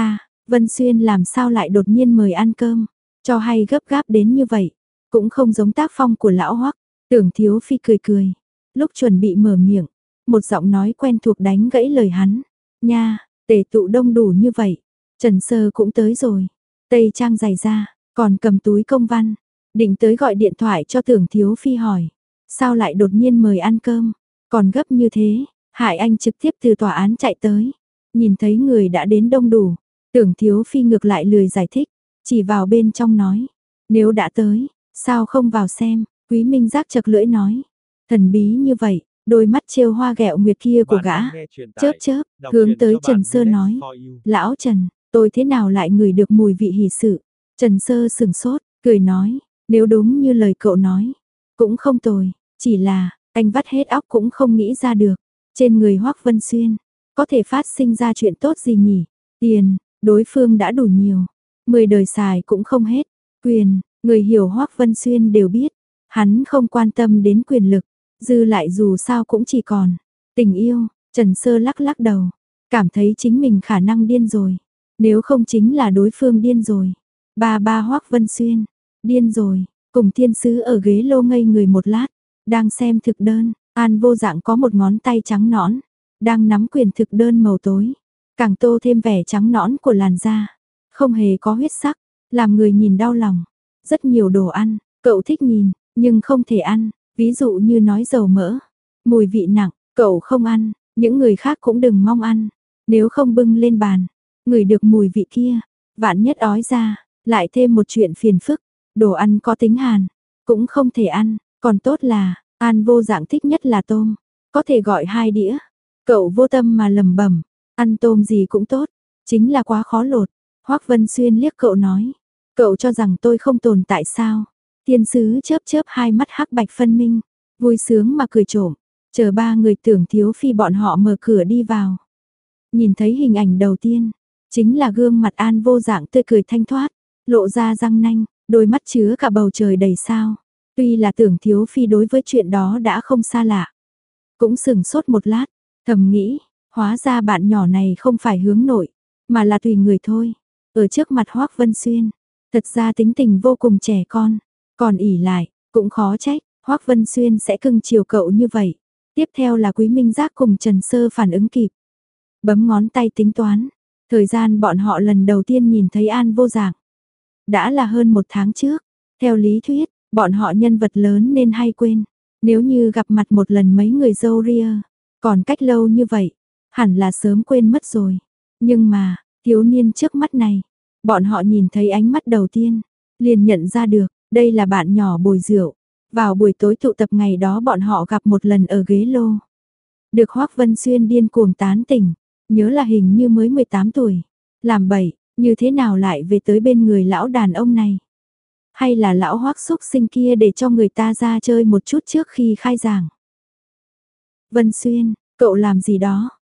S1: Vân Xuyên làm sao lại đột nhiên mời ăn cơm, cho hay gấp gáp đến như vậy, cũng không giống tác phong của lão Hoắc. Tưởng Thiếu Phi cười cười, lúc chuẩn bị mở miệng, một giọng nói quen thuộc đánh gãy lời hắn. Nha, tề tụ đông đủ như vậy, Trần Sơ cũng tới rồi. Tây trang giày ra, còn cầm túi công văn, định tới gọi điện thoại cho Tưởng Thiếu Phi hỏi, sao lại đột nhiên mời ăn cơm, còn gấp như thế, hại anh trực tiếp từ tòa án chạy tới. Nhìn thấy người đã đến đông đủ, Tưởng Thiếu Phi ngược lại lười giải thích, chỉ vào bên trong nói, nếu đã tới, sao không vào xem. Quý Minh Giác chật lưỡi nói, thần bí như vậy, đôi mắt trêu hoa ghẹo nguyệt kia của gã, chớp chớp, hướng tới Trần Sơ nói, lão Trần, tôi thế nào lại ngửi được mùi vị hỷ sự. Trần Sơ sừng sốt, cười nói, nếu đúng như lời cậu nói, cũng không tồi, chỉ là, anh vắt hết óc cũng không nghĩ ra được, trên người Hoắc Vân Xuyên, có thể phát sinh ra chuyện tốt gì nhỉ? Tiền, đối phương đã đủ nhiều, 10 đời xài cũng không hết. Quyền, người hiểu Hoắc Vân Xuyên đều biết, hắn không quan tâm đến quyền lực, dư lại dù sao cũng chỉ còn tình yêu. Trần Sơ lắc lắc đầu, cảm thấy chính mình khả năng điên rồi, nếu không chính là đối phương điên rồi. Ba Hoắc Vân Xuyên, điên rồi. Cùng thiên sứ ở ghế lô ngây người một lát, đang xem thực đơn. An Vô Dạng có một ngón tay trắng nõn, đang nắm quyển thực đơn màu tối, càng tô thêm vẻ trắng nõn của làn da, không hề có huyết sắc, làm người nhìn đau lòng. Rất nhiều đồ ăn, cậu thích nhìn, nhưng không thể ăn, ví dụ như nói dầu mỡ, mùi vị nặng, cậu không ăn, những người khác cũng đừng mong ăn. Nếu không bưng lên bàn, ngửi được mùi vị kia, vạn nhất ói ra, lại thêm một chuyện phiền phức, đồ ăn có tính hàn, cũng không thể ăn, còn tốt là, An Vô Dạng thích nhất là tôm, có thể gọi 2 đĩa. Cậu vô tâm mà lẩm bẩm, ăn tôm gì cũng tốt, chính là quá khó lột. Hoắc Vân Xuyên liếc cậu nói, cậu cho rằng tôi không tồn tại sao? Thiên sứ chớp chớp hai mắt hắc bạch phân minh, vui sướng mà cười trộm, chờ ba người Tưởng Thiếu Phi bọn họ mở cửa đi vào. Nhìn thấy hình ảnh đầu tiên, chính là gương mặt An Vô Dạng tươi cười thanh thoát, lộ ra răng nanh, đôi mắt chứa cả bầu trời đầy sao. Tuy là Tưởng Thiếu Phi đối với chuyện đó đã không xa lạ, cũng sừng sốt một lát, thầm nghĩ, hóa ra bạn nhỏ này không phải hướng nội, mà là tùy người thôi. Ở trước mặt Hoắc Vân Xuyên, thật ra tính tình vô cùng trẻ con, còn ỷ lại, cũng khó trách, Hoắc Vân Xuyên sẽ cưng chiều cậu như vậy. Tiếp theo là Quý Minh Giác cùng Trần Sơ phản ứng kịp, bấm ngón tay tính toán, thời gian bọn họ lần đầu tiên nhìn thấy An Vô Dạng đã là hơn 1 tháng trước. Theo lý thuyết, bọn họ nhân vật lớn nên hay quên, nếu như gặp mặt một lần mấy người dâu ria, còn cách lâu như vậy, hẳn là sớm quên mất rồi. Nhưng mà, thiếu niên trước mắt này, bọn họ nhìn thấy ánh mắt đầu tiên, liền nhận ra được, đây là bạn nhỏ Bồi Rượu. Vào buổi tối tụ tập ngày đó bọn họ gặp một lần ở ghế lô. Được Hoắc Vân Xuyên điên cuồng tán tỉnh, nhớ là hình như mới 18 tuổi, làm bậy, như thế nào lại về tới bên người lão đàn ông này? Hay là lão Hoắc xúc sinh kia để cho người ta ra chơi một chút trước khi khai giảng? Vân Xuyên, cậu làm gì đó?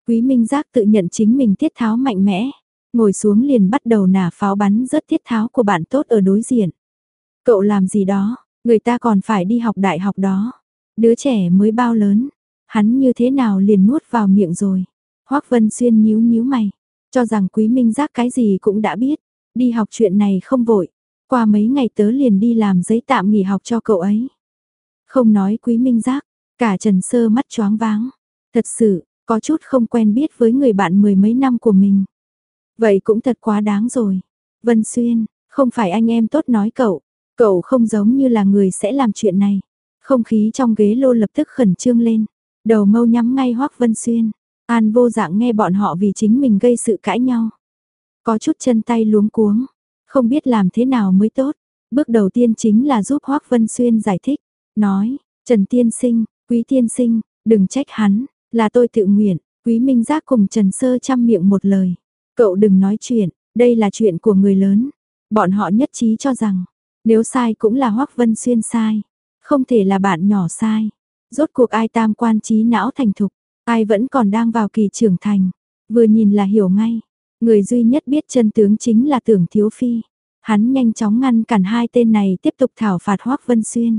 S1: Quý Minh Giác tự nhận chính mình tiết tháo mạnh mẽ, ngồi xuống liền bắt đầu nả pháo bắn rớt tiết tháo của bạn tốt ở đối diện. Cậu làm gì đó, người ta còn phải đi học đại học đó. Đứa trẻ mới bao lớn, hắn như thế nào liền nuốt vào miệng rồi. Hoắc Vân Xuyên nhíu nhíu mày, cho rằng Quý Minh Giác cái gì cũng đã biết, đi học chuyện này không vội, qua mấy ngày tớ liền đi làm giấy tạm nghỉ học cho cậu ấy. Không nói Quý Minh Giác, cả Trần Sơ mắt choáng váng, thật sự, có chút không quen biết với người bạn mười mấy năm của mình. Vậy cũng thật quá đáng rồi. Vân Xuyên, không phải anh em tốt nói cậu không giống như là người sẽ làm chuyện này. Không khí trong ghế lô lập tức khẩn trương lên, đầu mâu nhắm ngay Hoắc Vân Xuyên. An Vô Dạng nghe bọn họ vì chính mình gây sự cãi nhau, có chút chân tay luống cuống, không biết làm thế nào mới tốt. Bước đầu tiên chính là giúp Hoắc Vân Xuyên giải thích, nói, Trần tiên sinh, Quý tiên sinh, đừng trách hắn, là tôi tự nguyện. Quý Minh Giác cùng Trần Sơ chăm miệng một lời, cậu đừng nói chuyện, đây là chuyện của người lớn. Bọn họ nhất trí cho rằng, nếu sai cũng là Hoắc Vân Xuyên sai, không thể là bạn nhỏ sai. Rốt cuộc ai tam quan trí não thành thục, ai vẫn còn đang vào kỳ trưởng thành, vừa nhìn là hiểu ngay. Người duy nhất biết chân tướng chính là Tưởng Thiếu Phi. Hắn nhanh chóng ngăn cản hai tên này tiếp tục thảo phạt Hoắc Vân Xuyên.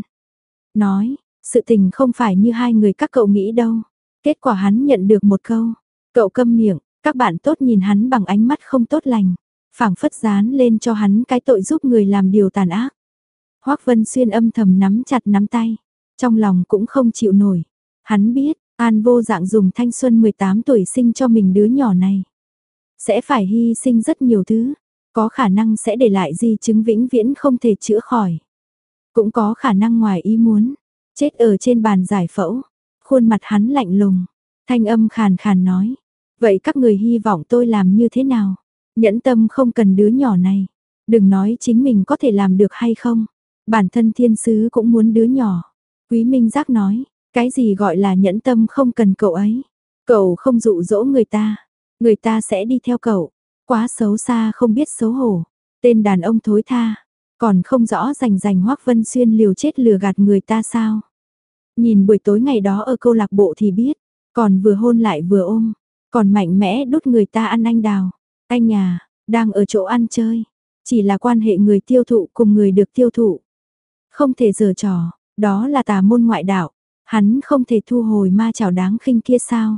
S1: Nói, sự tình không phải như hai người các cậu nghĩ đâu. Kết quả hắn nhận được một câu, cậu câm miệng. Các bạn tốt nhìn hắn bằng ánh mắt không tốt lành, phảng phất dán lên cho hắn cái tội giúp người làm điều tàn ác. Hoắc Vân Xuyên âm thầm nắm chặt nắm tay, trong lòng cũng không chịu nổi. Hắn biết, An Vô Dạng dùng thanh xuân 18 tuổi sinh cho mình đứa nhỏ này, sẽ phải hy sinh rất nhiều thứ, có khả năng sẽ để lại di chứng vĩnh viễn không thể chữa khỏi. Cũng có khả năng ngoài ý muốn, chết ở trên bàn giải phẫu. Khuôn mặt hắn lạnh lùng, thanh âm khàn khàn nói, vậy các người hy vọng tôi làm như thế nào? Nhẫn tâm không cần đứa nhỏ này, đừng nói chính mình có thể làm được hay không, bản thân thiên sứ cũng muốn đứa nhỏ. Quý Minh Giác nói, cái gì gọi là nhẫn tâm không cần cậu ấy? Cậu không dụ dỗ người ta sẽ đi theo cậu. Quá xấu xa không biết xấu hổ, tên đàn ông thối tha, còn không rõ rành Hoắc Vân Xuyên liều chết lừa gạt người ta sao? Nhìn buổi tối ngày đó ở câu lạc bộ thì biết, còn vừa hôn lại vừa ôm, còn mạnh mẽ đút người ta ăn anh đào. Anh nhà, đang ở chỗ ăn chơi, chỉ là quan hệ người tiêu thụ cùng người được tiêu thụ. Không thể giở trò, đó là tà môn ngoại đạo, hắn không thể thu hồi ma chảo đáng khinh kia sao?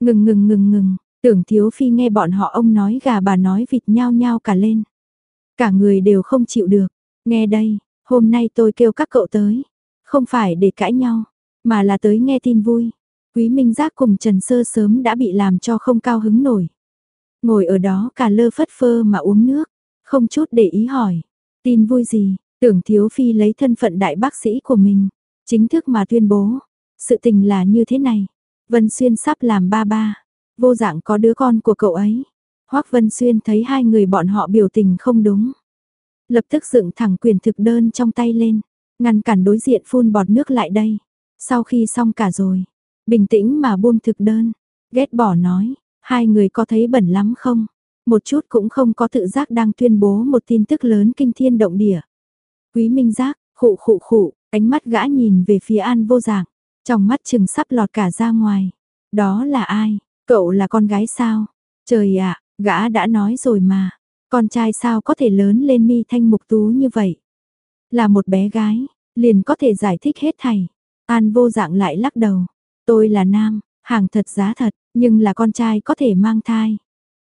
S1: Ngừng, Tưởng Thiếu Phi nghe bọn họ ông nói gà bà nói vịt nhao nhao cả lên. Cả người đều không chịu được, nghe đây, hôm nay tôi kêu các cậu tới, không phải để cãi nhau, mà là tới nghe tin vui. Quý Minh Giác cùng Trần Sơ sớm đã bị làm cho không cao hứng nổi. Ngồi ở đó cả lơ phất phơ mà uống nước, không chút để ý hỏi, tin vui gì? Tưởng Thiếu Phi lấy thân phận đại bác sĩ của mình, chính thức mà tuyên bố, sự tình là như thế này, Vân Xuyên sắp làm ba, Vô Dạng có đứa con của cậu ấy. Hoắc Vân Xuyên thấy hai người bọn họ biểu tình không đúng, lập tức dựng thẳng quyền thực đơn trong tay lên, ngăn cản đối diện phun bọt nước lại đây. Sau khi xong cả rồi, bình tĩnh mà buông thực đơn, ghét bỏ nói, hai người có thấy bẩn lắm không? Một chút cũng không có tự giác đang tuyên bố một tin tức lớn kinh thiên động địa. Quý Minh Giác, khụ, ánh mắt gã nhìn về phía An Vô Dạng, trong mắt chừng sắp lọt cả ra ngoài. Đó là ai? Cậu là con gái sao? Trời ạ, gã đã nói rồi mà, con trai sao có thể lớn lên mi thanh mục tú như vậy? Là một bé gái, liền có thể giải thích hết thảy. An Vô Dạng lại lắc đầu, tôi là nam, hàng thật giá thật, nhưng là con trai có thể mang thai.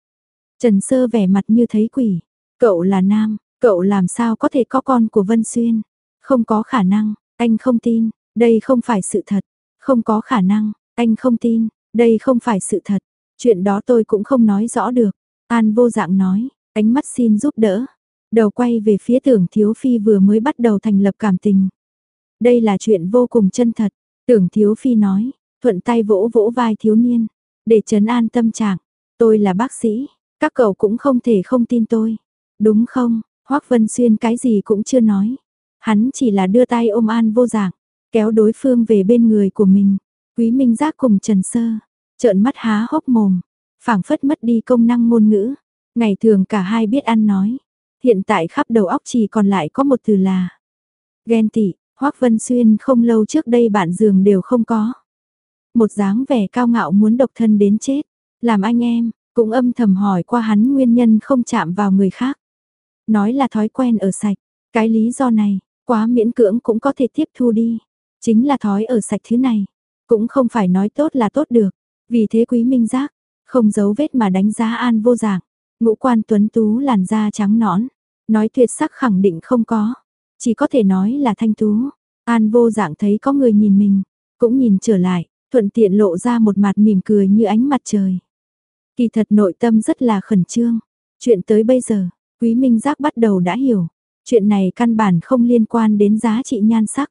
S1: Trần Sơ vẻ mặt như thấy quỷ, cậu là nam, cậu làm sao có thể có con của Vân Xuyên? Không có khả năng, anh không tin, đây không phải sự thật. Không có khả năng, anh không tin, đây không phải sự thật. Chuyện đó tôi cũng không nói rõ được. An Vô Dạng nói, ánh mắt xin giúp đỡ. Đầu quay về phía Tưởng Thiếu Phi vừa mới bắt đầu thành lập cảm tình. Đây là chuyện vô cùng chân thật. Tưởng Thiếu Phi nói, thuận tay vỗ vỗ vai thiếu niên, để trấn an tâm trạng. Tôi là bác sĩ, các cậu cũng không thể không tin tôi. Đúng không? Hoắc Vân Xuyên cái gì cũng chưa nói. Hắn chỉ là đưa tay ôm An Vô Dạng, kéo đối phương về bên người của mình. Quý Minh Giác cùng Trần Sơ, trợn mắt há hốc mồm, phảng phất mất đi công năng ngôn ngữ. Ngày thường cả hai biết ăn nói, hiện tại khắp đầu óc chỉ còn lại có một từ là ghen tị. Hoắc Vân Xuyên không lâu trước đây bạn giường đều không có. Một dáng vẻ cao ngạo muốn độc thân đến chết, Làm anh em, cũng âm thầm hỏi qua hắn nguyên nhân không chạm vào người khác. Nói là thói quen ở sạch, cái lý do này, quá miễn cưỡng cũng có thể tiếp thu đi. Chính là thói ở sạch thứ này, cũng không phải nói tốt là tốt được. Vì thế Quý Minh Giác, không giấu vết mà đánh giá An Vô Dạng, ngũ quan tuấn tú làn da trắng nõn, nói tuyệt sắc khẳng định không có, chỉ có thể nói là thanh tú. An Vô Dạng thấy có người nhìn mình, cũng nhìn trở lại, thuận tiện lộ ra một mặt mỉm cười như ánh mặt trời. Kỳ thật nội tâm rất là khẩn trương, chuyện tới bây giờ, Quý Minh Giác bắt đầu đã hiểu, chuyện này căn bản không liên quan đến giá trị nhan sắc.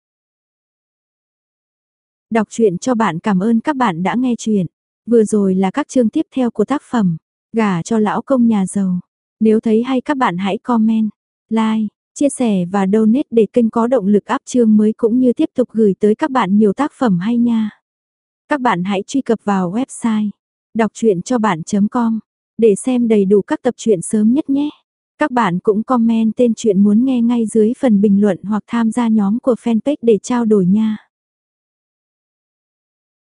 S1: Đọc truyện cho bạn, cảm ơn các bạn đã nghe truyện. Vừa rồi là các chương tiếp theo của tác phẩm Gả cho lão công nhà giàu. Nếu thấy hay các bạn hãy comment, like, chia sẻ và donate để kênh có động lực up chương mới cũng như tiếp tục gửi tới các bạn nhiều tác phẩm hay nha. Các bạn hãy truy cập vào website đọc truyện cho bạn.com để xem đầy đủ các tập truyện sớm nhất nhé. Các bạn cũng comment tên truyện muốn nghe ngay dưới phần bình luận hoặc tham gia nhóm của fanpage để trao đổi nha.